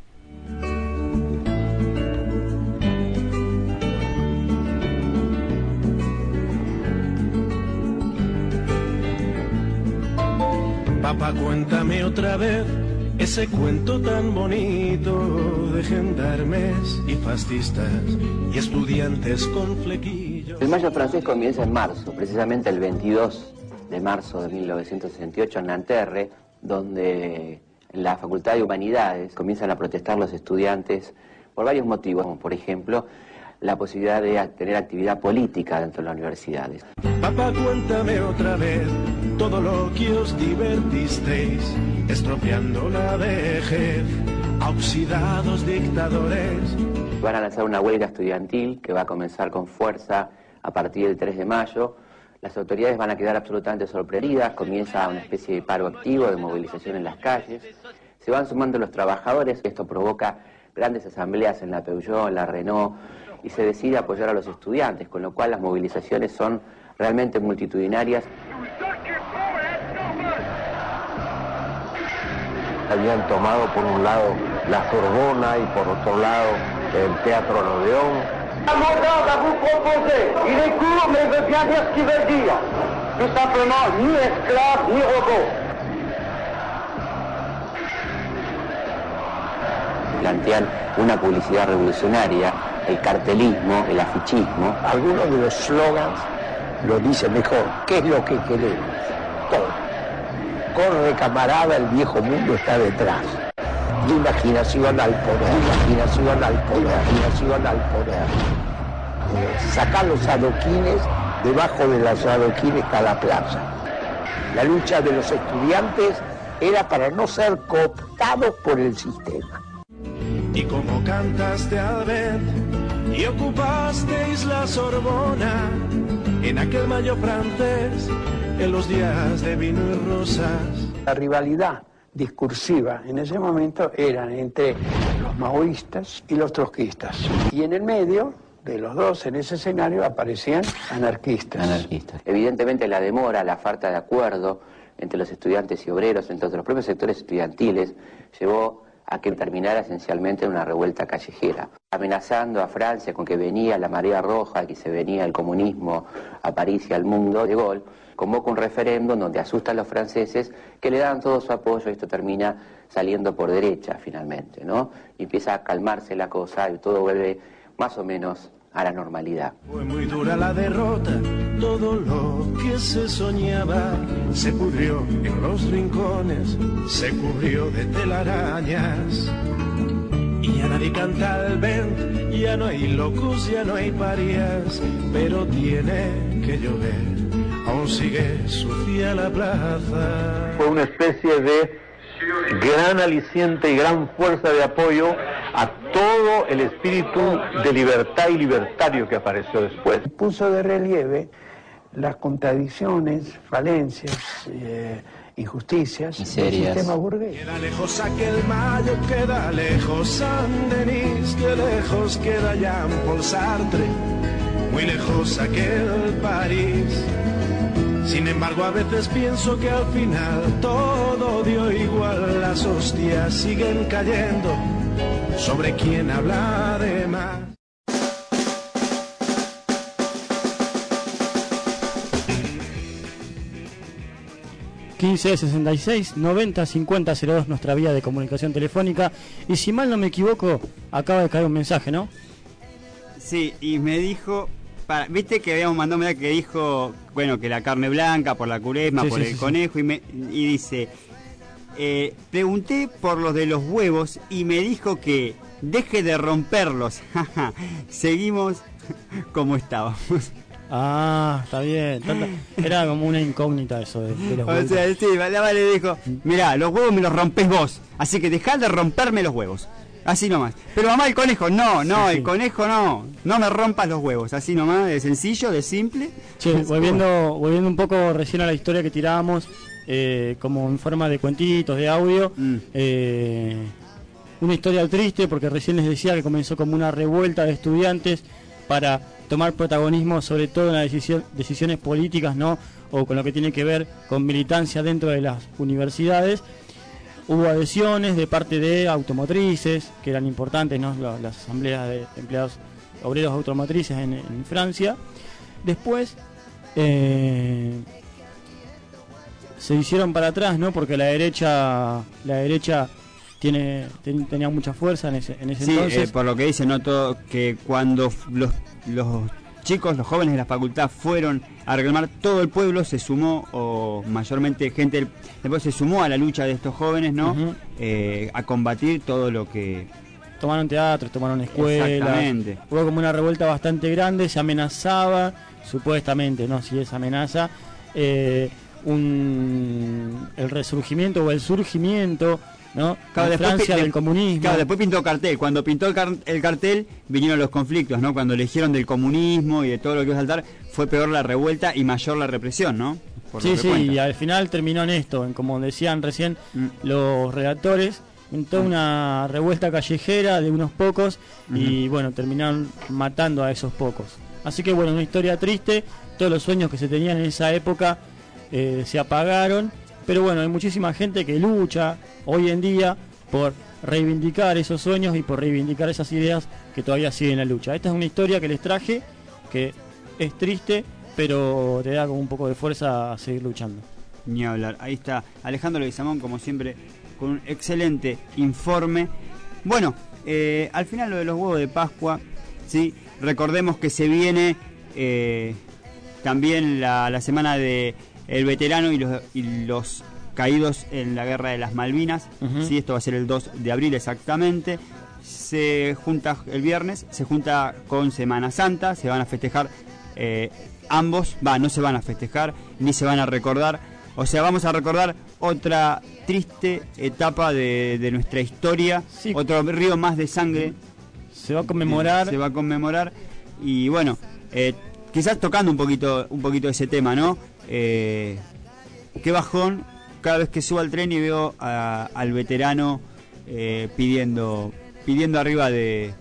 Papá, cuéntame otra vez ese cuento tan bonito de gendarmes y fascistas y estudiantes con flequillos. El Mayo francés comienza en marzo, precisamente el 22 de marzo de 1968 en Nanterre, donde en la Facultad de Humanidades comienzan a protestar los estudiantes por varios motivos, como por ejemplo la posibilidad de tener actividad política dentro de las universidades. Papá, cuéntame otra vez todo lo que os divertisteis, estropeando la vejez, a oxidados dictadores. Van a lanzar una huelga estudiantil que va a comenzar con fuerza a partir del 3 de mayo. Las autoridades van a quedar absolutamente sorprendidas, comienza una especie de paro activo, de movilización en las calles. Se van sumando los trabajadores, esto provoca grandes asambleas en la Peugeot, en la Renault, y se decide apoyar a los estudiantes, con lo cual las movilizaciones son realmente multitudinarias. Habían tomado por un lado la Sorbona y por otro lado el Teatro Odeón. La moderne à vous proposer, il est court mais il veut bien dire ce qu'il veut dire. Tout simplement, ni esclave ni robot. Plantean una publicidad revolucionaria, el cartelismo, el afichismo. Algunos de los slogans lo dicen mejor. ¿Qué es lo que queremos? Todo. Corre, camarada, el viejo mundo está detrás. De imaginación al poder, imaginación al poder, imaginación al poder. Sacar los adoquines, debajo de los adoquines está la plaza. La lucha de los estudiantes era para no ser cooptados por el sistema. Y como cantaste al ver y ocupasteis la Sorbona en aquel mayo francés, en los días de vino y rosas. La rivalidad discursiva en ese momento eran entre los maoístas y los trotskistas. Y en el medio de los dos, en ese escenario, aparecían anarquistas. Evidentemente la demora, la falta de acuerdo entre los estudiantes y obreros, entre los propios sectores estudiantiles, llevó a que terminara esencialmente en una revuelta callejera, amenazando a Francia con que venía la marea roja, que se venía el comunismo a París y al mundo. De Gaulle convoca un referéndum donde asusta a los franceses que le dan todo su apoyo y esto termina saliendo por derecha finalmente, ¿no? Y empieza a calmarse la cosa y todo vuelve más o menos a la normalidad. Fue muy dura la derrota, todo lo que se soñaba se pudrió en los rincones, se cubrió de telarañas y ya nadie canta al vent, ya no hay locos, ya no hay parias, pero tiene que llover, aún sigue sucia la plaza. Fue una especie de gran aliciente y gran fuerza de apoyo a todo el espíritu de libertad y libertario que apareció después. Puso de relieve las contradicciones, falencias, injusticias del sistema burgués. Queda lejos aquel Mayo, queda lejos Saint-Denis, que lejos queda Jean-Paul Sartre, muy lejos aquel París. Sin embargo, a veces pienso que al final todo dio igual, las hostias siguen cayendo sobre quien habla de más. ...15 66 90 50 02 nuestra vía de comunicación telefónica. Y si mal no me equivoco, acaba de caer un mensaje, ¿no? Sí, y me dijo... Viste que habíamos mandado un mensaje que dijo... Bueno, que la carne blanca, por la cuaresma, por el conejo... Y dice... pregunté por los de los huevos y me dijo que... deje de romperlos. Seguimos como estábamos. Ah, está bien. Era como una incógnita eso de los huevos. O sea, sí, le dijo, mirá, los huevos me los rompés vos, así que dejá de romperme los huevos. Así nomás. Pero mamá, el conejo, el conejo no me rompas los huevos, así nomás, de sencillo, de simple. Che, volviendo un poco recién a la historia que tirábamos, como en forma de cuentitos, de audio, una historia triste, porque recién les decía que comenzó como una revuelta de estudiantes para tomar protagonismo sobre todo en las decisiones políticas, ¿no? O con lo que tiene que ver con militancia dentro de las universidades. Hubo adhesiones de parte de automotrices, que eran importantes, ¿no? Las asambleas de empleados obreros automotrices en Francia. Después se hicieron para atrás, ¿no? Porque la derecha tenía mucha fuerza en ese entonces. Por lo que dice, ¿no? Todo, que cuando los chicos, los jóvenes de la facultad fueron a reclamar, todo el pueblo se sumó, o mayormente gente después se sumó a la lucha de estos jóvenes, ¿no? A combatir todo lo que... Tomaron teatros, tomaron escuelas. Exactamente. Hubo como una revuelta bastante grande, se amenazaba, supuestamente, ¿no? Si es amenaza, el resurgimiento o el surgimiento, ¿no? Claro, Francia del comunismo. Claro, después pintó cartel. Cuando pintó el cartel vinieron los conflictos, ¿no? Cuando eligieron del comunismo y de todo lo que iba a saltar, fue peor la revuelta y mayor la represión, ¿no? Sí, y al final terminó en esto, como decían recién los redactores, en toda una revuelta callejera de unos pocos y bueno, terminaron matando a esos pocos. Así que bueno, una historia triste, todos los sueños que se tenían en esa época se apagaron. Pero bueno, hay muchísima gente que lucha hoy en día por reivindicar esos sueños y por reivindicar esas ideas que todavía siguen la lucha. Esta es una historia que les traje, que es triste, pero te da como un poco de fuerza a seguir luchando. Ni hablar. Ahí está Alejandro Leguizamón, como siempre, con un excelente informe. Bueno, al final lo de los huevos de Pascua, ¿sí? Recordemos que se viene también la semana de el veterano y los caídos en la guerra de las Malvinas. ¿Sí? Esto va a ser el 2 de abril exactamente. Se junta el viernes, se junta con Semana Santa, se van a festejar ambos, no se van a festejar ni se van a recordar. O sea, vamos a recordar otra triste etapa de nuestra historia, sí. Otro río más de sangre. Se va a conmemorar. Se va a conmemorar y bueno, quizás tocando un poquito ese tema, ¿no? Qué bajón cada vez que subo al tren y veo al veterano pidiendo arriba del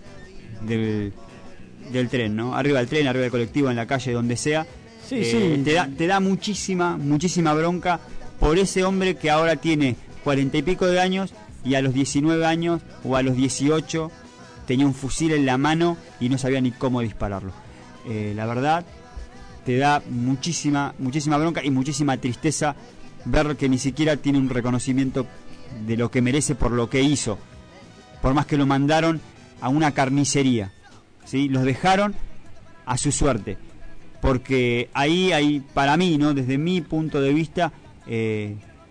tren, ¿no? Arriba del tren, arriba del colectivo, en la calle, donde sea. Sí, sí. Te da muchísima bronca por ese hombre que ahora tiene 40 y pico de años y a los 19 años o a los 18 tenía un fusil en la mano y no sabía ni cómo dispararlo. La verdad, te da muchísima bronca y muchísima tristeza ver que ni siquiera tiene un reconocimiento de lo que merece por lo que hizo, por más que lo mandaron a una carnicería, ¿sí? Los dejaron a su suerte, porque ahí para mí, ¿no? Desde mi punto de vista,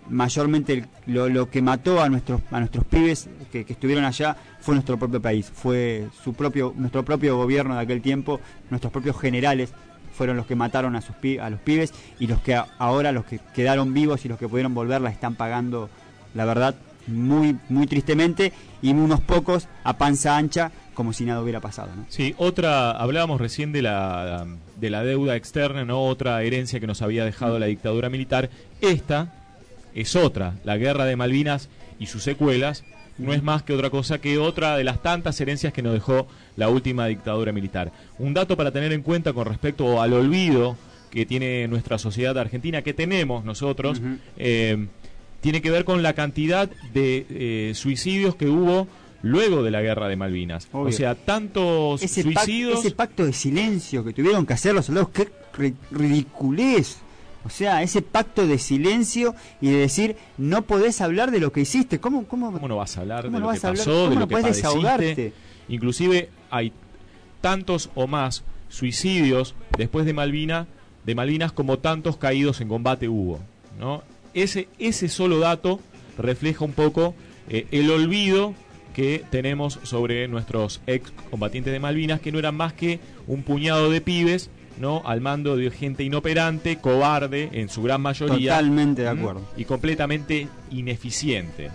mayormente lo que mató a nuestros pibes que estuvieron allá fue nuestro propio país, fue nuestro propio gobierno de aquel tiempo, nuestros propios generales fueron los que mataron a los pibes, y los que ahora, los que quedaron vivos y los que pudieron volver, la están pagando, la verdad, muy muy tristemente, y unos pocos a panza ancha como si nada hubiera pasado, ¿no? Sí, hablábamos recién de la deuda externa, ¿no? Otra herencia que nos había dejado la dictadura militar. Esta es otra, la guerra de Malvinas y sus secuelas. No es más que otra cosa que otra de las tantas herencias que nos dejó la última dictadura militar. Un dato para tener en cuenta con respecto al olvido que tiene nuestra sociedad argentina, que tenemos nosotros, tiene que ver con la cantidad de suicidios que hubo luego de la guerra de Malvinas. Obvio. O sea, tantos suicidios... Ese pacto de silencio que tuvieron que hacer los soldados, qué ridiculez. O sea, ese pacto de silencio y de decir, no podés hablar de lo que hiciste. ¿Cómo no vas a hablar de lo que pasó, de lo que padeciste? Inclusive hay tantos o más suicidios después de Malvinas como tantos caídos en combate hubo, ¿no? Ese solo dato refleja un poco el olvido que tenemos sobre nuestros ex combatientes de Malvinas, que no eran más que un puñado de pibes, ¿no? Al mando de gente inoperante, cobarde en su gran mayoría. Totalmente de acuerdo. Y completamente ineficiente.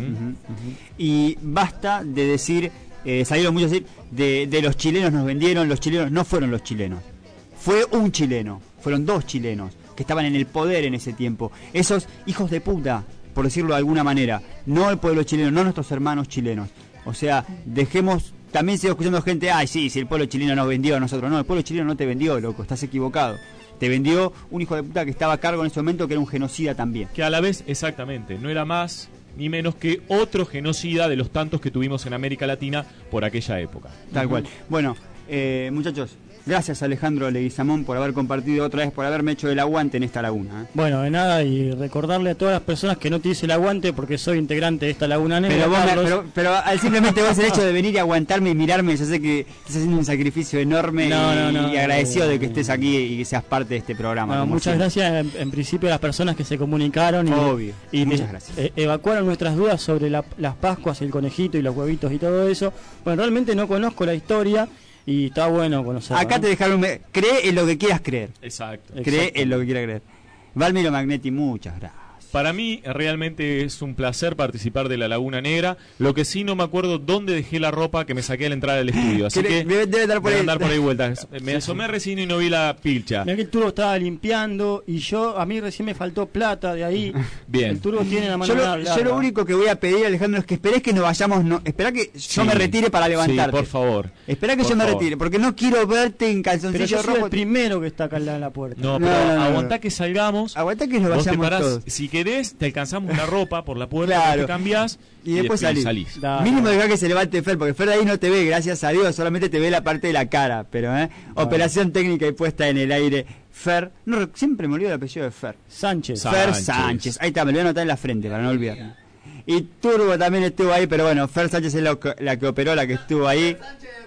Y basta de decir, salieron muchos a decir, de los chilenos nos vendieron, los chilenos no fueron los chilenos. Fue un chileno, fueron 2 chilenos que estaban en el poder en ese tiempo. Esos hijos de puta, por decirlo de alguna manera, no el pueblo chileno, no nuestros hermanos chilenos. O sea, dejemos... También sigo escuchando gente, si el pueblo chileno nos vendió a nosotros. No, el pueblo chileno no te vendió, loco, estás equivocado. Te vendió un hijo de puta que estaba a cargo en ese momento, que era un genocida también. Que a la vez, exactamente, no era más ni menos que otro genocida de los tantos que tuvimos en América Latina por aquella época. Tal cual. Bueno, muchachos, gracias Alejandro Leguizamón por haber compartido otra vez, por haberme hecho el aguante en esta laguna. Bueno, de nada, y recordarle a todas las personas que no te hice el aguante porque soy integrante de esta Laguna Negra. Pero simplemente vos el hecho de venir y aguantarme y mirarme, yo sé que estás haciendo un sacrificio enorme y agradecido de que estés aquí y que seas parte de este programa. Bueno, muchas gracias en principio a las personas que se comunicaron y muchas gracias. Evacuaron nuestras dudas sobre las Pascuas, el conejito y los huevitos y todo eso. Bueno, realmente no conozco la historia. Y está bueno conocerlo. Acá te dejaron... Cree en lo que quieras creer. Exacto. Cree en lo que quieras creer. Valmiro Magnetti, muchas gracias. Para mí realmente es un placer participar de la Laguna Negra. Lo que sí no me acuerdo dónde dejé la ropa que me saqué al entrar al estudio. Así que debe andar por ahí vueltas. Me asomé recién y no vi la pilcha. Mirá que el turbo estaba limpiando y a mí recién me faltó plata de ahí. Bien. El turbo tiene la mano yo lo único que voy a pedir, Alejandro, es que esperes que nos vayamos. Espera que yo me retire para levantarte. Sí, por favor. Espera que yo me retire, porque no quiero verte en calzoncillo rojo. Soy el primero que está acá en la puerta. No, pero aguantá que salgamos. Aguantá que nos vayamos todos. Si querés, te alcanzamos la ropa por la puerta, te cambiás y después salís. Mínimo dejar que se levante Fer, porque Fer de ahí no te ve, gracias a Dios, solamente te ve la parte de la cara, pero operación técnica y puesta en el aire. Fer, no, siempre me olvido el apellido de Fer Sánchez. Ahí está, me lo voy a anotar en la frente para no olvidarme. Y Turbo también estuvo ahí, pero bueno, Fer Sánchez es la que operó, la que estuvo ahí.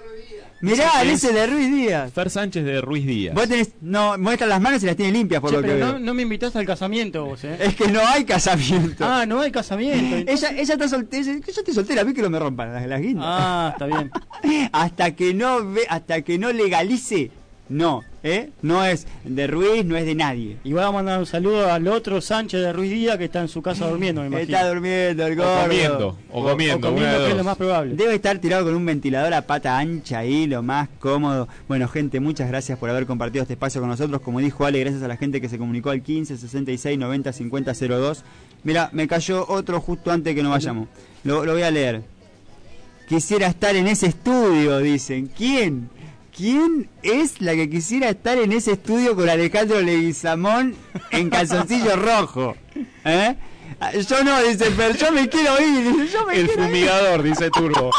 Mirá, ese de Ruiz Díaz. Fer Sánchez de Ruiz Díaz. Vos tenés, muestras las manos y las tienes limpias por lo que veo. No me invitaste al casamiento vos, Es que no hay casamiento. No hay casamiento. Ella está soltera, yo estoy soltera, a mí que no me rompan las guindas. Está bien. hasta que no legalice, no es de Ruiz, no es de nadie. Y voy a mandar un saludo al otro Sánchez de Ruiz Díaz que está en su casa durmiendo, me imagino. Está durmiendo el gordo. O comiendo, que es lo más probable. Debe estar tirado con un ventilador a pata ancha ahí, lo más cómodo. Bueno, gente, muchas gracias por haber compartido este espacio con nosotros. Como dijo Ale, gracias a la gente que se comunicó al 15 66 90 50 02. Mira, me cayó otro justo antes que nos vayamos. Lo voy a leer. Quisiera estar en ese estudio, dicen. ¿Quién es la que quisiera estar en ese estudio con Alejandro Leguizamón en calzoncillo rojo? Yo no, dice, pero yo me quiero ir. El fumigador, dice Turbo.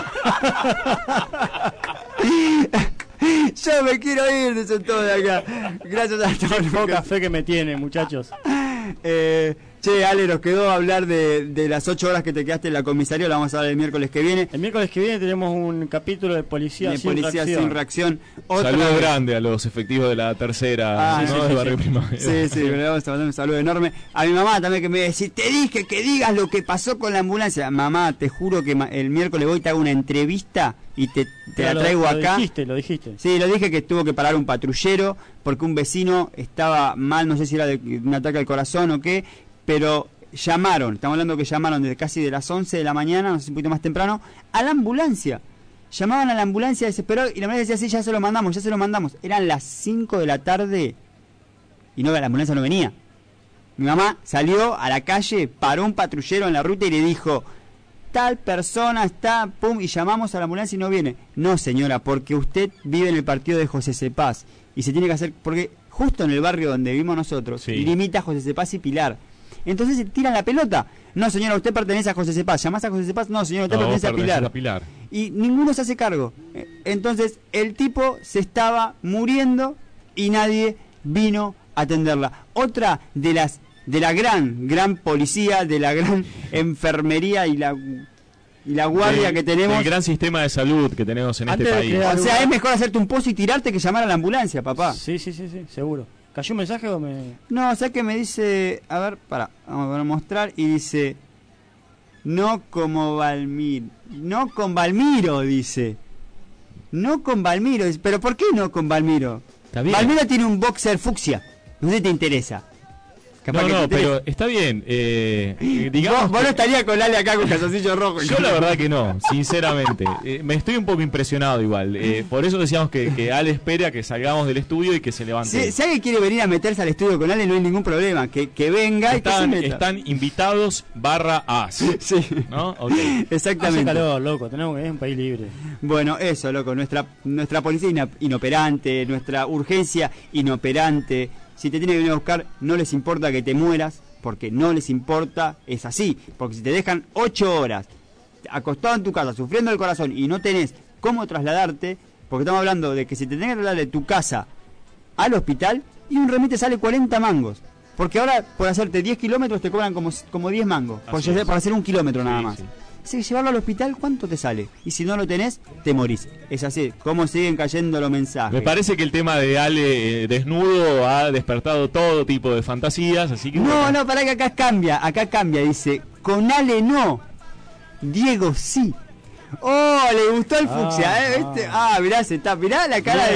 Yo me quiero ir, dicen todos de acá. Gracias a todos. Poca fe que me tienen, muchachos. Che, Ale, nos quedó hablar de las 8 horas que te quedaste en la comisaría, la vamos a dar el miércoles que viene. El miércoles que viene tenemos un capítulo de Policía sin reacción. Saludo grande a los efectivos de la tercera, ¿no? De Barrio Primavera. Sí, le vamos a mandar un saludo enorme. A mi mamá también, que me decía, te dije que digas lo que pasó con la ambulancia. Mamá, te juro que el miércoles voy y te hago una entrevista y te la traigo acá. Lo dijiste. Sí, lo dije, que tuvo que parar un patrullero porque un vecino estaba mal, no sé si era de un ataque al corazón o qué, pero llamaron, estamos hablando que llamaron desde casi de las 11 de la mañana, no sé, un poquito más temprano, a la ambulancia. Llamaban a la ambulancia desesperado y la ambulancia decía, sí, ya se lo mandamos. Eran las 5 de la tarde y no, la ambulancia no venía. Mi mamá salió a la calle, paró un patrullero en la ruta y le dijo, tal persona está, pum, y llamamos a la ambulancia y no viene. No, señora, porque usted vive en el partido de José Cepaz y se tiene que hacer, porque justo en el barrio donde vivimos nosotros, limita José Cepaz y Pilar. Entonces se tiran la pelota. No, señora, usted pertenece a José Cepaz. ¿Llamás a José Cepaz? No, señora, usted pertenece a Pilar. Y ninguno se hace cargo. Entonces el tipo se estaba muriendo y nadie vino a atenderla. Otra de la gran policía, de la gran enfermería y la guardia que tenemos. El gran sistema de salud que tenemos en este país. O sea, es mejor hacerte un pozo y tirarte que llamar a la ambulancia, papá. Sí, seguro. ¿Cayó un mensaje o me...? No, o sea que me dice... A ver, vamos a mostrar. Y dice... No con Valmiro, dice. No con Valmiro. ¿Pero por qué no con Valmiro? Valmiro tiene un boxer fucsia. No sé si te interesa. No, pero está bien. Digamos vos no estarías con Ale acá con calzoncillo rojo. Yo la verdad que no, sinceramente. Me estoy un poco impresionado igual. Por eso decíamos que Ale espere a que salgamos del estudio y que se levante. Si alguien quiere venir a meterse al estudio con Ale, no hay ningún problema. Que venga y que se meta. Están invitados /as. Sí. ¿No? Okay. Exactamente. Hace calor, loco. Tenemos que ir a un país libre. Bueno, eso, loco. Nuestra policía inoperante, nuestra urgencia inoperante. Si te tienen que venir a buscar, no les importa que te mueras, porque no les importa, es así. Porque si te dejan 8 horas acostado en tu casa, sufriendo el corazón, y no tenés cómo trasladarte, porque estamos hablando de que si te tenés que trasladar de tu casa al hospital, y un remite sale 40 mangos. Porque ahora, por hacerte 10 kilómetros, te cobran como 10 mangos, por hacer 1 kilómetro nada más. Sí. Así que llevarlo al hospital, ¿cuánto te sale? Y si no lo tenés, te morís. Es así. ¿Cómo siguen cayendo los mensajes? Me parece que el tema de Ale desnudo ha despertado todo tipo de fantasías, así que... No, pará que acá cambia. Dice, con Ale no, Diego sí. Oh, le gustó el fucsia, ¿viste? Mirá la cara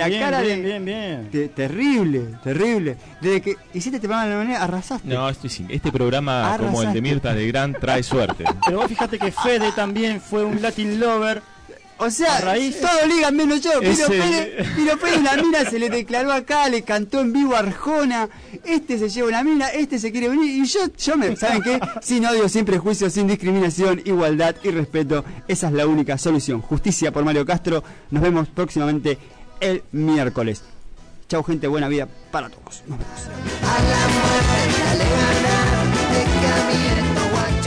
bien. Terrible. Desde que hiciste este programa de la manera, arrasaste. No, este programa, como el de Mirta Legrand, trae suerte. Pero vos fíjate que Fede también fue un Latin lover. O sea, todos ligan menos yo. Piro Pérez, la mina se le declaró acá, le cantó en vivo a Arjona. Este se lleva una mina, este se quiere venir. Y yo ¿saben qué? Sin odio, sin prejuicio, sin discriminación, igualdad y respeto. Esa es la única solución. Justicia por Mario Castro. Nos vemos próximamente el miércoles. Chau, gente, buena vida para todos. Nos vemos.